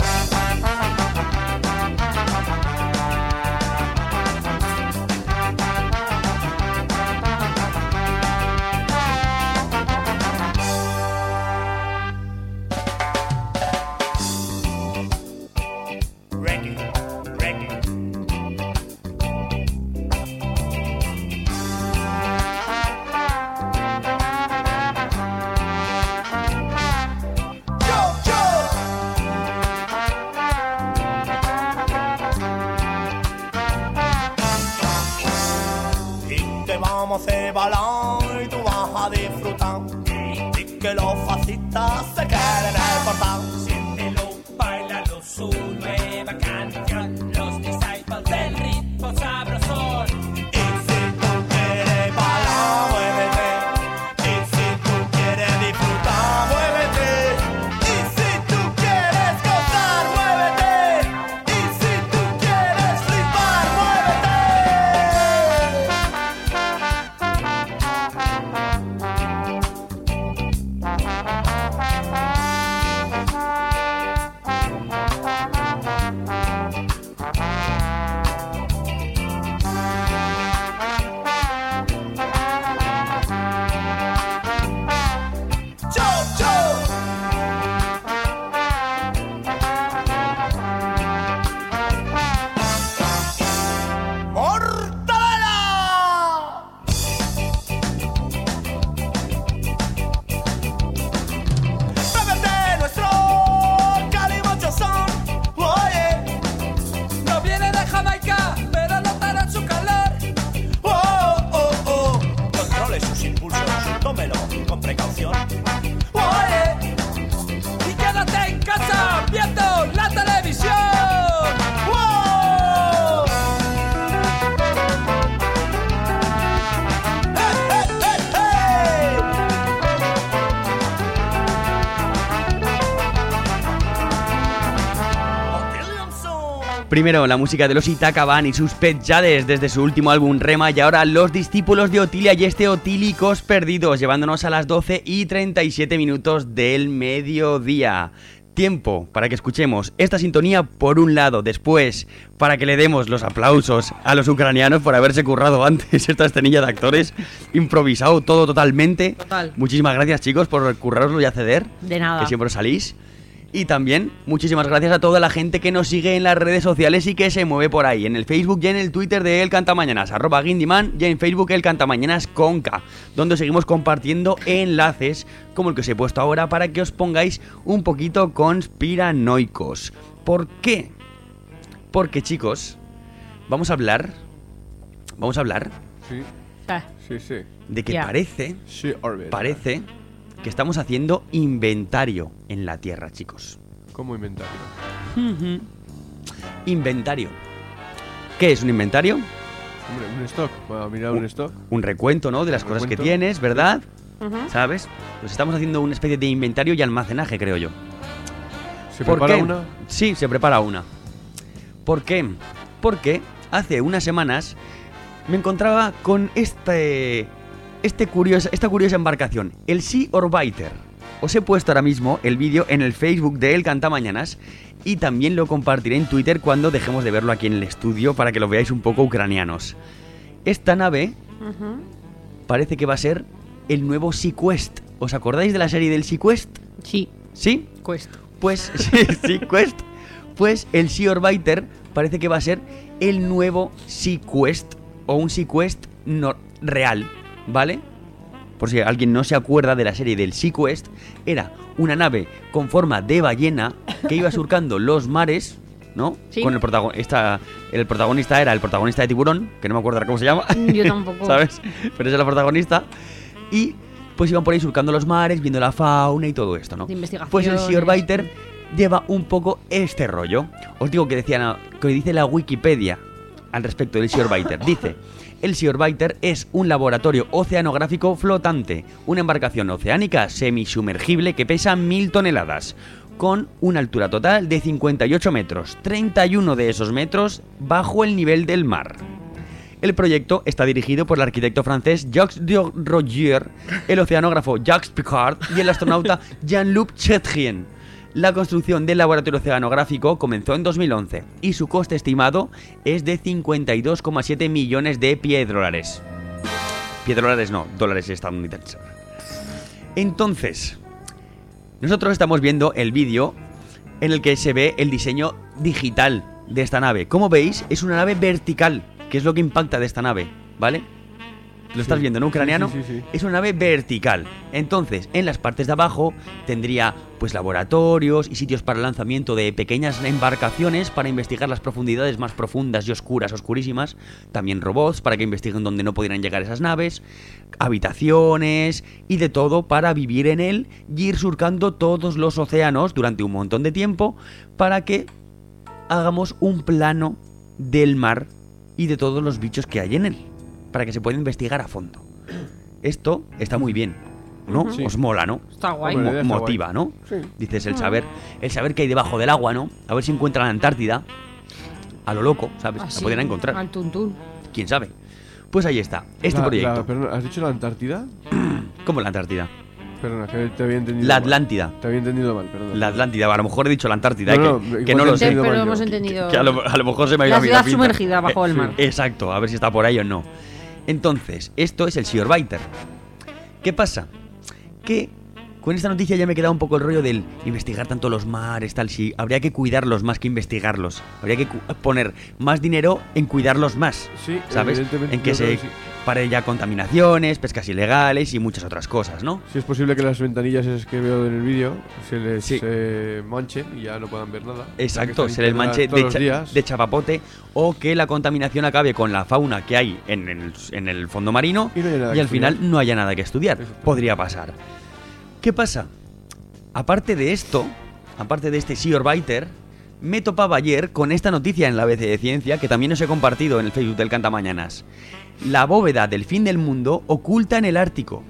[SPEAKER 11] Reggae, reggae. Yo, yo. Y te vamos a hacer bailar y tú vas a disfrutar. Y que los fascistas se queden en el portal. Siéntelo, bailalo, su nueva canción. Los disciples del ritmo sabrosón. Y si tú quieres bailar, muévete. Y si tú quieres disfrutar, muévete. Y si tú quieres gozar, muévete. Y si tú quieres flipar, muévete. Yo, yo. ¡Mortadela! Bébete nuestro calimochosón. Oye, no viene de Jamaica, pero notará su calor. Oh, oh, oh. Controle sus impulsos, tómelo con precaución. Oye, y quédate en casa viendo la televisión. ¡Wow! ¡Hey, hey, hey, hey!
[SPEAKER 2] Primero la música de los Itaka Van y sus Pet Jades desde su último álbum Rema, y ahora los discípulos de Otilia y este Otílicos Perdidos, llevándonos a las doce y treinta y siete minutos del mediodía. Tiempo para que escuchemos esta sintonía por un lado, después para que le demos los aplausos a los ucranianos por haberse currado antes esta estenilla de actores, improvisado todo totalmente.
[SPEAKER 8] Total.
[SPEAKER 2] Muchísimas gracias, chicos, por curraroslo y acceder.
[SPEAKER 8] De nada.
[SPEAKER 2] Que siempre salís. Y también muchísimas gracias a toda la gente que nos sigue en las redes sociales y que se mueve por ahí, en el Facebook y en el Twitter de El Cantamañanas, arroba Guindiman, y en Facebook El Cantamañanas con K, donde seguimos compartiendo enlaces como el que os he puesto ahora para que os pongáis un poquito conspiranoicos. ¿Por qué? Porque, chicos, vamos a hablar, vamos a hablar
[SPEAKER 7] Sí, sí, sí.
[SPEAKER 2] de que
[SPEAKER 8] Ya.
[SPEAKER 2] parece,
[SPEAKER 7] Sí, Orbit.
[SPEAKER 2] parece que estamos haciendo inventario en la Tierra, chicos.
[SPEAKER 7] ¿Cómo inventario?
[SPEAKER 2] Ujú. Inventario. ¿Qué es un inventario?
[SPEAKER 7] Hombre, un stock. Bueno, mira un stock.
[SPEAKER 2] Un recuento, ¿no? De las
[SPEAKER 7] Un
[SPEAKER 2] cosas que
[SPEAKER 7] recuento.
[SPEAKER 2] tienes, ¿verdad?
[SPEAKER 8] Ujú.
[SPEAKER 2] ¿sabes? Pues estamos haciendo una especie de inventario y almacenaje, creo yo.
[SPEAKER 7] ¿Se
[SPEAKER 2] ¿Por
[SPEAKER 7] prepara
[SPEAKER 2] qué?
[SPEAKER 7] una?
[SPEAKER 2] Sí, se prepara una. ¿Por qué? Porque hace unas semanas me encontraba con este, este curiosa, esta curiosa embarcación, el Sea Orbiter. Os he puesto ahora mismo el vídeo en el Facebook de El Cantamañanas y también lo compartiré en Twitter cuando dejemos de verlo aquí en el estudio para que lo veáis un poco ucranianos. Esta nave
[SPEAKER 8] Ujú.
[SPEAKER 2] parece que va a ser el nuevo SeaQuest. ¿Os acordáis de la serie del SeaQuest?
[SPEAKER 8] Sí.
[SPEAKER 2] ¿Sí?
[SPEAKER 8] Quest.
[SPEAKER 2] Pues sí, SeaQuest. Pues el Sea Orbiter parece que va a ser el nuevo SeaQuest o un SeaQuest no real, ¿vale? Por si alguien no se acuerda de la serie del SeaQuest, era una nave con forma de ballena que iba surcando los mares, ¿no?
[SPEAKER 8] Sí.
[SPEAKER 2] Con el protagonista, el protagonista era el protagonista de Tiburón, que no me acuerdo ahora cómo se llama.
[SPEAKER 8] Yo tampoco.
[SPEAKER 2] ¿Sabes? Pero ese es el protagonista. Y pues iban por ahí surcando los mares, viendo la fauna y todo esto, ¿no?
[SPEAKER 8] De investigaciones.
[SPEAKER 2] Pues el Sea Orbiter lleva un poco este rollo. Os digo que decía, que dice la Wikipedia al respecto del Sea Orbiter. Dice: el Sea Orbiter es un laboratorio oceanográfico flotante, una embarcación oceánica semisumergible que pesa mil toneladas, con una altura total de cincuenta y ocho metros, treinta y uno de esos metros bajo el nivel del mar. El proyecto está dirigido por el arquitecto francés Jacques de Rogier, el oceanógrafo Jacques Picard y el astronauta Jean-Luc Chetrien. La construcción del laboratorio oceanográfico comenzó en dos mil once y su coste estimado es de cincuenta y dos coma siete millones de piedrolares. Piedrolares no, dólares estadounidenses. Entonces, nosotros estamos viendo el vídeo en el que se ve el diseño digital de esta nave. Como veis, es una nave vertical, que es lo que impacta de esta nave, ¿vale? Lo estás
[SPEAKER 7] Sí.
[SPEAKER 2] viendo, ¿no, ucraniano?
[SPEAKER 7] Sí, sí, sí, sí.
[SPEAKER 2] Es una nave vertical. Entonces, en las partes de abajo tendría pues laboratorios y sitios para el lanzamiento de pequeñas embarcaciones para investigar las profundidades más profundas y oscuras, oscurísimas. También robots para que investiguen dónde no pudieran llegar esas naves. Habitaciones y de todo para vivir en él y ir surcando todos los océanos durante un montón de tiempo para que hagamos un plano del mar y de todos los bichos que hay en él, para que se pueda investigar a fondo. Esto está muy bien, ¿no?
[SPEAKER 8] Ujú. Sí.
[SPEAKER 2] Os mola, ¿no?
[SPEAKER 8] Está guay.
[SPEAKER 2] Mo-
[SPEAKER 8] Hombre, la idea está
[SPEAKER 2] motiva,
[SPEAKER 8] guay.
[SPEAKER 2] ¿no?
[SPEAKER 8] Sí.
[SPEAKER 2] Dices el
[SPEAKER 8] Mm.
[SPEAKER 2] saber, el saber que hay debajo del agua, ¿no? A ver si encuentran la Antártida. A lo loco, ¿sabes?
[SPEAKER 8] Así,
[SPEAKER 2] La podrían encontrar.
[SPEAKER 8] Al tuntún.
[SPEAKER 2] ¿Quién sabe? Pues ahí está, este
[SPEAKER 7] La-
[SPEAKER 2] proyecto.
[SPEAKER 7] la- perdona, ¿has dicho la Antártida?
[SPEAKER 2] ¿Cómo la Antártida?
[SPEAKER 7] Perdona, que te había entendido
[SPEAKER 2] La
[SPEAKER 7] mal.
[SPEAKER 2] Atlántida.
[SPEAKER 7] Te había entendido mal, perdona.
[SPEAKER 2] La Atlántida, a lo mejor he dicho la Antártida,
[SPEAKER 7] No,
[SPEAKER 2] eh,
[SPEAKER 7] no,
[SPEAKER 2] que,
[SPEAKER 7] igual
[SPEAKER 2] que no
[SPEAKER 7] te he
[SPEAKER 2] lo sé.
[SPEAKER 7] entendido
[SPEAKER 8] Pero
[SPEAKER 7] mal
[SPEAKER 8] hemos
[SPEAKER 7] yo.
[SPEAKER 8] entendido.
[SPEAKER 2] Que a lo, a lo mejor se me ha ido
[SPEAKER 8] La
[SPEAKER 2] a mí
[SPEAKER 8] ciudad
[SPEAKER 2] pinta.
[SPEAKER 8] sumergida bajo el
[SPEAKER 2] Eh,
[SPEAKER 8] mar.
[SPEAKER 2] Exacto, a ver si está por ahí o no. Entonces, esto es el Sea Orbiter. ¿Qué pasa? Que con esta noticia ya me queda un poco el rollo del investigar tanto los mares, tal, si habría que cuidarlos más que investigarlos. Habría que cu- poner más dinero en cuidarlos más.
[SPEAKER 7] Sí,
[SPEAKER 2] ¿sabes?
[SPEAKER 7] evidentemente,
[SPEAKER 2] En que
[SPEAKER 7] yo creo
[SPEAKER 2] se
[SPEAKER 7] que sí.
[SPEAKER 2] pare ya contaminaciones, pescas ilegales y muchas otras cosas, ¿no?
[SPEAKER 7] Si es posible que las ventanillas esas que veo en el vídeo se les eh, manchen y ya no puedan ver nada.
[SPEAKER 2] Exacto,
[SPEAKER 7] O sea, que
[SPEAKER 2] se les
[SPEAKER 7] están
[SPEAKER 2] manche
[SPEAKER 7] todos
[SPEAKER 2] de,
[SPEAKER 7] los
[SPEAKER 2] cha-
[SPEAKER 7] días.
[SPEAKER 2] de chapapote o que la contaminación acabe con la fauna que hay en el, en el fondo marino
[SPEAKER 7] Y no haya nada
[SPEAKER 2] y
[SPEAKER 7] que
[SPEAKER 2] al final
[SPEAKER 7] estudiar.
[SPEAKER 2] no haya nada que estudiar. Podría pasar. ¿Qué pasa? Aparte de esto, aparte de este Sea Orbiter, me topaba ayer con esta noticia en la A B C de Ciencia que también os he compartido en el Facebook del Cantamañanas. La bóveda del fin del mundo oculta en el Ártico.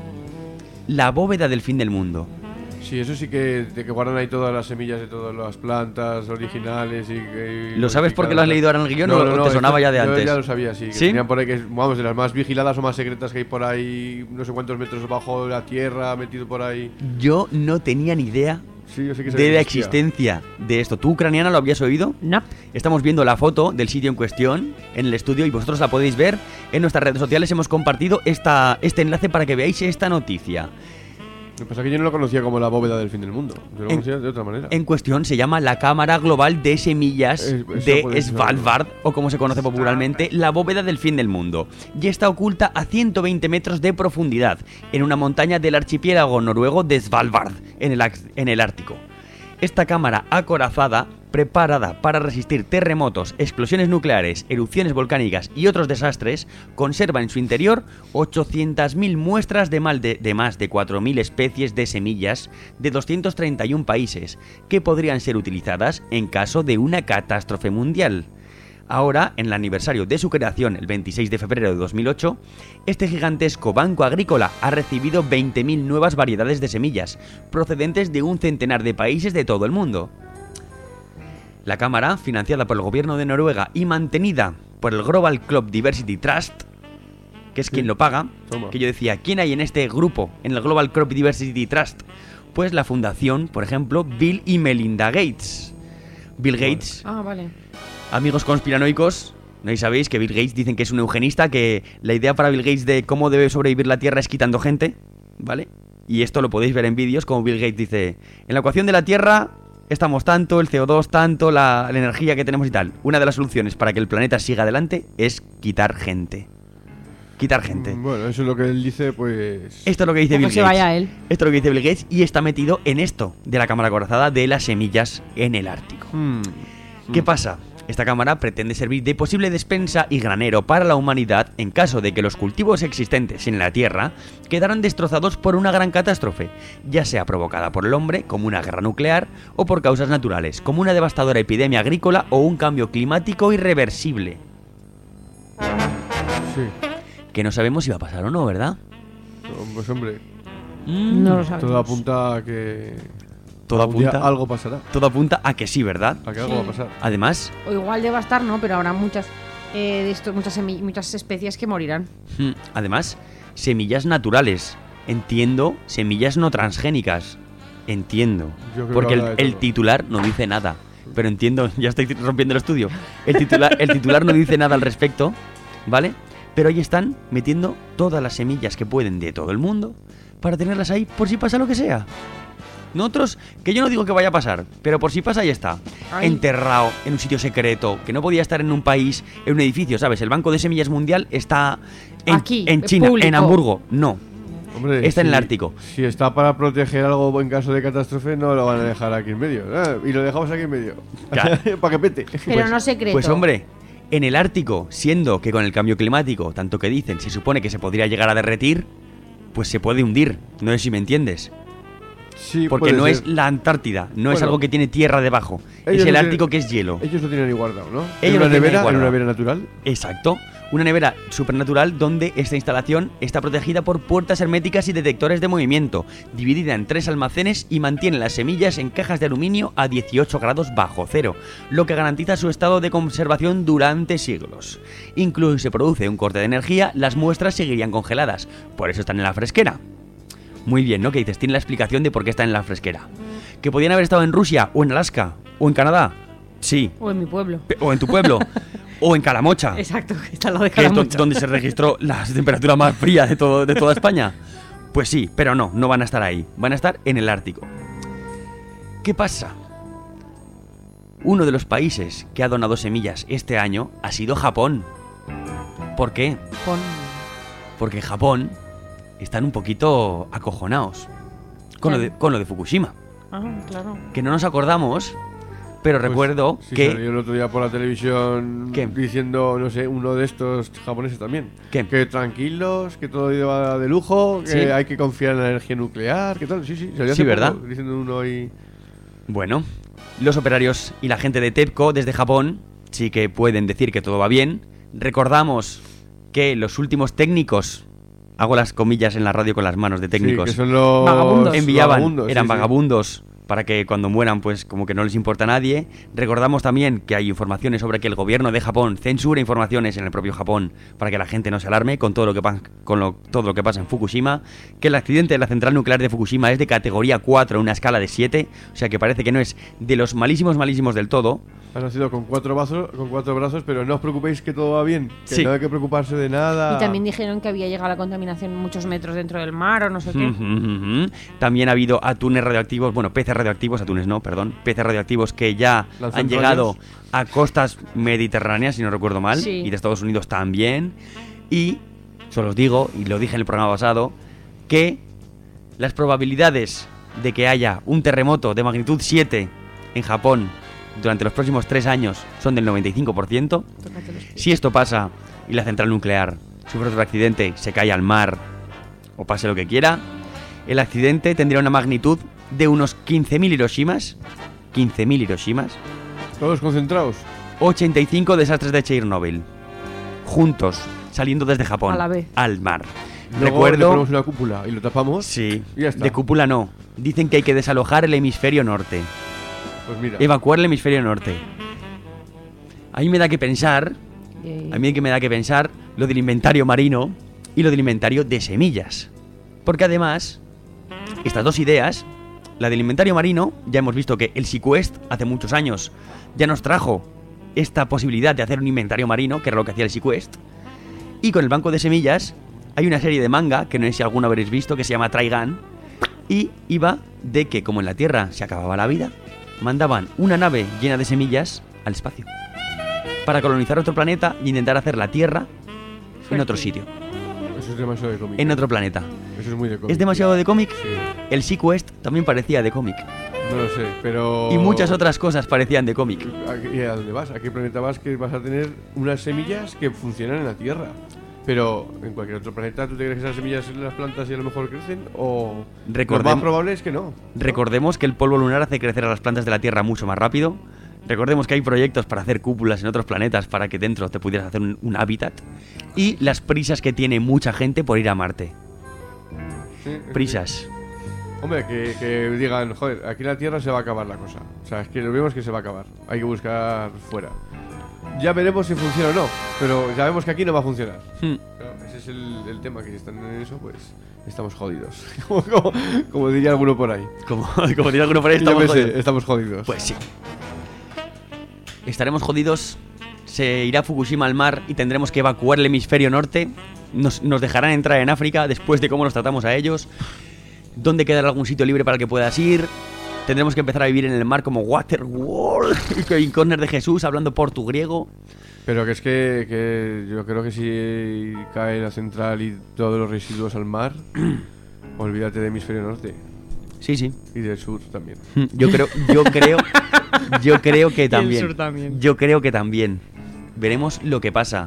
[SPEAKER 2] La bóveda del fin del mundo.
[SPEAKER 7] Sí, eso sí que, de que guardan ahí todas las semillas de todas las plantas originales y, y
[SPEAKER 2] ¿Lo sabes porque lo has
[SPEAKER 7] modificadas.
[SPEAKER 2] leído ahora en el guión o te sonaba ya de
[SPEAKER 7] yo
[SPEAKER 2] antes?
[SPEAKER 7] ya lo sabía, sí. Que
[SPEAKER 2] ¿Sí?
[SPEAKER 7] tenían por ahí que, vamos, de las más vigiladas o más secretas que hay por ahí, no sé cuántos metros bajo la tierra, metido por ahí.
[SPEAKER 2] Yo no tenía ni idea
[SPEAKER 7] Sí, yo sé que sabía
[SPEAKER 2] de
[SPEAKER 7] que
[SPEAKER 2] la
[SPEAKER 7] existía.
[SPEAKER 2] existencia de esto. ¿Tú, ucraniana, lo habías oído?
[SPEAKER 8] No.
[SPEAKER 2] Estamos viendo la foto del sitio en cuestión en el estudio y vosotros la podéis ver en nuestras redes sociales. Hemos compartido esta, este enlace para que veáis esta noticia.
[SPEAKER 7] Lo que pasa es que yo no lo conocía como la bóveda del fin del mundo. Yo lo
[SPEAKER 2] En-
[SPEAKER 7] conocía de otra manera.
[SPEAKER 2] En cuestión se llama la Cámara Global de Semillas
[SPEAKER 7] Eh, eso puede
[SPEAKER 2] de
[SPEAKER 7] ser.
[SPEAKER 2] Svalbard, o como se conoce popularmente, la bóveda del fin del mundo. Y está oculta a ciento veinte metros de profundidad, en una montaña del archipiélago noruego de Svalbard, en el, ax- en el Ártico. Esta cámara acorazada, preparada para resistir terremotos, explosiones nucleares, erupciones volcánicas y otros desastres, conserva en su interior ochocientas mil muestras de, mal de, de más de cuatro mil especies de semillas de doscientos treinta y uno países, que podrían ser utilizadas en caso de una catástrofe mundial. Ahora, en el aniversario de su creación, el veintiséis de febrero de dos mil ocho, este gigantesco banco agrícola ha recibido veinte mil nuevas variedades de semillas, procedentes de un centenar de países de todo el mundo. La cámara, financiada por el gobierno de Noruega y mantenida por el Global Crop Diversity Trust, que es quien lo paga, que yo decía, ¿quién hay en este grupo, en el Global Crop Diversity Trust? Pues la fundación, por ejemplo, Bill y Melinda Gates. Bill Gates...
[SPEAKER 8] Ah, vale.
[SPEAKER 2] Amigos conspiranoicos, ¿no sabéis que Bill Gates dicen que es un eugenista, que la idea para Bill Gates de cómo debe sobrevivir la Tierra es quitando gente, ¿vale? Y esto lo podéis ver en vídeos, como Bill Gates dice, en la ecuación de la Tierra estamos tanto, el C O dos tanto, la, la energía que tenemos y tal. Una de las soluciones para que el planeta siga adelante es quitar gente. Quitar gente.
[SPEAKER 7] Bueno, eso es lo que él dice, pues...
[SPEAKER 2] Esto es lo que dice
[SPEAKER 8] O que
[SPEAKER 2] Bill
[SPEAKER 8] se
[SPEAKER 2] Gates.
[SPEAKER 8] vaya él.
[SPEAKER 2] Esto es lo que dice Bill Gates y está metido en esto de la cámara acorazada de las semillas en el Ártico.
[SPEAKER 7] Hmm.
[SPEAKER 2] ¿Qué pasa? Esta cámara pretende servir de posible despensa y granero para la humanidad en caso de que los cultivos existentes en la Tierra quedaran destrozados por una gran catástrofe, ya sea provocada por el hombre, como una guerra nuclear, o por causas naturales, como una devastadora epidemia agrícola o un cambio climático irreversible.
[SPEAKER 7] Sí.
[SPEAKER 2] Que no sabemos si va a pasar o no, ¿verdad?
[SPEAKER 7] No, pues hombre...
[SPEAKER 2] Mm,
[SPEAKER 8] No lo sabemos.
[SPEAKER 7] Todo apunta a que...
[SPEAKER 2] Todo
[SPEAKER 7] algún día
[SPEAKER 2] apunta,
[SPEAKER 7] algo pasará.
[SPEAKER 2] todo apunta a que sí, ¿verdad?
[SPEAKER 7] A que algo
[SPEAKER 8] Sí.
[SPEAKER 7] va a pasar.
[SPEAKER 2] Además,
[SPEAKER 8] O igual deba estar, ¿no? Pero habrá muchas eh, de esto, muchas, semi- muchas especies que morirán.
[SPEAKER 2] mm, además, semillas naturales. Entiendo, semillas no transgénicas. Entiendo.
[SPEAKER 7] Yo creo
[SPEAKER 2] Porque
[SPEAKER 7] que
[SPEAKER 2] el,
[SPEAKER 7] habla de
[SPEAKER 2] el
[SPEAKER 7] todo.
[SPEAKER 2] titular no dice nada. Pero entiendo, ya estoy rompiendo el estudio. El titular, el titular no dice nada al respecto, ¿vale? Pero ahí están metiendo todas las semillas que pueden de todo el mundo para tenerlas ahí por si pasa lo que sea. Nosotros, que yo no digo que vaya a pasar, pero por si pasa ahí está.
[SPEAKER 8] Ay.
[SPEAKER 2] Enterrado en un sitio secreto, que no podía estar en un país, en un edificio, ¿sabes? El Banco de Semillas Mundial está en,
[SPEAKER 8] Aquí,
[SPEAKER 2] en China,
[SPEAKER 8] público.
[SPEAKER 2] en Hamburgo. No,
[SPEAKER 7] Hombre,
[SPEAKER 2] está en el
[SPEAKER 7] si-
[SPEAKER 2] Ártico.
[SPEAKER 7] Si está para proteger algo en caso de catástrofe, no lo van a dejar aquí en medio. Ah, y lo dejamos aquí en medio.
[SPEAKER 2] Claro.
[SPEAKER 7] Para que pete.
[SPEAKER 8] Pero no secreto.
[SPEAKER 2] Pues hombre, en el Ártico, siendo que con el cambio climático, tanto que dicen, se supone que se podría llegar a derretir, pues se puede hundir. No sé si me entiendes.
[SPEAKER 7] Sí,
[SPEAKER 2] Porque
[SPEAKER 7] puede
[SPEAKER 2] no
[SPEAKER 7] ser.
[SPEAKER 2] es la Antártida, no es
[SPEAKER 7] Bueno.
[SPEAKER 2] algo que tiene tierra debajo. Es
[SPEAKER 7] Ellos
[SPEAKER 2] el
[SPEAKER 7] lo
[SPEAKER 2] Ártico
[SPEAKER 7] tienen-
[SPEAKER 2] que es hielo.
[SPEAKER 7] Ellos lo tienen ahí guardado, ¿no?
[SPEAKER 2] Ellos
[SPEAKER 7] en
[SPEAKER 2] lo
[SPEAKER 7] una
[SPEAKER 2] tienen ahí
[SPEAKER 7] nevera, en
[SPEAKER 2] guardado.
[SPEAKER 7] una nevera natural.
[SPEAKER 2] Exacto. Una nevera supernatural donde esta instalación está protegida por puertas herméticas y detectores de movimiento, dividida en tres almacenes y mantiene las semillas en cajas de aluminio a dieciocho grados bajo cero, lo que garantiza su estado de conservación durante siglos. Incluso si se produce un corte de energía, las muestras seguirían congeladas, por eso están en la fresquera. Muy bien, ¿no? Que dices, tiene la explicación de por qué están en la fresquera. ¿Que podían haber estado en Rusia, o en Alaska, o en Canadá? Sí.
[SPEAKER 8] O en mi pueblo.
[SPEAKER 2] Pe- O en tu pueblo. O en Calamocha.
[SPEAKER 8] Exacto, que está al lado de
[SPEAKER 2] Que es do-
[SPEAKER 8] Calamocha.
[SPEAKER 2] donde se registró la temperatura más fría de, todo, de toda España. Pues sí, pero no, no van a estar ahí. Van a estar en el Ártico. ¿Qué pasa? Uno de los países que ha donado semillas este año ha sido Japón. ¿Por qué?
[SPEAKER 8] Con...
[SPEAKER 2] Porque en Japón están un poquito acojonados con lo de, con lo de Fukushima.
[SPEAKER 8] Ah, claro.
[SPEAKER 2] Que no nos acordamos, pero
[SPEAKER 7] Pues,
[SPEAKER 2] recuerdo
[SPEAKER 7] sí,
[SPEAKER 2] que...
[SPEAKER 7] salió el otro día por la televisión
[SPEAKER 2] ¿Qué?
[SPEAKER 7] diciendo, no sé, uno de estos japoneses también.
[SPEAKER 2] ¿Qué?
[SPEAKER 7] Que tranquilos, que todo iba de lujo, que
[SPEAKER 2] Sí.
[SPEAKER 7] hay que confiar en la energía nuclear, que tal. Sí, sí, salió
[SPEAKER 2] Sí,
[SPEAKER 7] hace
[SPEAKER 2] ¿verdad?
[SPEAKER 7] poco, diciendo uno ahí.
[SPEAKER 2] Bueno, los operarios y la gente de TEPCO desde Japón sí que pueden decir que todo va bien. Recordamos que los últimos técnicos, hago las comillas en la radio con las manos de técnicos,
[SPEAKER 7] Sí, que son los
[SPEAKER 8] Vagabundos.
[SPEAKER 2] enviaban,
[SPEAKER 7] vagabundos, sí,
[SPEAKER 2] eran
[SPEAKER 7] sí.
[SPEAKER 2] vagabundos para que cuando mueran pues como que no les importa a nadie. Recordamos también que hay informaciones sobre que el gobierno de Japón censura informaciones en el propio Japón para que la gente no se alarme con todo lo que pa- con lo, todo lo que pasa en Fukushima, que el accidente de la central nuclear de Fukushima es de categoría cuatro, una escala de siete, o sea que parece que no es de los malísimos malísimos del todo.
[SPEAKER 7] Ha nacido con cuatro brazos, con cuatro brazos, pero no os preocupéis que todo va bien, que
[SPEAKER 2] Sí.
[SPEAKER 7] no hay que preocuparse de nada.
[SPEAKER 8] Y también dijeron que había llegado la contaminación muchos metros dentro del mar o no sé qué.
[SPEAKER 2] Ujú, ujú. También ha habido atunes radioactivos, bueno, peces radioactivos, atunes no, perdón, peces radioactivos que ya
[SPEAKER 7] Lanzan
[SPEAKER 2] han llegado a costas mediterráneas, si no recuerdo mal,
[SPEAKER 8] Sí.
[SPEAKER 2] y de Estados Unidos también. Y, solo os digo, y lo dije en el programa pasado, que las probabilidades de que haya un terremoto de magnitud siete en Japón durante los próximos tres años son del noventa y cinco por ciento. Si esto pasa y la central nuclear sufre otro accidente, se cae al mar o pase lo que quiera, el accidente tendría una magnitud de unos quince mil Hiroshimas. quince mil Hiroshimas.
[SPEAKER 7] Todos concentrados.
[SPEAKER 2] ochenta y cinco desastres de Chernobyl. Juntos, saliendo desde Japón.
[SPEAKER 8] A la vez.
[SPEAKER 2] Al mar.
[SPEAKER 7] Luego
[SPEAKER 2] Recuerdo...
[SPEAKER 7] le ponemos una cúpula y lo tapamos.
[SPEAKER 2] Sí.
[SPEAKER 7] Y ya está.
[SPEAKER 2] De cúpula no. Dicen que hay que desalojar el hemisferio norte.
[SPEAKER 7] Pues mira.
[SPEAKER 2] Evacuar el hemisferio norte. A mí me da que pensar... A mí que me da que pensar lo del inventario marino y lo del inventario de semillas. Porque además, estas dos ideas, la del inventario marino, ya hemos visto que el SeaQuest hace muchos años ya nos trajo esta posibilidad de hacer un inventario marino, que era lo que hacía el SeaQuest. Y con el banco de semillas hay una serie de manga, que no sé si alguno habréis visto, que se llama Trigun. Y iba de que como en la Tierra se acababa la vida, mandaban una nave llena de semillas al espacio para colonizar otro planeta y intentar hacer la Tierra en otro sitio.
[SPEAKER 7] Eso es demasiado de cómic.
[SPEAKER 2] En otro planeta.
[SPEAKER 7] Eso es muy de cómic.
[SPEAKER 2] ¿Es demasiado de cómic?
[SPEAKER 7] Sí.
[SPEAKER 2] El SeaQuest también parecía de cómic.
[SPEAKER 7] No lo sé, pero...
[SPEAKER 2] Y muchas otras cosas parecían de cómic.
[SPEAKER 7] ¿Y a dónde vas? ¿A qué planeta vas? Que vas a tener unas semillas que funcionan en la Tierra. Pero en cualquier otro planeta, ¿tú te crees que esas semillas en las plantas y a lo mejor crecen? ¿O
[SPEAKER 2] Recordem-
[SPEAKER 7] lo más probable es que no?
[SPEAKER 2] Recordemos que el polvo lunar hace crecer a las plantas de la Tierra mucho más rápido. Recordemos que hay proyectos para hacer cúpulas en otros planetas para que dentro te pudieras hacer un, un hábitat. Y las prisas que tiene mucha gente por ir a Marte.
[SPEAKER 7] Sí,
[SPEAKER 2] Prisas.
[SPEAKER 7] sí. Hombre, que, que digan, joder, aquí en la Tierra se va a acabar la cosa. O sea, es que lo vemos que se va a acabar. Hay que buscar fuera. Ya veremos si funciona o no, pero ya vemos que aquí no va a funcionar.
[SPEAKER 2] Hmm.
[SPEAKER 7] Claro, ese es el, el tema, que si están en eso, pues estamos jodidos. como, como, como diría alguno por ahí.
[SPEAKER 2] Como, como diría alguno por ahí,
[SPEAKER 7] Yo
[SPEAKER 2] estamos
[SPEAKER 7] me sé,
[SPEAKER 2] jodidos.
[SPEAKER 7] estamos jodidos.
[SPEAKER 2] Pues sí. Estaremos jodidos. Se irá Fukushima al mar y tendremos que evacuar el hemisferio norte. Nos, nos dejarán entrar en África después de cómo nos tratamos a ellos. ¿Dónde quedará algún sitio libre para el que puedas ir? Tendremos que empezar a vivir en el mar como Waterworld y Corner de Jesús hablando portugriego.
[SPEAKER 7] Pero que es que, que yo creo que si cae la central y todos los residuos al mar, olvídate de hemisferio norte.
[SPEAKER 2] Sí, sí.
[SPEAKER 7] Y del sur también.
[SPEAKER 2] Yo creo, yo creo, yo creo que también.
[SPEAKER 8] sur también.
[SPEAKER 2] Yo creo que también. Veremos lo que pasa.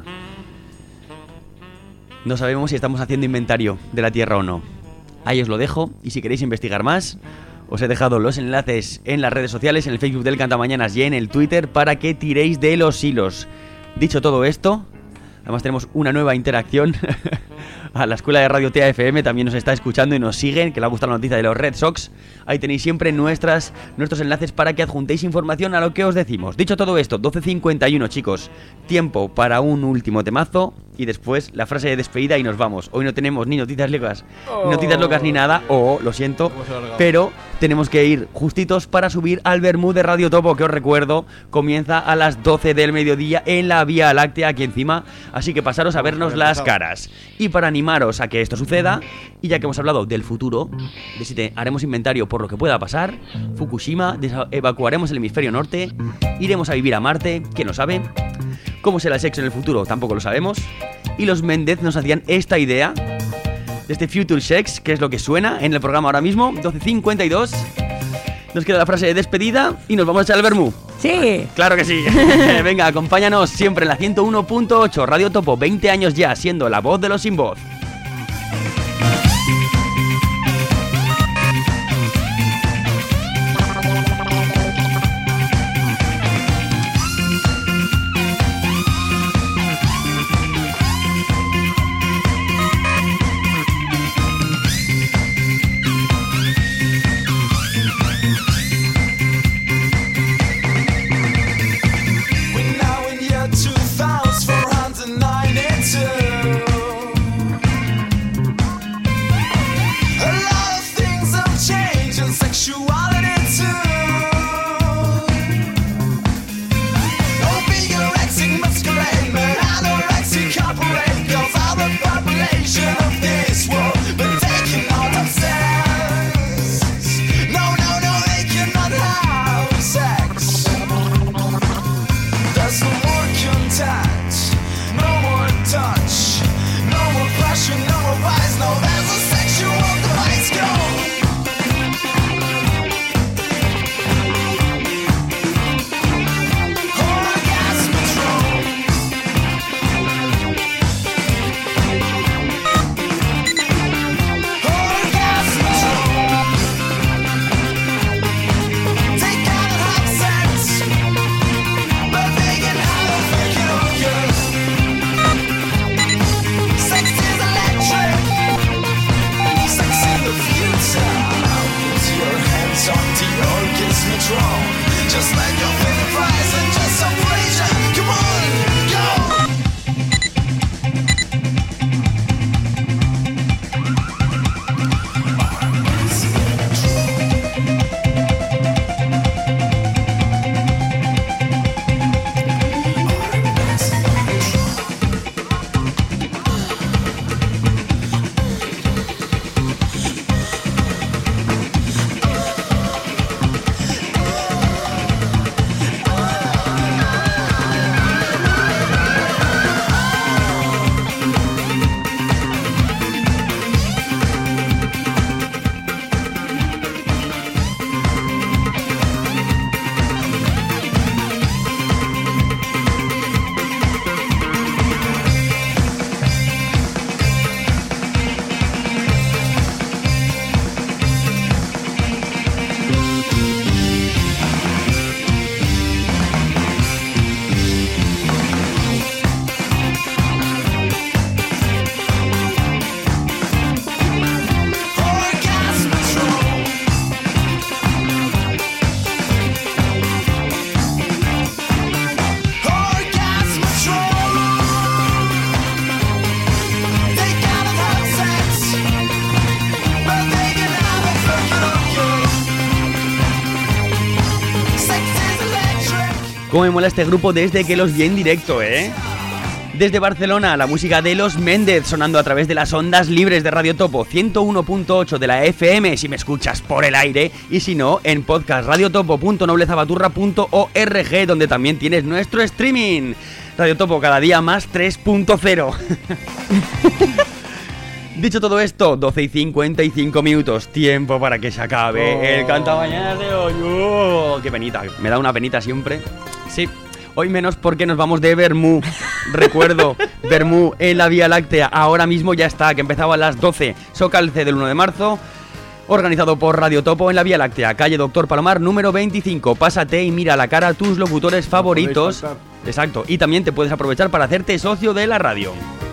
[SPEAKER 2] No sabemos si estamos haciendo inventario de la Tierra o no. Ahí os lo dejo. Y si queréis investigar más, os he dejado los enlaces en las redes sociales, en el Facebook del Cantamañanas y en el Twitter, para que tiréis de los hilos. Dicho todo esto, además tenemos una nueva interacción. A la Escuela de Radio T A F M también nos está escuchando y nos siguen, que le ha gustado la noticia de los Red Sox. Ahí tenéis siempre nuestras, nuestros enlaces para que adjuntéis información a lo que os decimos. Dicho todo esto, doce cincuenta y uno, chicos. Tiempo para un último temazo y después la frase de despedida y nos vamos. Hoy no tenemos ni noticias locas, ni noticias locas ni nada, o lo siento, pero tenemos que ir justitos para subir al Bermú de Radio Topo, que os recuerdo, comienza a las doce del mediodía en la Vía Láctea, aquí encima, así que pasaros a vernos las caras. Y para animaros a que esto suceda, y ya que hemos hablado del futuro, de si te haremos inventario por lo que pueda pasar, Fukushima, evacuaremos el hemisferio norte, iremos a vivir a Marte, ¿quién lo sabe? ¿Cómo será el sexo en el futuro? Tampoco lo sabemos. Y los Méndez nos hacían esta idea de este Future Sex, que es lo que suena en el programa ahora mismo, doce cincuenta y dos. Nos queda la frase de despedida y nos vamos a echar el vermú.
[SPEAKER 8] Sí.
[SPEAKER 2] Claro que sí. Venga, acompáñanos siempre en la ciento uno punto ocho, Radio Topo, veinte años ya siendo la voz de los sin voz.
[SPEAKER 11] We're now in year two thousand four hundred ninety-two.
[SPEAKER 2] Cómo me mola este grupo desde que los vi en directo, ¿eh? Desde Barcelona, la música de Los Méndez sonando a través de las ondas libres de Radio Topo ciento uno punto ocho de la F M si me escuchas por el aire, y si no, en podcast radiotopo punto noblezabaturra punto org, donde también tienes nuestro streaming. Radio Topo cada día más tres punto cero. Dicho todo esto, doce y cincuenta y cinco minutos, tiempo para que se acabe
[SPEAKER 7] Oh.
[SPEAKER 2] el Cantamañanas de hoy. ¡Oh! ¡Qué penita! Me da una penita siempre. Sí. Hoy menos porque nos vamos de Bermú. Recuerdo, Bermú en la Vía Láctea. Ahora mismo ya está, que empezaba a las doce. Socalce del uno de marzo. Organizado por Radio Topo en la Vía Láctea, calle Doctor Palomar, número veinticinco. Pásate y mira a la cara a tus locutores favoritos.
[SPEAKER 7] faltar.
[SPEAKER 2] Exacto. Y también te puedes aprovechar para hacerte socio de la radio.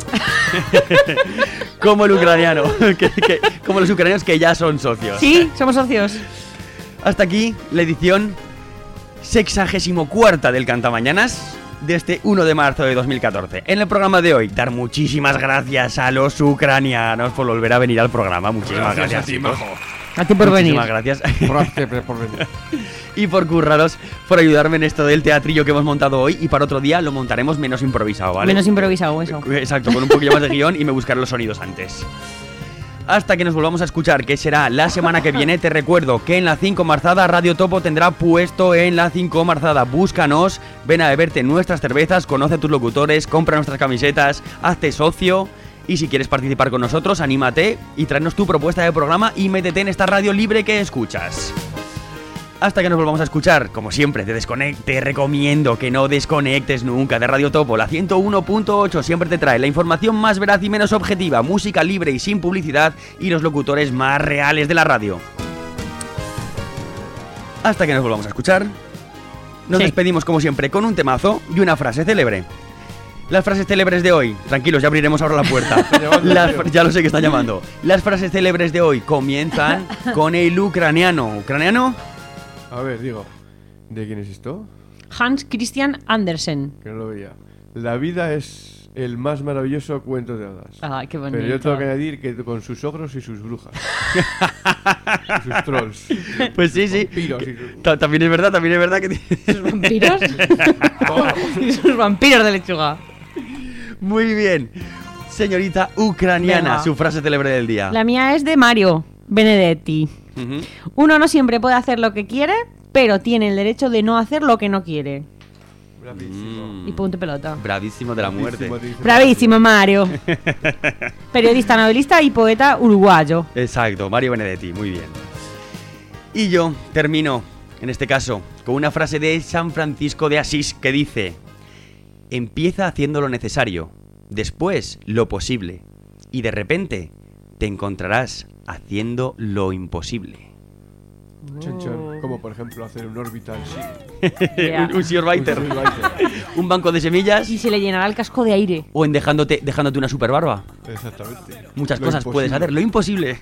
[SPEAKER 2] Como el ucraniano. que, que, como los ucranianos que ya son socios.
[SPEAKER 8] Sí, somos socios.
[SPEAKER 2] Hasta aquí la edición sexagésimo cuarta del Cantamañanas de este uno de marzo de dos mil catorce. En el programa de hoy, dar muchísimas gracias a los ucranianos por volver a venir al programa. Muchísimas
[SPEAKER 7] Gracias
[SPEAKER 2] gracias,
[SPEAKER 7] a ti,
[SPEAKER 2] chicos.
[SPEAKER 7] majo.
[SPEAKER 8] A ti por
[SPEAKER 2] Muchísimas
[SPEAKER 8] venir.
[SPEAKER 2] gracias.
[SPEAKER 7] Gracias por venir.
[SPEAKER 2] Y por curraros, por ayudarme en esto del teatrillo que hemos montado hoy. Y para otro día lo montaremos menos improvisado, ¿vale?
[SPEAKER 8] Menos improvisado, eso.
[SPEAKER 2] Exacto, con un poquillo más de guión y me buscaré los sonidos antes. Hasta que nos volvamos a escuchar, que será la semana que viene, te recuerdo que en la cinco Marzada Radio Topo tendrá puesto en la cinco Marzada. Búscanos, ven a beberte nuestras cervezas, conoce a tus locutores, compra nuestras camisetas, hazte socio. Y si quieres participar con nosotros, anímate y tráenos tu propuesta de programa y métete en esta radio libre que escuchas. Hasta que nos volvamos a escuchar, como siempre, te, desconect- te recomiendo que no desconectes nunca de Radio Topo. La ciento uno punto ocho siempre te trae la información más veraz y menos objetiva, música libre y sin publicidad y los locutores más reales de la radio. Hasta que nos volvamos a escuchar, nos
[SPEAKER 8] Sí.
[SPEAKER 2] despedimos como siempre con un temazo y una frase célebre. Las frases célebres de hoy, tranquilos, ya abriremos ahora la puerta. Las fra- ya lo sé que están llamando. Las frases célebres de hoy comienzan con el ucraniano. ¿Ucraniano?
[SPEAKER 7] A ver, digo, ¿de quién es esto?
[SPEAKER 8] Hans Christian Andersen.
[SPEAKER 7] Que no lo veía. La vida es el más maravilloso cuento de hadas.
[SPEAKER 8] Ay, qué bonito.
[SPEAKER 7] Pero yo tengo que añadir que con sus ogros y sus brujas. Y sus trolls.
[SPEAKER 2] Pues sí, sí.
[SPEAKER 7] Vampiros y
[SPEAKER 2] Que-
[SPEAKER 7] sus-
[SPEAKER 2] ta- También es verdad, también es verdad que...
[SPEAKER 8] ¿Sus vampiros? Y sus vampiros de lechuga.
[SPEAKER 2] Muy bien. Señorita ucraniana,
[SPEAKER 8] Venga.
[SPEAKER 2] su frase célebre del día.
[SPEAKER 8] La mía es de Mario Benedetti.
[SPEAKER 2] Ujú.
[SPEAKER 8] Uno no siempre puede hacer lo que quiere, pero tiene el derecho de no hacer lo que no quiere.
[SPEAKER 7] Bravísimo.
[SPEAKER 8] Y punto pelota.
[SPEAKER 2] Bravísimo de la muerte.
[SPEAKER 7] Bravísimo, dice.
[SPEAKER 8] Bravísimo, Mario. Periodista, novelista y poeta uruguayo.
[SPEAKER 2] Exacto, Mario Benedetti, muy bien. Y yo termino, en este caso, con una frase de San Francisco de Asís que dice: empieza haciendo lo necesario, después lo posible, y de repente te encontrarás haciendo lo imposible.
[SPEAKER 7] Chon, chon. Como por ejemplo hacer un orbital sí.
[SPEAKER 8] Yeah.
[SPEAKER 2] un, un Searbiter.
[SPEAKER 7] Un Searbiter.
[SPEAKER 2] Un banco de semillas.
[SPEAKER 8] Y se le llenará el casco de aire.
[SPEAKER 2] O en dejándote, dejándote una super barba.
[SPEAKER 7] Exactamente.
[SPEAKER 2] Muchas
[SPEAKER 7] Lo
[SPEAKER 2] cosas
[SPEAKER 7] imposible.
[SPEAKER 2] puedes hacer, lo imposible.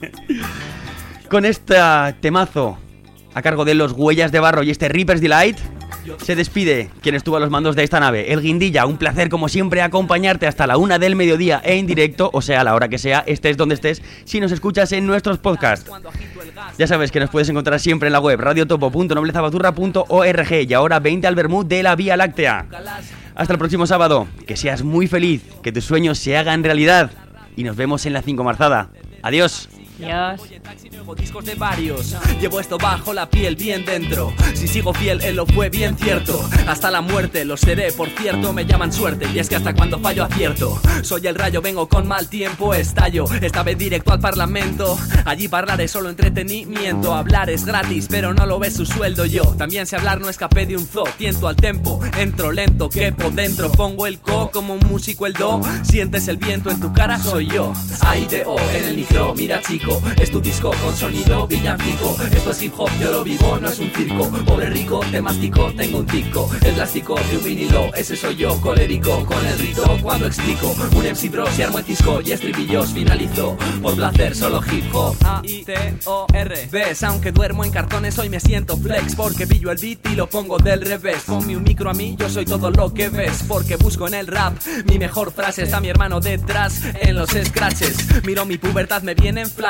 [SPEAKER 2] Con este temazo a cargo de los Huellas de Barro y este Reaper's Delight, se despide quien estuvo a los mandos de esta nave, el Guindilla. Un placer como siempre acompañarte hasta la una del mediodía e en directo, o sea, a la hora que sea, estés donde estés, si nos escuchas en nuestros podcasts. Ya sabes que nos puedes encontrar siempre en la web radiotopo punto noblezabaturra punto org y ahora veinte al Bermú de la Vía Láctea. Hasta el próximo sábado, que seas muy feliz, que tus sueños se hagan realidad y nos vemos en la cinco Marzada. Adiós.
[SPEAKER 8] Dios.
[SPEAKER 5] Llevo discos de varios, llevo esto bajo la piel bien dentro. Si sigo fiel, él lo fue bien cierto. Hasta la muerte lo seré, por cierto. Me llaman suerte y es que hasta cuando fallo acierto. Soy el rayo, vengo con mal tiempo, estallo. Esta vez directo al parlamento. Allí hablaré solo entretenimiento. Hablar es gratis, pero no lo ves su sueldo. Yo también sé hablar, no escapé de un zoo. Tiento al tempo, entro lento, quepo dentro. Pongo el co como un músico el do. Sientes el viento en tu cara, soy yo. Hay de O en el micro, mira chico. Es tu disco con sonido villancico. Esto es hip hop, yo lo vivo, no es un circo. Pobre rico, te mastico, tengo un tico. El plástico de un vinilo, ese soy yo. Colérico, con el rito, cuando explico. Un M C Pro se armó el disco y estribillos finalizo. Por placer, solo hip hop. A I T O R Ves, aunque duermo en cartones, hoy me siento flex. Porque pillo el beat y lo pongo del revés. Ponme un micro a mí, yo soy todo lo que ves. Porque busco en el rap mi mejor frase. Está mi hermano detrás, en los scratches. Miro mi pubertad, me vienen flash.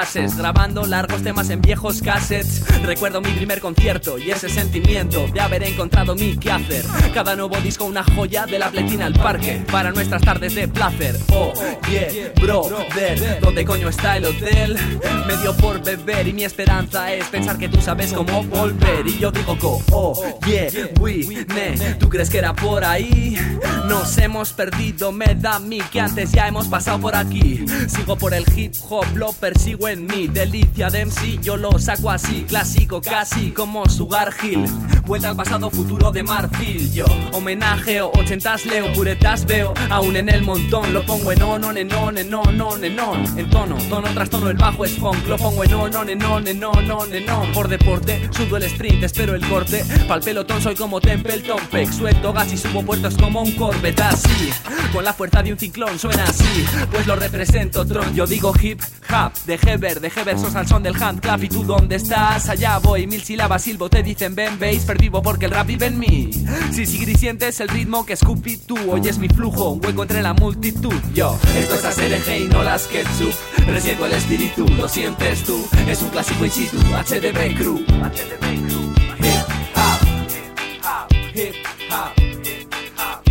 [SPEAKER 20] clases, grabando largos temas en viejos cassettes. Recuerdo mi primer concierto y ese sentimiento de haber encontrado mi quehacer. Cada nuevo disco una joya de la pletina al parque para nuestras tardes de placer. Oh, yeah, brother, ¿dónde coño está el hotel? Me dio por beber y mi esperanza es pensar que tú sabes cómo volver. Y yo digo go, oh, yeah, we, ne. ¿Tú crees que era por ahí? Nos hemos perdido, me da a mí que antes ya hemos pasado por aquí. Sigo por el hip hop, lo persigo en mí. Delicia de M C, yo lo saco así. Clásico casi como Sugar Hill. Vuelta al pasado, futuro de marfil. Yo homenajeo, ochentas leo, puretas veo. Aún en el montón, lo pongo en on, on, en on, en on, on, en on. En tono, tono tras tono, el bajo es funk. Lo pongo en on, on, en on, en on, on, en on. Por deporte, sudo el sprint, espero el corte. Pa'l pelotón soy como Templeton Peck. Suelto gas y subo puertos como un Corvette. Así, con la fuerza de un ciclón, suena así. Pues lo represento, Tron. Yo digo hip hop, dejé ver, dejé versos al son del hand clap. ¿Y tú dónde estás? Allá voy, mil sílabas silbo, te dicen ven, veis, pervivo porque el rap vive en mí. Si sí, sientes el ritmo que Scoopy tú oyes mi flujo, un hueco entre la multitud. Yo, esto es A C D G y no las ketchup. Resiento el espíritu, lo sientes tú. Es un clásico in situ, H D B Crew. H D B Crew. Hip hop, hip hop, hip hop, hip hop,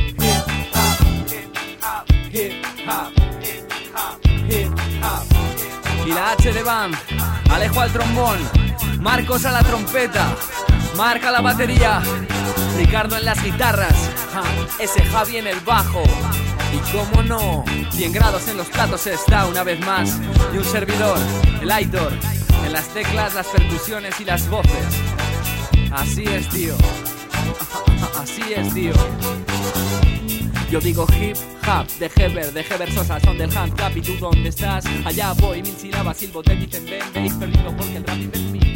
[SPEAKER 20] hip hop, hip hop, hip hop, hip hop. Y la H de Bam, Alejo al trombón, Marcos a la trompeta, Marca la batería, Ricardo en las guitarras, ja, ese Javi en el bajo. Y cómo no, cien grados en los platos está una vez más. Y un servidor, el Aitor, en las teclas, las percusiones y las voces. Así es, tío. Así es, tío. Yo digo hip hop, dejé ver, dejé versos al son del hand clap. ¿Y tú dónde estás? Allá voy, mil sílabas silbo, te dicen ven, veis, perdido porque el rap vive en mí.